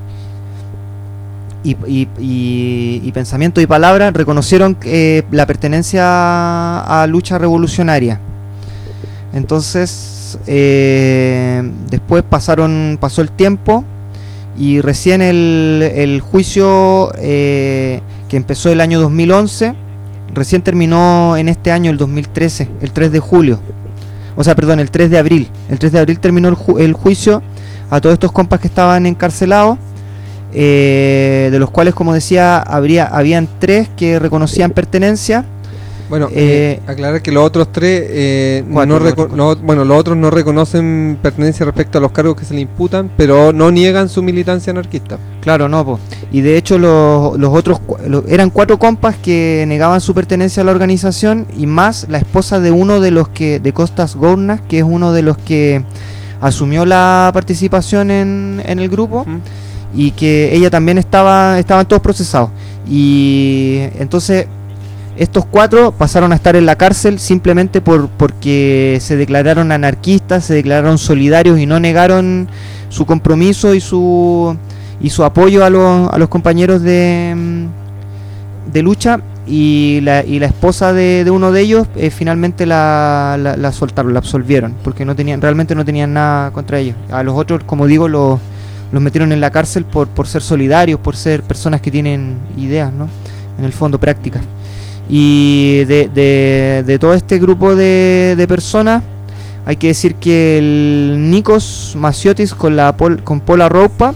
pensamiento y palabras, reconocieron la pertenencia a lucha revolucionaria. Entonces después pasó el tiempo, y recién el juicio que empezó el año 2011 recién terminó en este año, el 2013, el 3 de julio. O sea, perdón, el 3 de abril. El 3 de abril terminó el juicio a todos estos compas que estaban encarcelados. de los cuales, como decía, habían 3 que reconocían pertenencia. Bueno, aclarar que los otros 3 los otros no reconocen pertenencia respecto a los cargos que se le imputan, pero no niegan su militancia anarquista. Claro, no, pues. Y de hecho los otros eran 4 compas que negaban su pertenencia a la organización, y más la esposa de uno de los de Costas Gournas, que es uno de los que asumió la participación en el grupo, y que ella también estaban todos procesados. Y entonces estos 4 pasaron a estar en la cárcel simplemente porque se declararon anarquistas, se declararon solidarios y no negaron su compromiso y su apoyo a los compañeros de lucha. Y la esposa de uno de ellos finalmente la soltaron, la absolvieron, porque realmente no tenían nada contra ellos. A los otros, como digo, los metieron en la cárcel por ser solidarios, por ser personas que tienen ideas, ¿no? En el fondo, prácticas. Y de todo este grupo de personas, hay que decir que el Nikos Masiotis con Pola Roupa,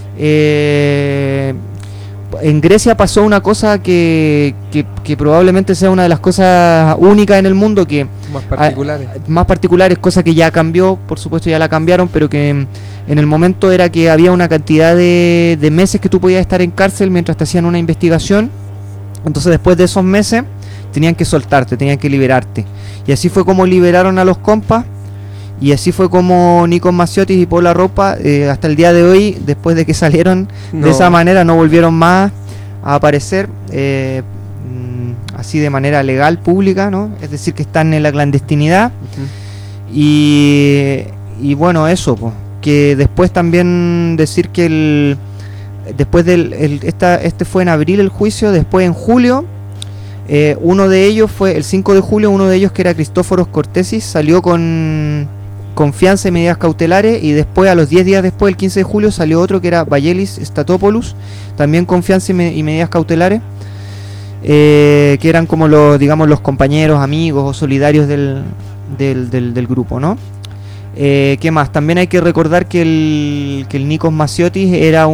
en Grecia pasó una cosa que probablemente sea una de las cosas únicas en el mundo, que más particulares, cosa que ya cambió, por supuesto ya la cambiaron, pero que en el momento era que había una cantidad de meses que tú podías estar en cárcel mientras te hacían una investigación. Entonces después de esos meses tenían que soltarte, tenían que liberarte. Y así fue como liberaron a los compas, y así fue como Nikos Masiotis y Pola Roupa, hasta el día de hoy, después de que salieron de esa manera, no volvieron más a aparecer así de manera legal, pública, ¿no? Es decir, que están en la clandestinidad. Y bueno, eso, pues, que después también decir que después este fue en abril el juicio, después en julio, uno de ellos fue el 5 de julio, uno de ellos, que era Cristóforos Cortesis, salió con fianza y medidas cautelares, y después, a los 10 días después, el 15 de julio, salió otro que era Vagelis Statopoulos, también con fianza y medidas cautelares, que eran como los compañeros, amigos o solidarios del grupo, ¿no? ¿Qué más? También hay que recordar que el Nikos Masiotis era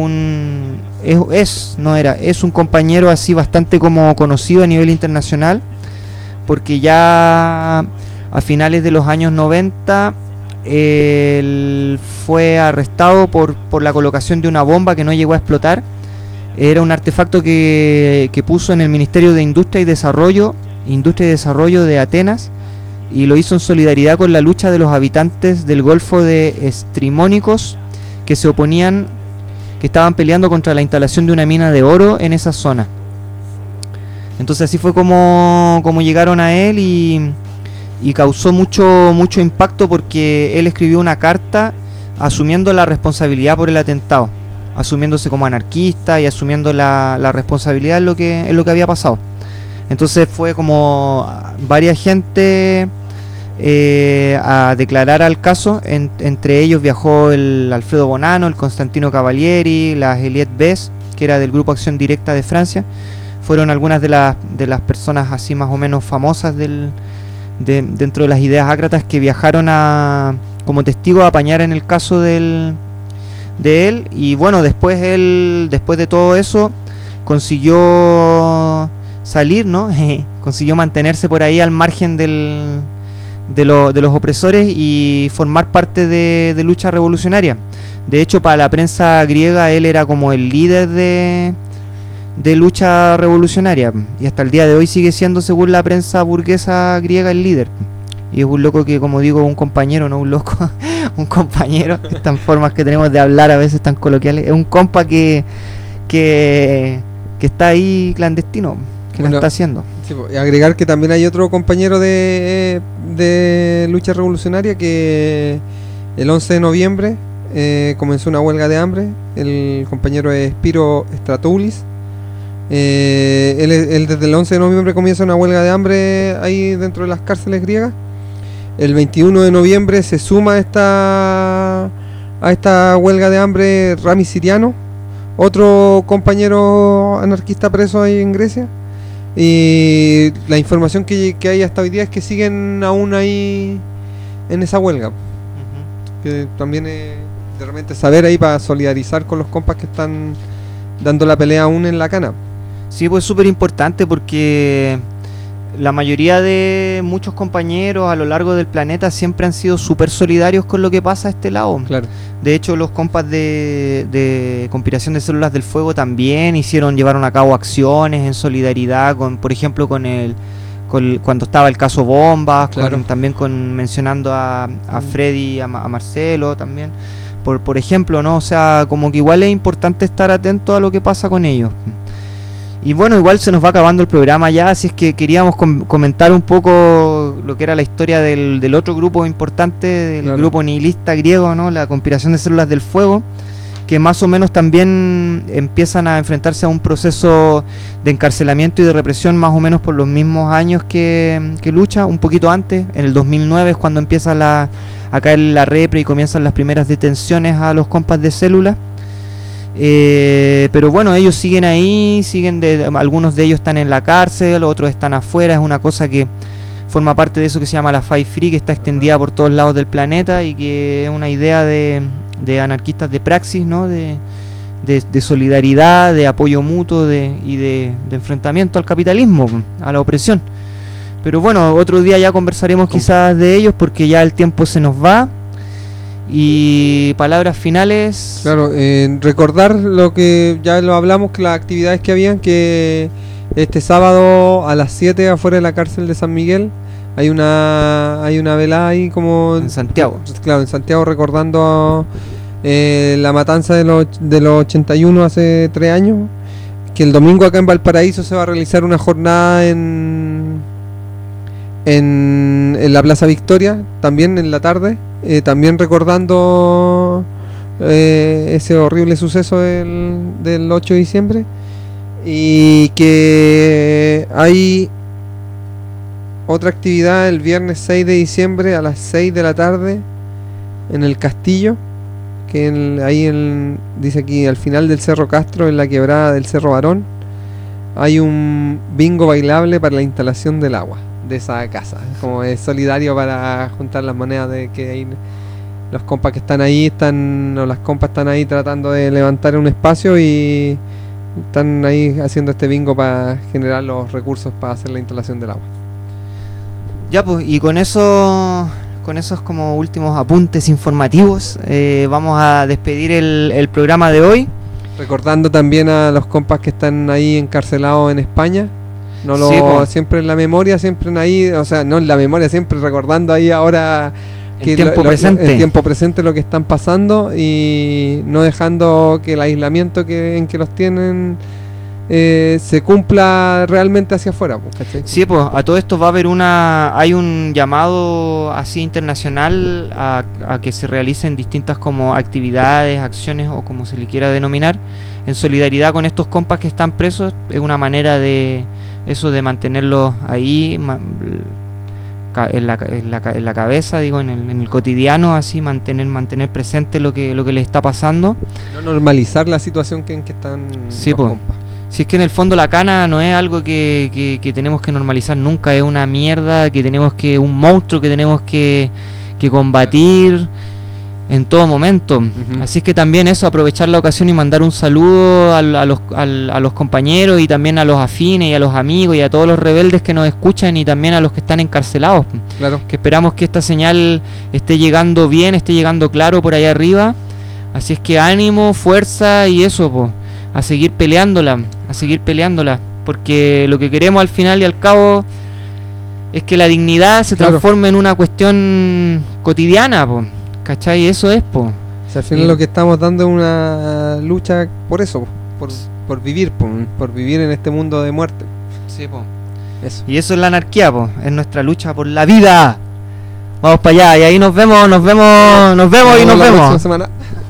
es un compañero así bastante como conocido a nivel internacional, porque ya a finales de los años 90 él fue arrestado por la colocación de una bomba que no llegó a explotar. Era un artefacto que puso en el Ministerio de Industria y Desarrollo de Atenas, y lo hizo en solidaridad con la lucha de los habitantes del Golfo de Estrimónicos, que estaban peleando contra la instalación de una mina de oro en esa zona. Entonces así fue como llegaron a él, y causó mucho impacto, porque él escribió una carta asumiendo la responsabilidad por el atentado, asumiéndose como anarquista y asumiendo la responsabilidad en lo que había pasado. Entonces fue como varias gente a declarar al caso. Entre ellos viajó el Alfredo Bonano, el Constantino Cavalieri, la Juliette Bess, que era del Grupo Acción Directa de Francia. Fueron algunas de las personas así más o menos famosas dentro de las ideas ácratas, que viajaron como testigo a apañar en el caso de él. Y bueno, después de todo eso consiguió salir, ¿no? Consiguió mantenerse por ahí al margen de los opresores y formar parte de lucha revolucionaria. De hecho, para la prensa griega él era como el líder de lucha revolucionaria, y hasta el día de hoy sigue siendo, según la prensa burguesa griega, el líder. Y es un loco que, como digo, un compañero, no un loco, un compañero, estas formas que tenemos de hablar a veces tan coloquiales, es un compa que está ahí clandestino, que lo está haciendo. Sí, y agregar que también hay otro compañero de lucha revolucionaria que el 11 de noviembre comenzó una huelga de hambre. El compañero es Spiro Stratoulis. Él desde el 11 de noviembre comienza una huelga de hambre ahí dentro de las cárceles griegas. El 21 de noviembre se suma a esta huelga de hambre Rami Siriano, otro compañero anarquista preso ahí en Grecia. Y la información que hay hasta hoy día es que siguen aún ahí en esa huelga. Que también de repente saber ahí para solidarizar con los compas que están dando la pelea aún en la cana. Sí, pues es súper importante porque la mayoría de muchos compañeros a lo largo del planeta siempre han sido súper solidarios con lo que pasa a este lado. Claro. De hecho, los compas de Conspiración de Células del Fuego también llevaron a cabo acciones en solidaridad con, por ejemplo, cuando estaba el caso Bombas, claro. También mencionando a Freddy, a Marcelo también, por ejemplo, ¿no? O sea, como que igual es importante estar atento a lo que pasa con ellos. Y bueno, igual se nos va acabando el programa ya, así es que queríamos comentar un poco lo que era la historia del otro grupo importante, del grupo nihilista griego, ¿no? La Conspiración de Células del Fuego, que más o menos también empiezan a enfrentarse a un proceso de encarcelamiento y de represión más o menos por los mismos años que Lucha, un poquito antes. En el 2009 es cuando empieza a caer la repre y comienzan las primeras detenciones a los compas de Células. Pero bueno, ellos siguen ahí, algunos de ellos están en la cárcel, otros están afuera. Es una cosa que forma parte de eso que se llama la Five Free, que está extendida por todos lados del planeta y que es una idea de anarquistas de praxis, ¿no? De solidaridad, de apoyo mutuo y de enfrentamiento al capitalismo, a la opresión. Pero bueno, otro día ya conversaremos quizás de ellos porque ya el tiempo se nos va. Y palabras finales. Claro, recordar lo que ya lo hablamos, que las actividades que habían, que este sábado a las 7 afuera de la cárcel de San Miguel hay una velada ahí como en Santiago. Claro, en Santiago, recordando la matanza de los 81 hace 3 años. Que el domingo acá en Valparaíso se va a realizar una jornada en la Plaza Victoria, también en la tarde. También recordando ese horrible suceso del 8 de diciembre, y que hay otra actividad el viernes 6 de diciembre a las 6 de la tarde en el Castillo, que dice aquí al final del Cerro Castro, en la quebrada del Cerro Barón, hay un bingo bailable para la instalación del agua de esa casa, como es solidario para juntar las monedas de que hay los compas que están ahí, las compas están ahí tratando de levantar un espacio y están ahí haciendo este bingo para generar los recursos para hacer la instalación del agua. Ya pues, y con esos como últimos apuntes informativos vamos a despedir el programa de hoy. Recordando también a los compas que están ahí encarcelados en España. Siempre en la memoria, siempre en ahí, o sea, no en la memoria, siempre recordando ahí ahora que el tiempo presente lo que están pasando y no dejando que el aislamiento en que los tienen se cumpla realmente hacia afuera, ¿cachai? Sí, pues a todo esto va a haber hay un llamado así internacional a que se realicen distintas como actividades, acciones o como se le quiera denominar, en solidaridad con estos compas que están presos. Es una manera de mantenerlos ahí en la cabeza, digo, en el cotidiano, así mantener presente lo que les está pasando. No normalizar la situación en que están los compas. Si es que en el fondo la cana no es algo que tenemos que normalizar nunca, es una mierda un monstruo que tenemos que combatir en todo momento. Uh-huh. Así es que también aprovechar la ocasión y mandar un saludo a los compañeros y también a los afines y a los amigos y a todos los rebeldes que nos escuchan y también a los que están encarcelados. Claro. Que esperamos que esta señal esté llegando bien, esté llegando claro por allá arriba. Así es que ánimo, fuerza y eso, a seguir peleándola, porque lo que queremos al final y al cabo es que la dignidad se transforme en una cuestión cotidiana, ¿cachai? Eso es, O sea, al final lo que estamos dando es una lucha por eso, por vivir, por vivir en este mundo de muerte. Sí, eso. Y eso es la anarquía, es nuestra lucha por la vida. Vamos para allá y ahí nos vemos. La próxima semana.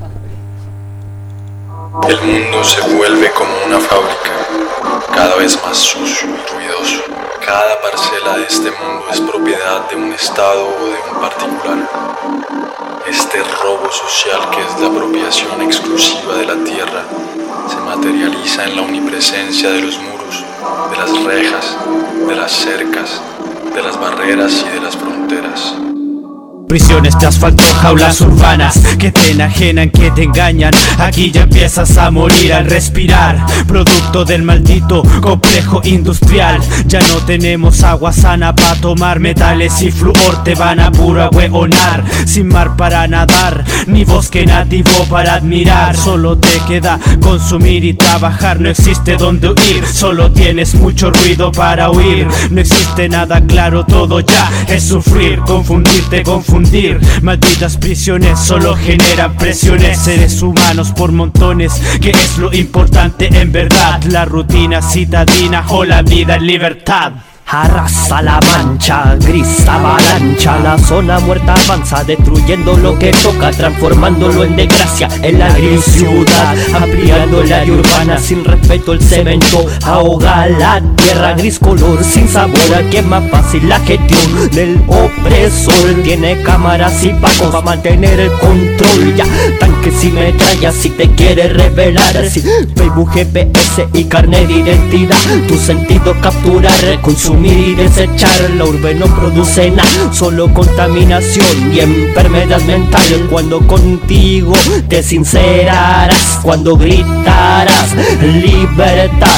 El mundo se vuelve como una fábrica, cada vez más sucio y ruidoso. Cada parcela de este mundo es propiedad de un estado o de un particular. Este robo social, que es la apropiación exclusiva de la tierra, se materializa en la omnipresencia de los muros, de las rejas, de las cercas, de las barreras y de las fronteras. Prisiones de asfalto, jaulas urbanas que te enajenan, que te engañan. Aquí ya empiezas a morir al respirar, producto del maldito complejo industrial. Ya no tenemos agua sana para tomar, metales y flúor te van a puro ahueonar. Sin mar para nadar, ni bosque nativo para admirar. Solo te queda consumir y trabajar, no existe donde huir, solo tienes mucho ruido para huir. No existe nada claro, todo ya es sufrir, confundirte, confundir. Malditas prisiones solo generan presiones, seres humanos por montones, que es lo importante en verdad, la rutina citadina o la vida en libertad. Arrasa la mancha, gris avalancha, la zona muerta avanza, destruyendo lo que toca, transformándolo en desgracia en la gris ciudad, ampliando el área urbana sin respeto. El cemento ahoga la tierra, gris color sin sabor, aquí es más fácil la gestión del opresor. Tiene cámaras y pacos para mantener el control, ya tanques y metrallas si te quieres revelar. Si Facebook, GPS y carnet de identidad, tu sentido capturar, consumir y desechar. La urbe no produce nada, solo contaminación y enfermedad mental. Cuando contigo te sincerarás, cuando gritarás libertad,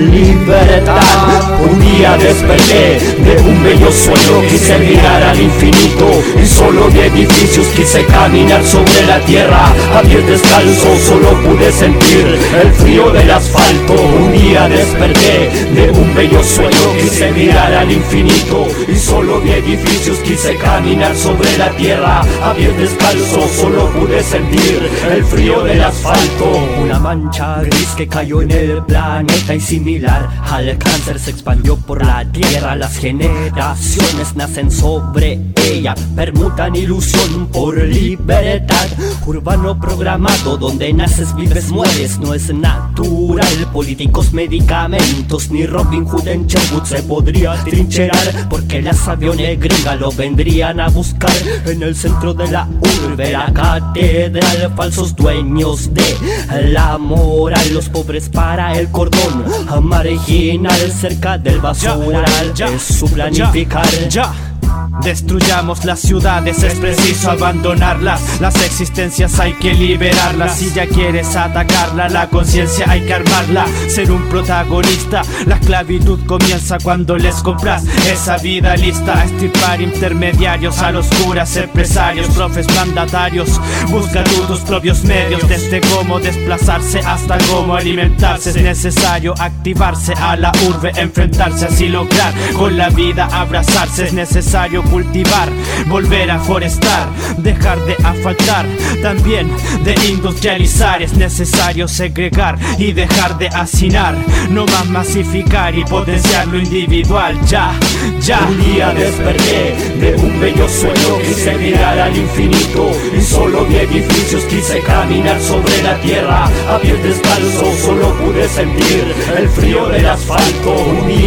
libertad. Un día desperté de un bello sueño, quise mirar al infinito y solo vi edificios, quise caminar sobre la tierra a pies descalzos, solo pude sentir el frío del asfalto. Un día desperté de un bello sueño, quise mirar al infinito y solo vi edificios, quise caminar sobre la tierra a pies descalzos, solo pude sentir el frío del asfalto. Una mancha gris que cayó en el planeta y similar al cáncer se expandió por la tierra. Las generaciones nacen sobre ella, permutan ilusión por libertad. Urbano programado, donde naces, vives, mueres, no es natural. Políticos, medicamentos, ni Robin Hood en Sherwood se podría trincherar, porque las aviones gringas lo vendrían a buscar. En el centro de la urbe, la catedral, falsos dueños de la moral, los pobres para el cordón marginal, cerca del basural es su planificar. Destruyamos las ciudades, es preciso abandonarlas. Las existencias hay que liberarlas. Si ya quieres atacarla, la conciencia hay que armarla. Ser un protagonista, la esclavitud comienza cuando les compras esa vida lista. Estirpar intermediarios, a los curas, empresarios, profes, mandatarios. Busca tú tus propios medios, desde cómo desplazarse hasta cómo alimentarse. Es necesario activarse a la urbe, enfrentarse, así lograr con la vida abrazarse. Es necesario cultivar, volver a forestar, dejar de asfaltar, también de industrializar. Es necesario segregar y dejar de hacinar, no más masificar y potenciar lo individual. Ya. Un día desperté de un bello sueño, quise mirar al infinito y solo vi edificios, quise caminar sobre la tierra a pies descalzos, solo pude sentir el frío del asfalto.